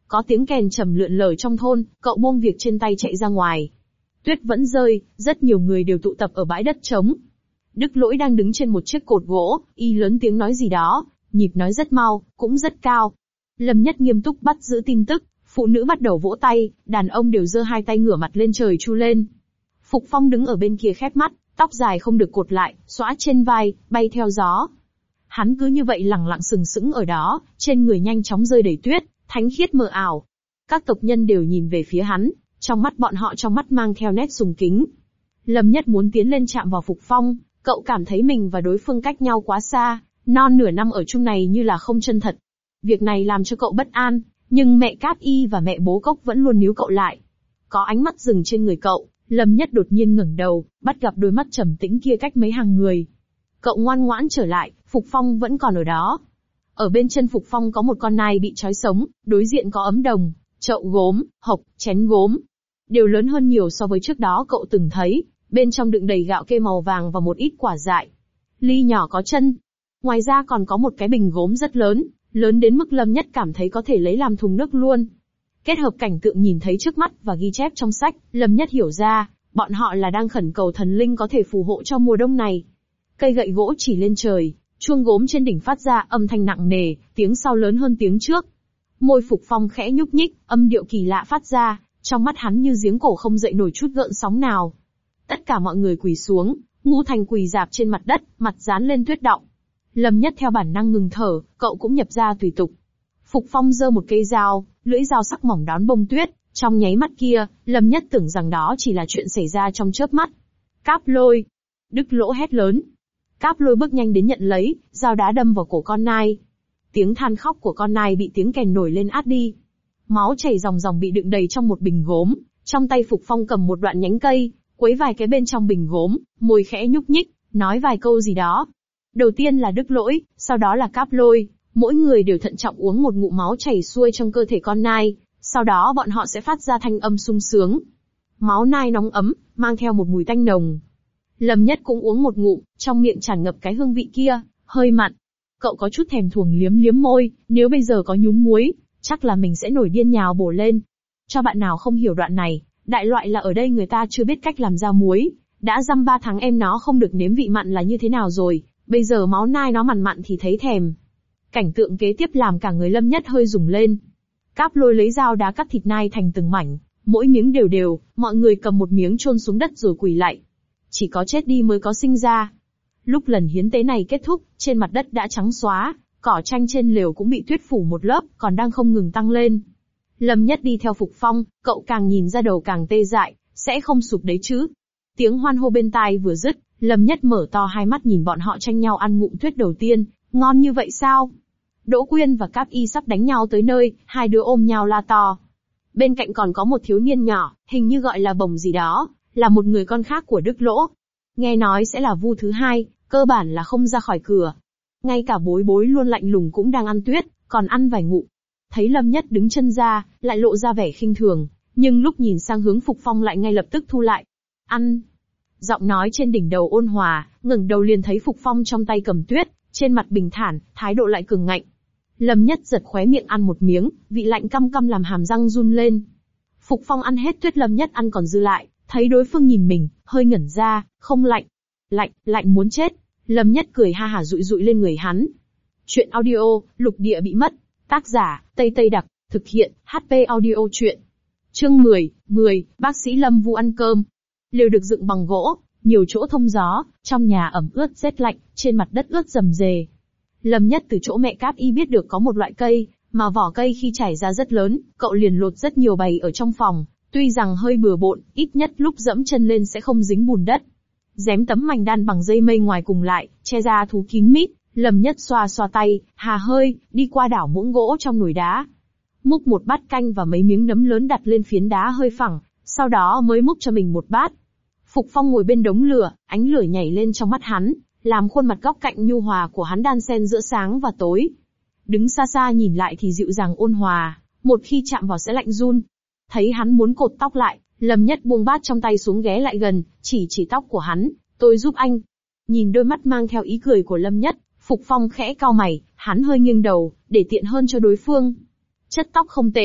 Có tiếng kèn trầm lượn lờ trong thôn, cậu buông việc trên tay chạy ra ngoài. Tuyết vẫn rơi, rất nhiều người đều tụ tập ở bãi đất trống. Đức Lỗi đang đứng trên một chiếc cột gỗ, y lớn tiếng nói gì đó, nhịp nói rất mau, cũng rất cao. Lâm Nhất nghiêm túc bắt giữ tin tức, phụ nữ bắt đầu vỗ tay, đàn ông đều giơ hai tay ngửa mặt lên trời chu lên. Phục Phong đứng ở bên kia khép mắt, tóc dài không được cột lại, xõa trên vai, bay theo gió. Hắn cứ như vậy lẳng lặng sừng sững ở đó, trên người nhanh chóng rơi đầy tuyết, thánh khiết mờ ảo. Các tộc nhân đều nhìn về phía hắn, trong mắt bọn họ trong mắt mang theo nét sùng kính. Lâm Nhất muốn tiến lên chạm vào Phục Phong, cậu cảm thấy mình và đối phương cách nhau quá xa, non nửa năm ở chung này như là không chân thật. Việc này làm cho cậu bất an, nhưng mẹ Cáp Y và mẹ Bố Cốc vẫn luôn níu cậu lại. Có ánh mắt dừng trên người cậu, Lâm Nhất đột nhiên ngẩng đầu, bắt gặp đôi mắt trầm tĩnh kia cách mấy hàng người. Cậu ngoan ngoãn trở lại, Phục Phong vẫn còn ở đó. Ở bên chân Phục Phong có một con nai bị trói sống, đối diện có ấm đồng, chậu gốm, hộc, chén gốm. Đều lớn hơn nhiều so với trước đó cậu từng thấy, bên trong đựng đầy gạo kê màu vàng và một ít quả dại. Ly nhỏ có chân. Ngoài ra còn có một cái bình gốm rất lớn, lớn đến mức Lâm Nhất cảm thấy có thể lấy làm thùng nước luôn. Kết hợp cảnh tượng nhìn thấy trước mắt và ghi chép trong sách, Lâm Nhất hiểu ra, bọn họ là đang khẩn cầu thần linh có thể phù hộ cho mùa đông này. Cây gậy gỗ chỉ lên trời, chuông gốm trên đỉnh phát ra âm thanh nặng nề, tiếng sau lớn hơn tiếng trước. Môi Phục Phong khẽ nhúc nhích, âm điệu kỳ lạ phát ra, trong mắt hắn như giếng cổ không dậy nổi chút gợn sóng nào. Tất cả mọi người quỳ xuống, Ngũ Thành quỳ rạp trên mặt đất, mặt dán lên tuyết đọng. Lâm Nhất theo bản năng ngừng thở, cậu cũng nhập ra tùy tục. Phục Phong giơ một cây dao, lưỡi dao sắc mỏng đón bông tuyết, trong nháy mắt kia, Lâm Nhất tưởng rằng đó chỉ là chuyện xảy ra trong chớp mắt. Cáp Lôi! Đức Lỗ hét lớn. Cáp Lôi bước nhanh đến nhận lấy, dao đá đâm vào cổ con nai. Tiếng than khóc của con nai bị tiếng kèn nổi lên át đi. Máu chảy ròng ròng bị đựng đầy trong một bình gốm, trong tay Phục Phong cầm một đoạn nhánh cây, quấy vài cái bên trong bình gốm, môi khẽ nhúc nhích, nói vài câu gì đó. Đầu tiên là Đức Lỗi, sau đó là Cáp Lôi, mỗi người đều thận trọng uống một ngụm máu chảy xuôi trong cơ thể con nai, sau đó bọn họ sẽ phát ra thanh âm sung sướng. Máu nai nóng ấm, mang theo một mùi tanh nồng. Lâm Nhất cũng uống một ngụm, trong miệng tràn ngập cái hương vị kia, hơi mặn. Cậu có chút thèm thuồng liếm liếm môi, nếu bây giờ có nhúng muối, chắc là mình sẽ nổi điên nhào bổ lên. Cho bạn nào không hiểu đoạn này, đại loại là ở đây người ta chưa biết cách làm ra muối, đã dăm ba tháng em nó không được nếm vị mặn là như thế nào rồi, bây giờ máu nai nó mặn mặn thì thấy thèm. Cảnh tượng kế tiếp làm cả người Lâm Nhất hơi rùng lên. Cáp Lôi lấy dao đá cắt thịt nai thành từng mảnh, mỗi miếng đều đều, mọi người cầm một miếng chôn xuống đất rồi quỳ lạy. Chỉ có chết đi mới có sinh ra. Lúc lần hiến tế này kết thúc, trên mặt đất đã trắng xóa, cỏ tranh trên lều cũng bị tuyết phủ một lớp, còn đang không ngừng tăng lên. Lâm Nhất đi theo Phục Phong, cậu càng nhìn ra đầu càng tê dại, sẽ không sụp đấy chứ. Tiếng hoan hô bên tai vừa dứt, Lâm Nhất mở to hai mắt nhìn bọn họ tranh nhau ăn ngụm tuyết đầu tiên, ngon như vậy sao? Đỗ Quyên và Cáp Y sắp đánh nhau tới nơi, hai đứa ôm nhau la to. Bên cạnh còn có một thiếu niên nhỏ, hình như gọi là Bồng gì đó, là một người con khác của Đức Lỗ. Nghe nói sẽ là vu thứ hai, cơ bản là không ra khỏi cửa. Ngay cả Bối Bối luôn lạnh lùng cũng đang ăn tuyết, còn ăn vài ngụm. Thấy Lâm Nhất đứng chân ra, lại lộ ra vẻ khinh thường, nhưng lúc nhìn sang hướng Phục Phong lại ngay lập tức thu lại. Ăn. Giọng nói trên đỉnh đầu ôn hòa, ngẩng đầu liền thấy Phục Phong trong tay cầm tuyết, trên mặt bình thản, thái độ lại cường ngạnh. Lâm Nhất giật khóe miệng ăn một miếng, vị lạnh căm căm làm hàm răng run lên. Phục Phong ăn hết tuyết Lâm Nhất ăn còn dư lại, thấy đối phương nhìn mình, hơi ngẩn ra, không lạnh. Lạnh, lạnh muốn chết. Lâm Nhất cười ha hả dụi dụi lên người hắn. Chuyện audio, Lục Địa Bị Mất. Tác giả, Tây Tây Đặc. Thực hiện, hát pê Audio Chuyện. Chương mười, mười, bác sĩ Lâm Vu ăn cơm. Lều được dựng bằng gỗ, nhiều chỗ thông gió, trong nhà ẩm ướt rét lạnh, trên mặt đất ướt rầm rề. Lâm Nhất từ chỗ mẹ Cáp Y biết được có một loại cây, mà vỏ cây khi chảy ra rất lớn, cậu liền lột rất nhiều bày ở trong phòng, tuy rằng hơi bừa bộn, ít nhất lúc dẫm chân lên sẽ không dính bùn đất. Dém tấm mảnh đan bằng dây mây ngoài cùng lại, che ra thú kín mít, Lâm Nhất xoa xoa tay, hà hơi, đi qua đảo muỗng gỗ trong nồi đá. Múc một bát canh và mấy miếng nấm lớn đặt lên phiến đá hơi phẳng, sau đó mới múc cho mình một bát. Phục Phong ngồi bên đống lửa, ánh lửa nhảy lên trong mắt hắn, làm khuôn mặt góc cạnh nhu hòa của hắn đan xen giữa sáng và tối. Đứng xa xa nhìn lại thì dịu dàng ôn hòa, một khi chạm vào sẽ lạnh run. Thấy hắn muốn cột tóc lại, Lâm Nhất buông bát trong tay xuống ghé lại gần, chỉ chỉ tóc của hắn, tôi giúp anh. Nhìn đôi mắt mang theo ý cười của Lâm Nhất, Phục Phong khẽ cau mày, hắn hơi nghiêng đầu, để tiện hơn cho đối phương. Chất tóc không tệ,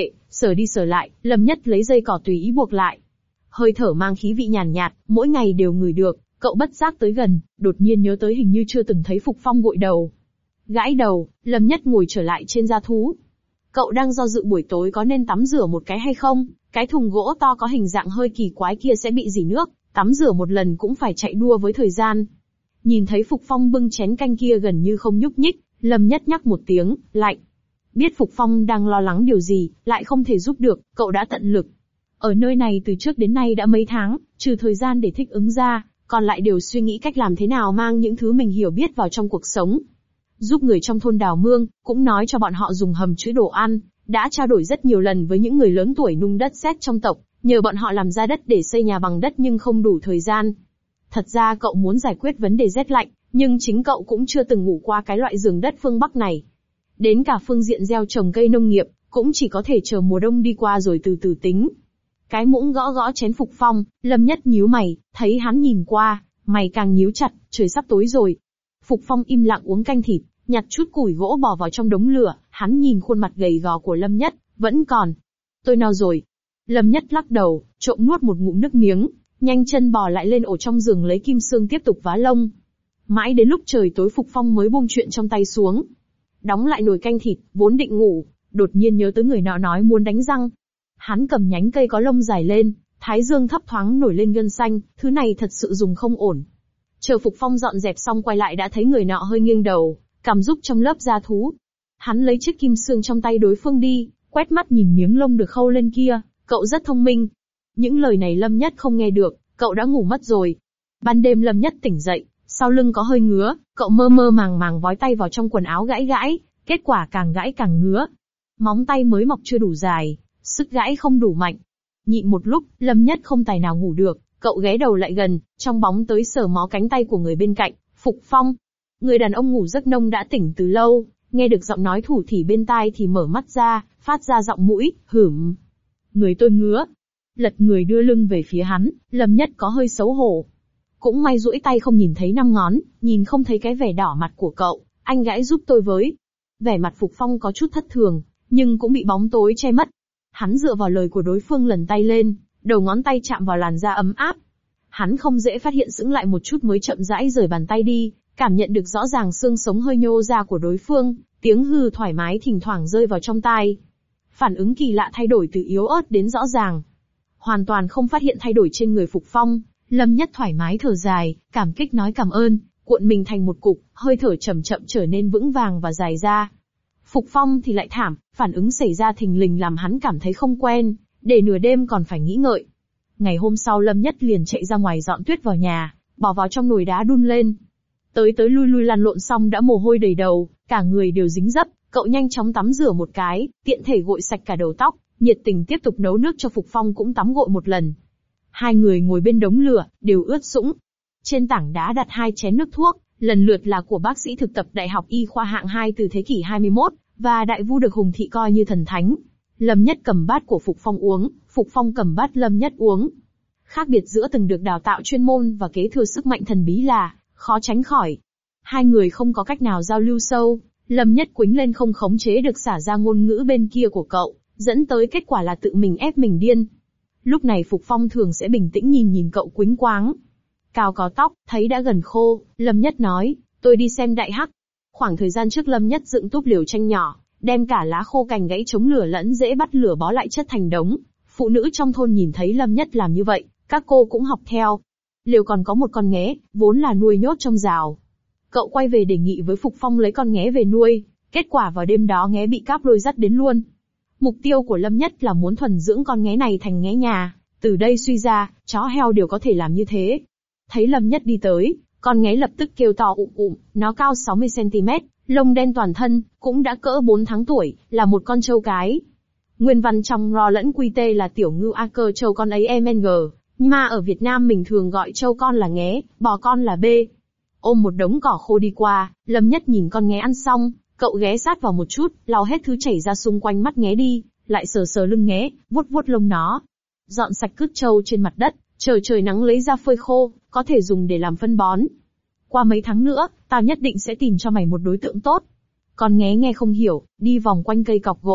Sờ đi sờ lại, Lâm Nhất lấy dây cỏ tùy ý buộc lại. Hơi thở mang khí vị nhàn nhạt, mỗi ngày đều ngửi được, cậu bất giác tới gần, đột nhiên nhớ tới hình như chưa từng thấy Phục Phong gội đầu. Gãi đầu, Lâm Nhất ngồi trở lại trên da thú. Cậu đang do dự buổi tối có nên tắm rửa một cái hay không, cái thùng gỗ to có hình dạng hơi kỳ quái kia sẽ bị rỉ nước, tắm rửa một lần cũng phải chạy đua với thời gian. Nhìn thấy Phục Phong bưng chén canh kia gần như không nhúc nhích, Lâm Nhất nhắc một tiếng, lạnh. Biết Phục Phong đang lo lắng điều gì, lại không thể giúp được, cậu đã tận lực. Ở nơi này từ trước đến nay đã mấy tháng, trừ thời gian để thích ứng ra, còn lại đều suy nghĩ cách làm thế nào mang những thứ mình hiểu biết vào trong cuộc sống. Giúp người trong thôn đào mương, cũng nói cho bọn họ dùng hầm trữ đồ ăn, đã trao đổi rất nhiều lần với những người lớn tuổi nung đất sét trong tộc, nhờ bọn họ làm ra đất để xây nhà bằng đất nhưng không đủ thời gian. Thật ra cậu muốn giải quyết vấn đề rét lạnh, nhưng chính cậu cũng chưa từng ngủ qua cái loại giường đất phương Bắc này. Đến cả phương diện gieo trồng cây nông nghiệp, cũng chỉ có thể chờ mùa đông đi qua rồi từ từ tính. Cái muỗng gõ gõ chén Phục Phong, Lâm Nhất nhíu mày, thấy hắn nhìn qua, mày càng nhíu chặt, trời sắp tối rồi. Phục Phong im lặng uống canh thịt, nhặt chút củi gỗ bỏ vào trong đống lửa, hắn nhìn khuôn mặt gầy gò của Lâm Nhất, vẫn còn. Tôi no rồi. Lâm Nhất lắc đầu, trộm nuốt một ngụm nước miếng, nhanh chân bò lại lên ổ trong giường lấy kim xương tiếp tục vá lông. Mãi đến lúc trời tối Phục Phong mới buông chuyện trong tay xuống. Đóng lại nồi canh thịt, vốn định ngủ, đột nhiên nhớ tới người nọ nói muốn đánh răng. Hắn cầm nhánh cây có lông dài lên, thái dương thấp thoáng nổi lên gân xanh, thứ này thật sự dùng không ổn. Chờ Phục Phong dọn dẹp xong quay lại đã thấy người nọ hơi nghiêng đầu, cằm rúc trong lớp da thú. Hắn lấy chiếc kim xương trong tay đối phương đi, quét mắt nhìn miếng lông được khâu lên kia, cậu rất thông minh. Những lời này Lâm Nhất không nghe được, cậu đã ngủ mất rồi. Ban đêm Lâm Nhất tỉnh dậy, sau lưng có hơi ngứa, cậu mơ mơ màng màng vói tay vào trong quần áo gãi gãi, kết quả càng gãi càng ngứa. Móng tay mới mọc chưa đủ dài, sức gãi không đủ mạnh. Nhịn một lúc, Lâm Nhất không tài nào ngủ được, cậu ghé đầu lại gần, trong bóng tới sờ mó cánh tay của người bên cạnh, Phục Phong. Người đàn ông ngủ giấc nông đã tỉnh từ lâu, nghe được giọng nói thủ thỉ bên tai thì mở mắt ra, phát ra giọng mũi, hửm. Người tôi ngứa. Lật người đưa lưng về phía hắn, Lâm Nhất có hơi xấu hổ. Cũng may duỗi tay không nhìn thấy năm ngón, nhìn không thấy cái vẻ đỏ mặt của cậu, anh gãi giúp tôi với. Vẻ mặt Phục Phong có chút thất thường, nhưng cũng bị bóng tối che mất. Hắn dựa vào lời của đối phương lần tay lên, đầu ngón tay chạm vào làn da ấm áp. Hắn không dễ phát hiện sững lại một chút mới chậm rãi rời bàn tay đi, cảm nhận được rõ ràng xương sống hơi nhô ra của đối phương, tiếng hừ thoải mái thỉnh thoảng rơi vào trong tai. Phản ứng kỳ lạ thay đổi từ yếu ớt đến rõ ràng. Hoàn toàn không phát hiện thay đổi trên người Phục Phong, Lâm Nhất thoải mái thở dài, cảm kích nói cảm ơn, cuộn mình thành một cục, hơi thở chậm chậm trở nên vững vàng và dài ra. Phục Phong thì lại thảm, phản ứng xảy ra thình lình làm hắn cảm thấy không quen, để nửa đêm còn phải nghĩ ngợi. Ngày hôm sau Lâm Nhất liền chạy ra ngoài dọn tuyết vào nhà, bỏ vào trong nồi đá đun lên. Tới tới lui lui lăn lộn xong đã mồ hôi đầy đầu, cả người đều dính dấp, cậu nhanh chóng tắm rửa một cái, tiện thể gội sạch cả đầu tóc, nhiệt tình tiếp tục nấu nước cho Phục Phong cũng tắm gội một lần. Hai người ngồi bên đống lửa, đều ướt sũng. Trên tảng đá đặt hai chén nước thuốc, lần lượt là của bác sĩ thực tập Đại học Y khoa hạng hai từ thế kỷ hai mươi mốt, và đại vu được Hùng Thị coi như thần thánh. Lâm Nhất cầm bát của Phục Phong uống, Phục Phong cầm bát Lâm Nhất uống. Khác biệt giữa từng được đào tạo chuyên môn và kế thừa sức mạnh thần bí là, khó tránh khỏi. Hai người không có cách nào giao lưu sâu, Lâm Nhất quĩnh lên không khống chế được xả ra ngôn ngữ bên kia của cậu, dẫn tới kết quả là tự mình ép mình điên. Lúc này Phục Phong thường sẽ bình tĩnh nhìn nhìn cậu quĩnh quáng. Cào có tóc, thấy đã gần khô, Lâm Nhất nói, tôi đi xem Đại Hắc. Khoảng thời gian trước Lâm Nhất dựng túp liều tranh nhỏ, đem cả lá khô cành gãy chống lửa lẫn dễ bắt lửa bó lại chất thành đống. Phụ nữ trong thôn nhìn thấy Lâm Nhất làm như vậy, các cô cũng học theo. Liều còn có một con nghé, vốn là nuôi nhốt trong rào. Cậu quay về đề nghị với Phục Phong lấy con nghé về nuôi, kết quả vào đêm đó nghé bị cáp lôi dắt đến luôn. Mục tiêu của Lâm Nhất là muốn thuần dưỡng con nghé này thành nghé nhà, từ đây suy ra, chó heo đều có thể làm như thế. Thấy Lâm Nhất đi tới, con nghé lập tức kêu to ụm ụm, nó cao sáu mươi xăng ti mét, lông đen toàn thân, cũng đã cỡ bốn tháng tuổi, là một con trâu cái. Nguyên văn trong ro lẫn quy tê là tiểu ngưu a cơ trâu con ấy em en giê, nhưng mà ở Việt Nam mình thường gọi trâu con là nghé, bò con là bê. Ôm một đống cỏ khô đi qua, Lâm Nhất nhìn con nghé ăn xong, cậu ghé sát vào một chút, lau hết thứ chảy ra xung quanh mắt nghé đi, lại sờ sờ lưng nghé, vuốt vuốt lông nó. Dọn sạch cứt trâu trên mặt đất, chờ trời nắng lấy ra phơi khô, có thể dùng để làm phân bón. Qua mấy tháng nữa, tao nhất định sẽ tìm cho mày một đối tượng tốt. Con nghé nghe không hiểu, đi vòng quanh cây cọc gỗ,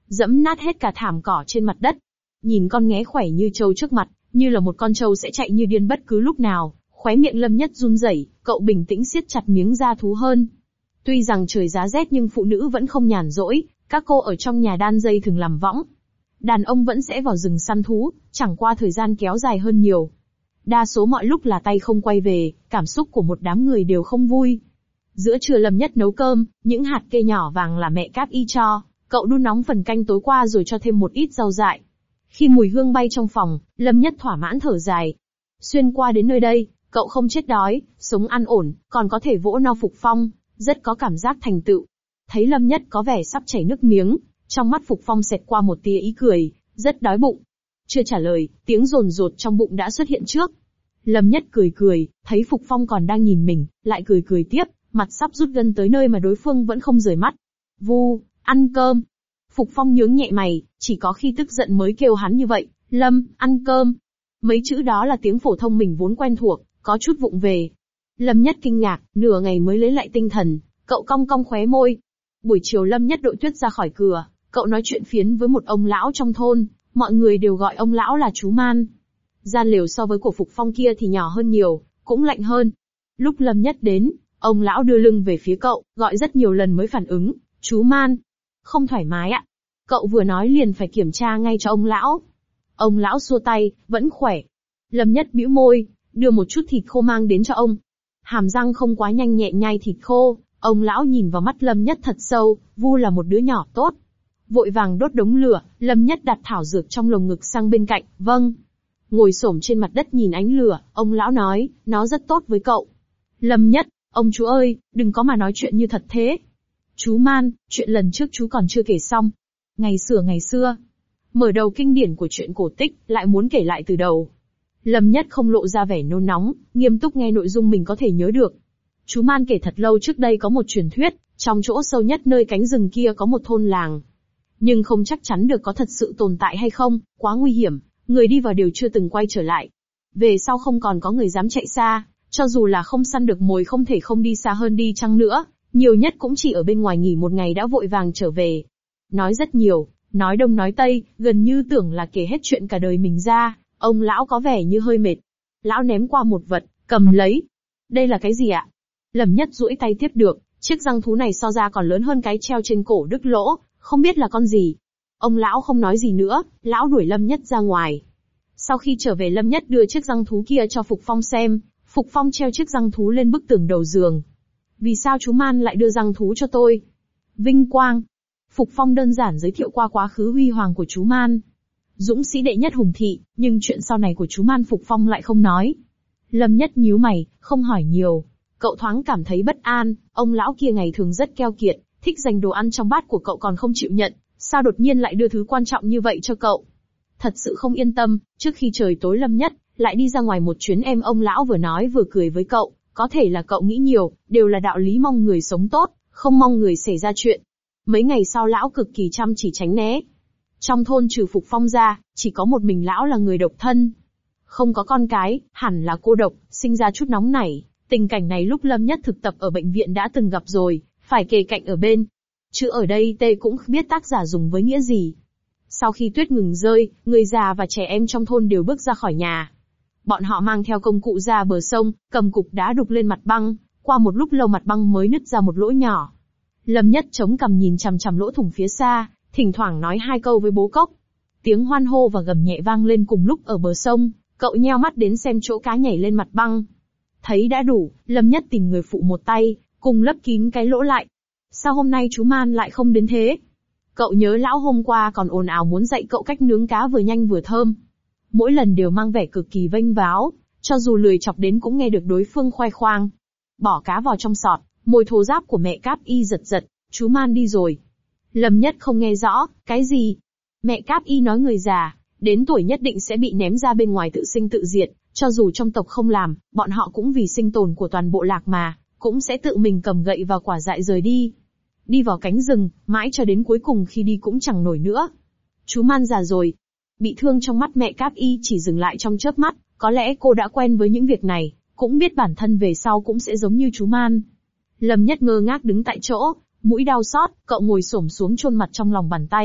dẫm nát hết cả thảm cỏ trên mặt đất. Nhìn con nghé khỏe như trâu trước mặt, như là một con trâu sẽ chạy như điên bất cứ lúc nào, khóe miệng Lâm Nhất run rẩy, cậu bình tĩnh siết chặt miếng da thú hơn. Tuy rằng trời giá rét nhưng phụ nữ vẫn không nhàn rỗi, các cô ở trong nhà đan dây thường làm võng. Đàn ông vẫn sẽ vào rừng săn thú, chẳng qua thời gian kéo dài hơn nhiều. Đa số mọi lúc là tay không quay về, cảm xúc của một đám người đều không vui. Giữa trưa Lâm Nhất nấu cơm, những hạt kê nhỏ vàng là mẹ Cáp Y cho, cậu đun nóng phần canh tối qua rồi cho thêm một ít rau dại. Khi mùi hương bay trong phòng, Lâm Nhất thỏa mãn thở dài. Xuyên qua đến nơi đây, cậu không chết đói, sống an ổn, còn có thể vỗ no Phục Phong, rất có cảm giác thành tựu. Thấy Lâm Nhất có vẻ sắp chảy nước miếng, trong mắt Phục Phong xẹt qua một tia ý cười, rất đói bụng. Chưa trả lời, tiếng rồn rột trong bụng đã xuất hiện trước. Lâm Nhất cười cười, thấy Phục Phong còn đang nhìn mình, lại cười cười tiếp, mặt sắp rút gân tới nơi mà đối phương vẫn không rời mắt. Vu, ăn cơm. Phục Phong nhướng nhẹ mày, chỉ có khi tức giận mới kêu hắn như vậy, Lâm, ăn cơm. Mấy chữ đó là tiếng phổ thông mình vốn quen thuộc, có chút vụng về. Lâm Nhất kinh ngạc, nửa ngày mới lấy lại tinh thần, cậu cong cong khóe môi. Buổi chiều Lâm Nhất đội tuyết ra khỏi cửa, cậu nói chuyện phiến với một ông lão trong thôn, mọi người đều gọi ông lão là chú Man. Gian lều so với của Phục Phong kia thì nhỏ hơn nhiều, cũng lạnh hơn. Lúc Lâm Nhất đến, ông lão đưa lưng về phía cậu, gọi rất nhiều lần mới phản ứng, chú Man. Không thoải mái ạ. Cậu vừa nói liền phải kiểm tra ngay cho ông lão. Ông lão xua tay, vẫn khỏe. Lâm Nhất bĩu môi, đưa một chút thịt khô mang đến cho ông. Hàm răng không quá nhanh nhẹ nhai thịt khô, ông lão nhìn vào mắt Lâm Nhất thật sâu, Vu là một đứa nhỏ tốt. Vội vàng đốt đống lửa, Lâm Nhất đặt thảo dược trong lồng ngực sang bên cạnh, vâng. Ngồi xổm trên mặt đất nhìn ánh lửa, ông lão nói, nó rất tốt với cậu. Lâm Nhất, ông chú ơi, đừng có mà nói chuyện như thật thế. Chú Man, chuyện lần trước chú còn chưa kể xong. Ngày xưa ngày xưa, mở đầu kinh điển của chuyện cổ tích, lại muốn kể lại từ đầu. Lâm Nhất không lộ ra vẻ nôn nóng, nghiêm túc nghe nội dung mình có thể nhớ được. Chú Man kể thật lâu trước đây có một truyền thuyết, trong chỗ sâu nhất nơi cánh rừng kia có một thôn làng. Nhưng không chắc chắn được có thật sự tồn tại hay không, quá nguy hiểm, người đi vào đều chưa từng quay trở lại. Về sau không còn có người dám chạy xa, cho dù là không săn được mồi không thể không đi xa hơn đi chăng nữa, nhiều nhất cũng chỉ ở bên ngoài nghỉ một ngày đã vội vàng trở về. Nói rất nhiều, nói đông nói tây, gần như tưởng là kể hết chuyện cả đời mình ra, ông lão có vẻ như hơi mệt. Lão ném qua một vật, cầm lấy. Đây là cái gì ạ? Lâm Nhất duỗi tay tiếp được, chiếc răng thú này so ra còn lớn hơn cái treo trên cổ đứt lỗ, không biết là con gì. Ông lão không nói gì nữa, lão đuổi Lâm Nhất ra ngoài. Sau khi trở về Lâm Nhất đưa chiếc răng thú kia cho Phục Phong xem, Phục Phong treo chiếc răng thú lên bức tường đầu giường. Vì sao chú Man lại đưa răng thú cho tôi? Vinh quang. Phục Phong đơn giản giới thiệu qua quá khứ huy hoàng của chú Man. Dũng sĩ đệ nhất hùng thị, nhưng chuyện sau này của chú Man Phục Phong lại không nói. Lâm Nhất nhíu mày, không hỏi nhiều. Cậu thoáng cảm thấy bất an, ông lão kia ngày thường rất keo kiệt, thích dành đồ ăn trong bát của cậu còn không chịu nhận, sao đột nhiên lại đưa thứ quan trọng như vậy cho cậu? Thật sự không yên tâm, trước khi trời tối Lâm Nhất lại đi ra ngoài một chuyến em ông lão vừa nói vừa cười với cậu, có thể là cậu nghĩ nhiều, đều là đạo lý mong người sống tốt, không mong người xảy ra chuyện. Mấy ngày sau lão cực kỳ chăm chỉ tránh né. Trong thôn trừ Phục Phong ra, chỉ có một mình lão là người độc thân. Không có con cái, hẳn là cô độc, sinh ra chút nóng nảy. Tình cảnh này lúc Lâm Nhất thực tập ở bệnh viện đã từng gặp rồi, phải kề cạnh ở bên. Chứ ở đây Tê cũng biết tác giả dùng với nghĩa gì. Sau khi tuyết ngừng rơi, người già và trẻ em trong thôn đều bước ra khỏi nhà. Bọn họ mang theo công cụ ra bờ sông, cầm cục đá đục lên mặt băng, qua một lúc lâu mặt băng mới nứt ra một lỗ nhỏ. Lâm Nhất chống cằm nhìn chằm chằm lỗ thủng phía xa, thỉnh thoảng nói hai câu với bố cốc. Tiếng hoan hô và gầm nhẹ vang lên cùng lúc ở bờ sông, cậu nheo mắt đến xem chỗ cá nhảy lên mặt băng. Thấy đã đủ, Lâm Nhất tìm người phụ một tay, cùng lấp kín cái lỗ lại. Sao hôm nay chú Man lại không đến thế? Cậu nhớ lão hôm qua còn ồn ào muốn dạy cậu cách nướng cá vừa nhanh vừa thơm. Mỗi lần đều mang vẻ cực kỳ vênh váo, cho dù lười chọc đến cũng nghe được đối phương khoe khoang. Bỏ cá vào trong sọt, môi thô ráp của mẹ Cáp Y giật giật, chú Man đi rồi. Lâm Nhất không nghe rõ, cái gì? Mẹ Cáp Y nói người già, đến tuổi nhất định sẽ bị ném ra bên ngoài tự sinh tự diệt, cho dù trong tộc không làm, bọn họ cũng vì sinh tồn của toàn bộ lạc mà, cũng sẽ tự mình cầm gậy và quả dại rời đi. Đi vào cánh rừng, mãi cho đến cuối cùng khi đi cũng chẳng nổi nữa. Chú Man già rồi. Bị thương trong mắt mẹ Cáp Y chỉ dừng lại trong chớp mắt, có lẽ cô đã quen với những việc này, cũng biết bản thân về sau cũng sẽ giống như chú Man. Lâm Nhất ngơ ngác đứng tại chỗ, mũi đau xót, cậu ngồi xổm xuống chôn mặt trong lòng bàn tay,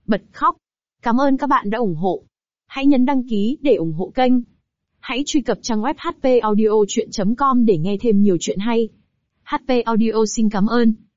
Bật khóc. Cảm ơn các bạn đã ủng hộ. Hãy nhấn đăng ký để ủng hộ kênh. Hãy truy cập trang web h p audio chuyện chấm com để nghe thêm nhiều chuyện hay. hát pê Audio xin cảm ơn.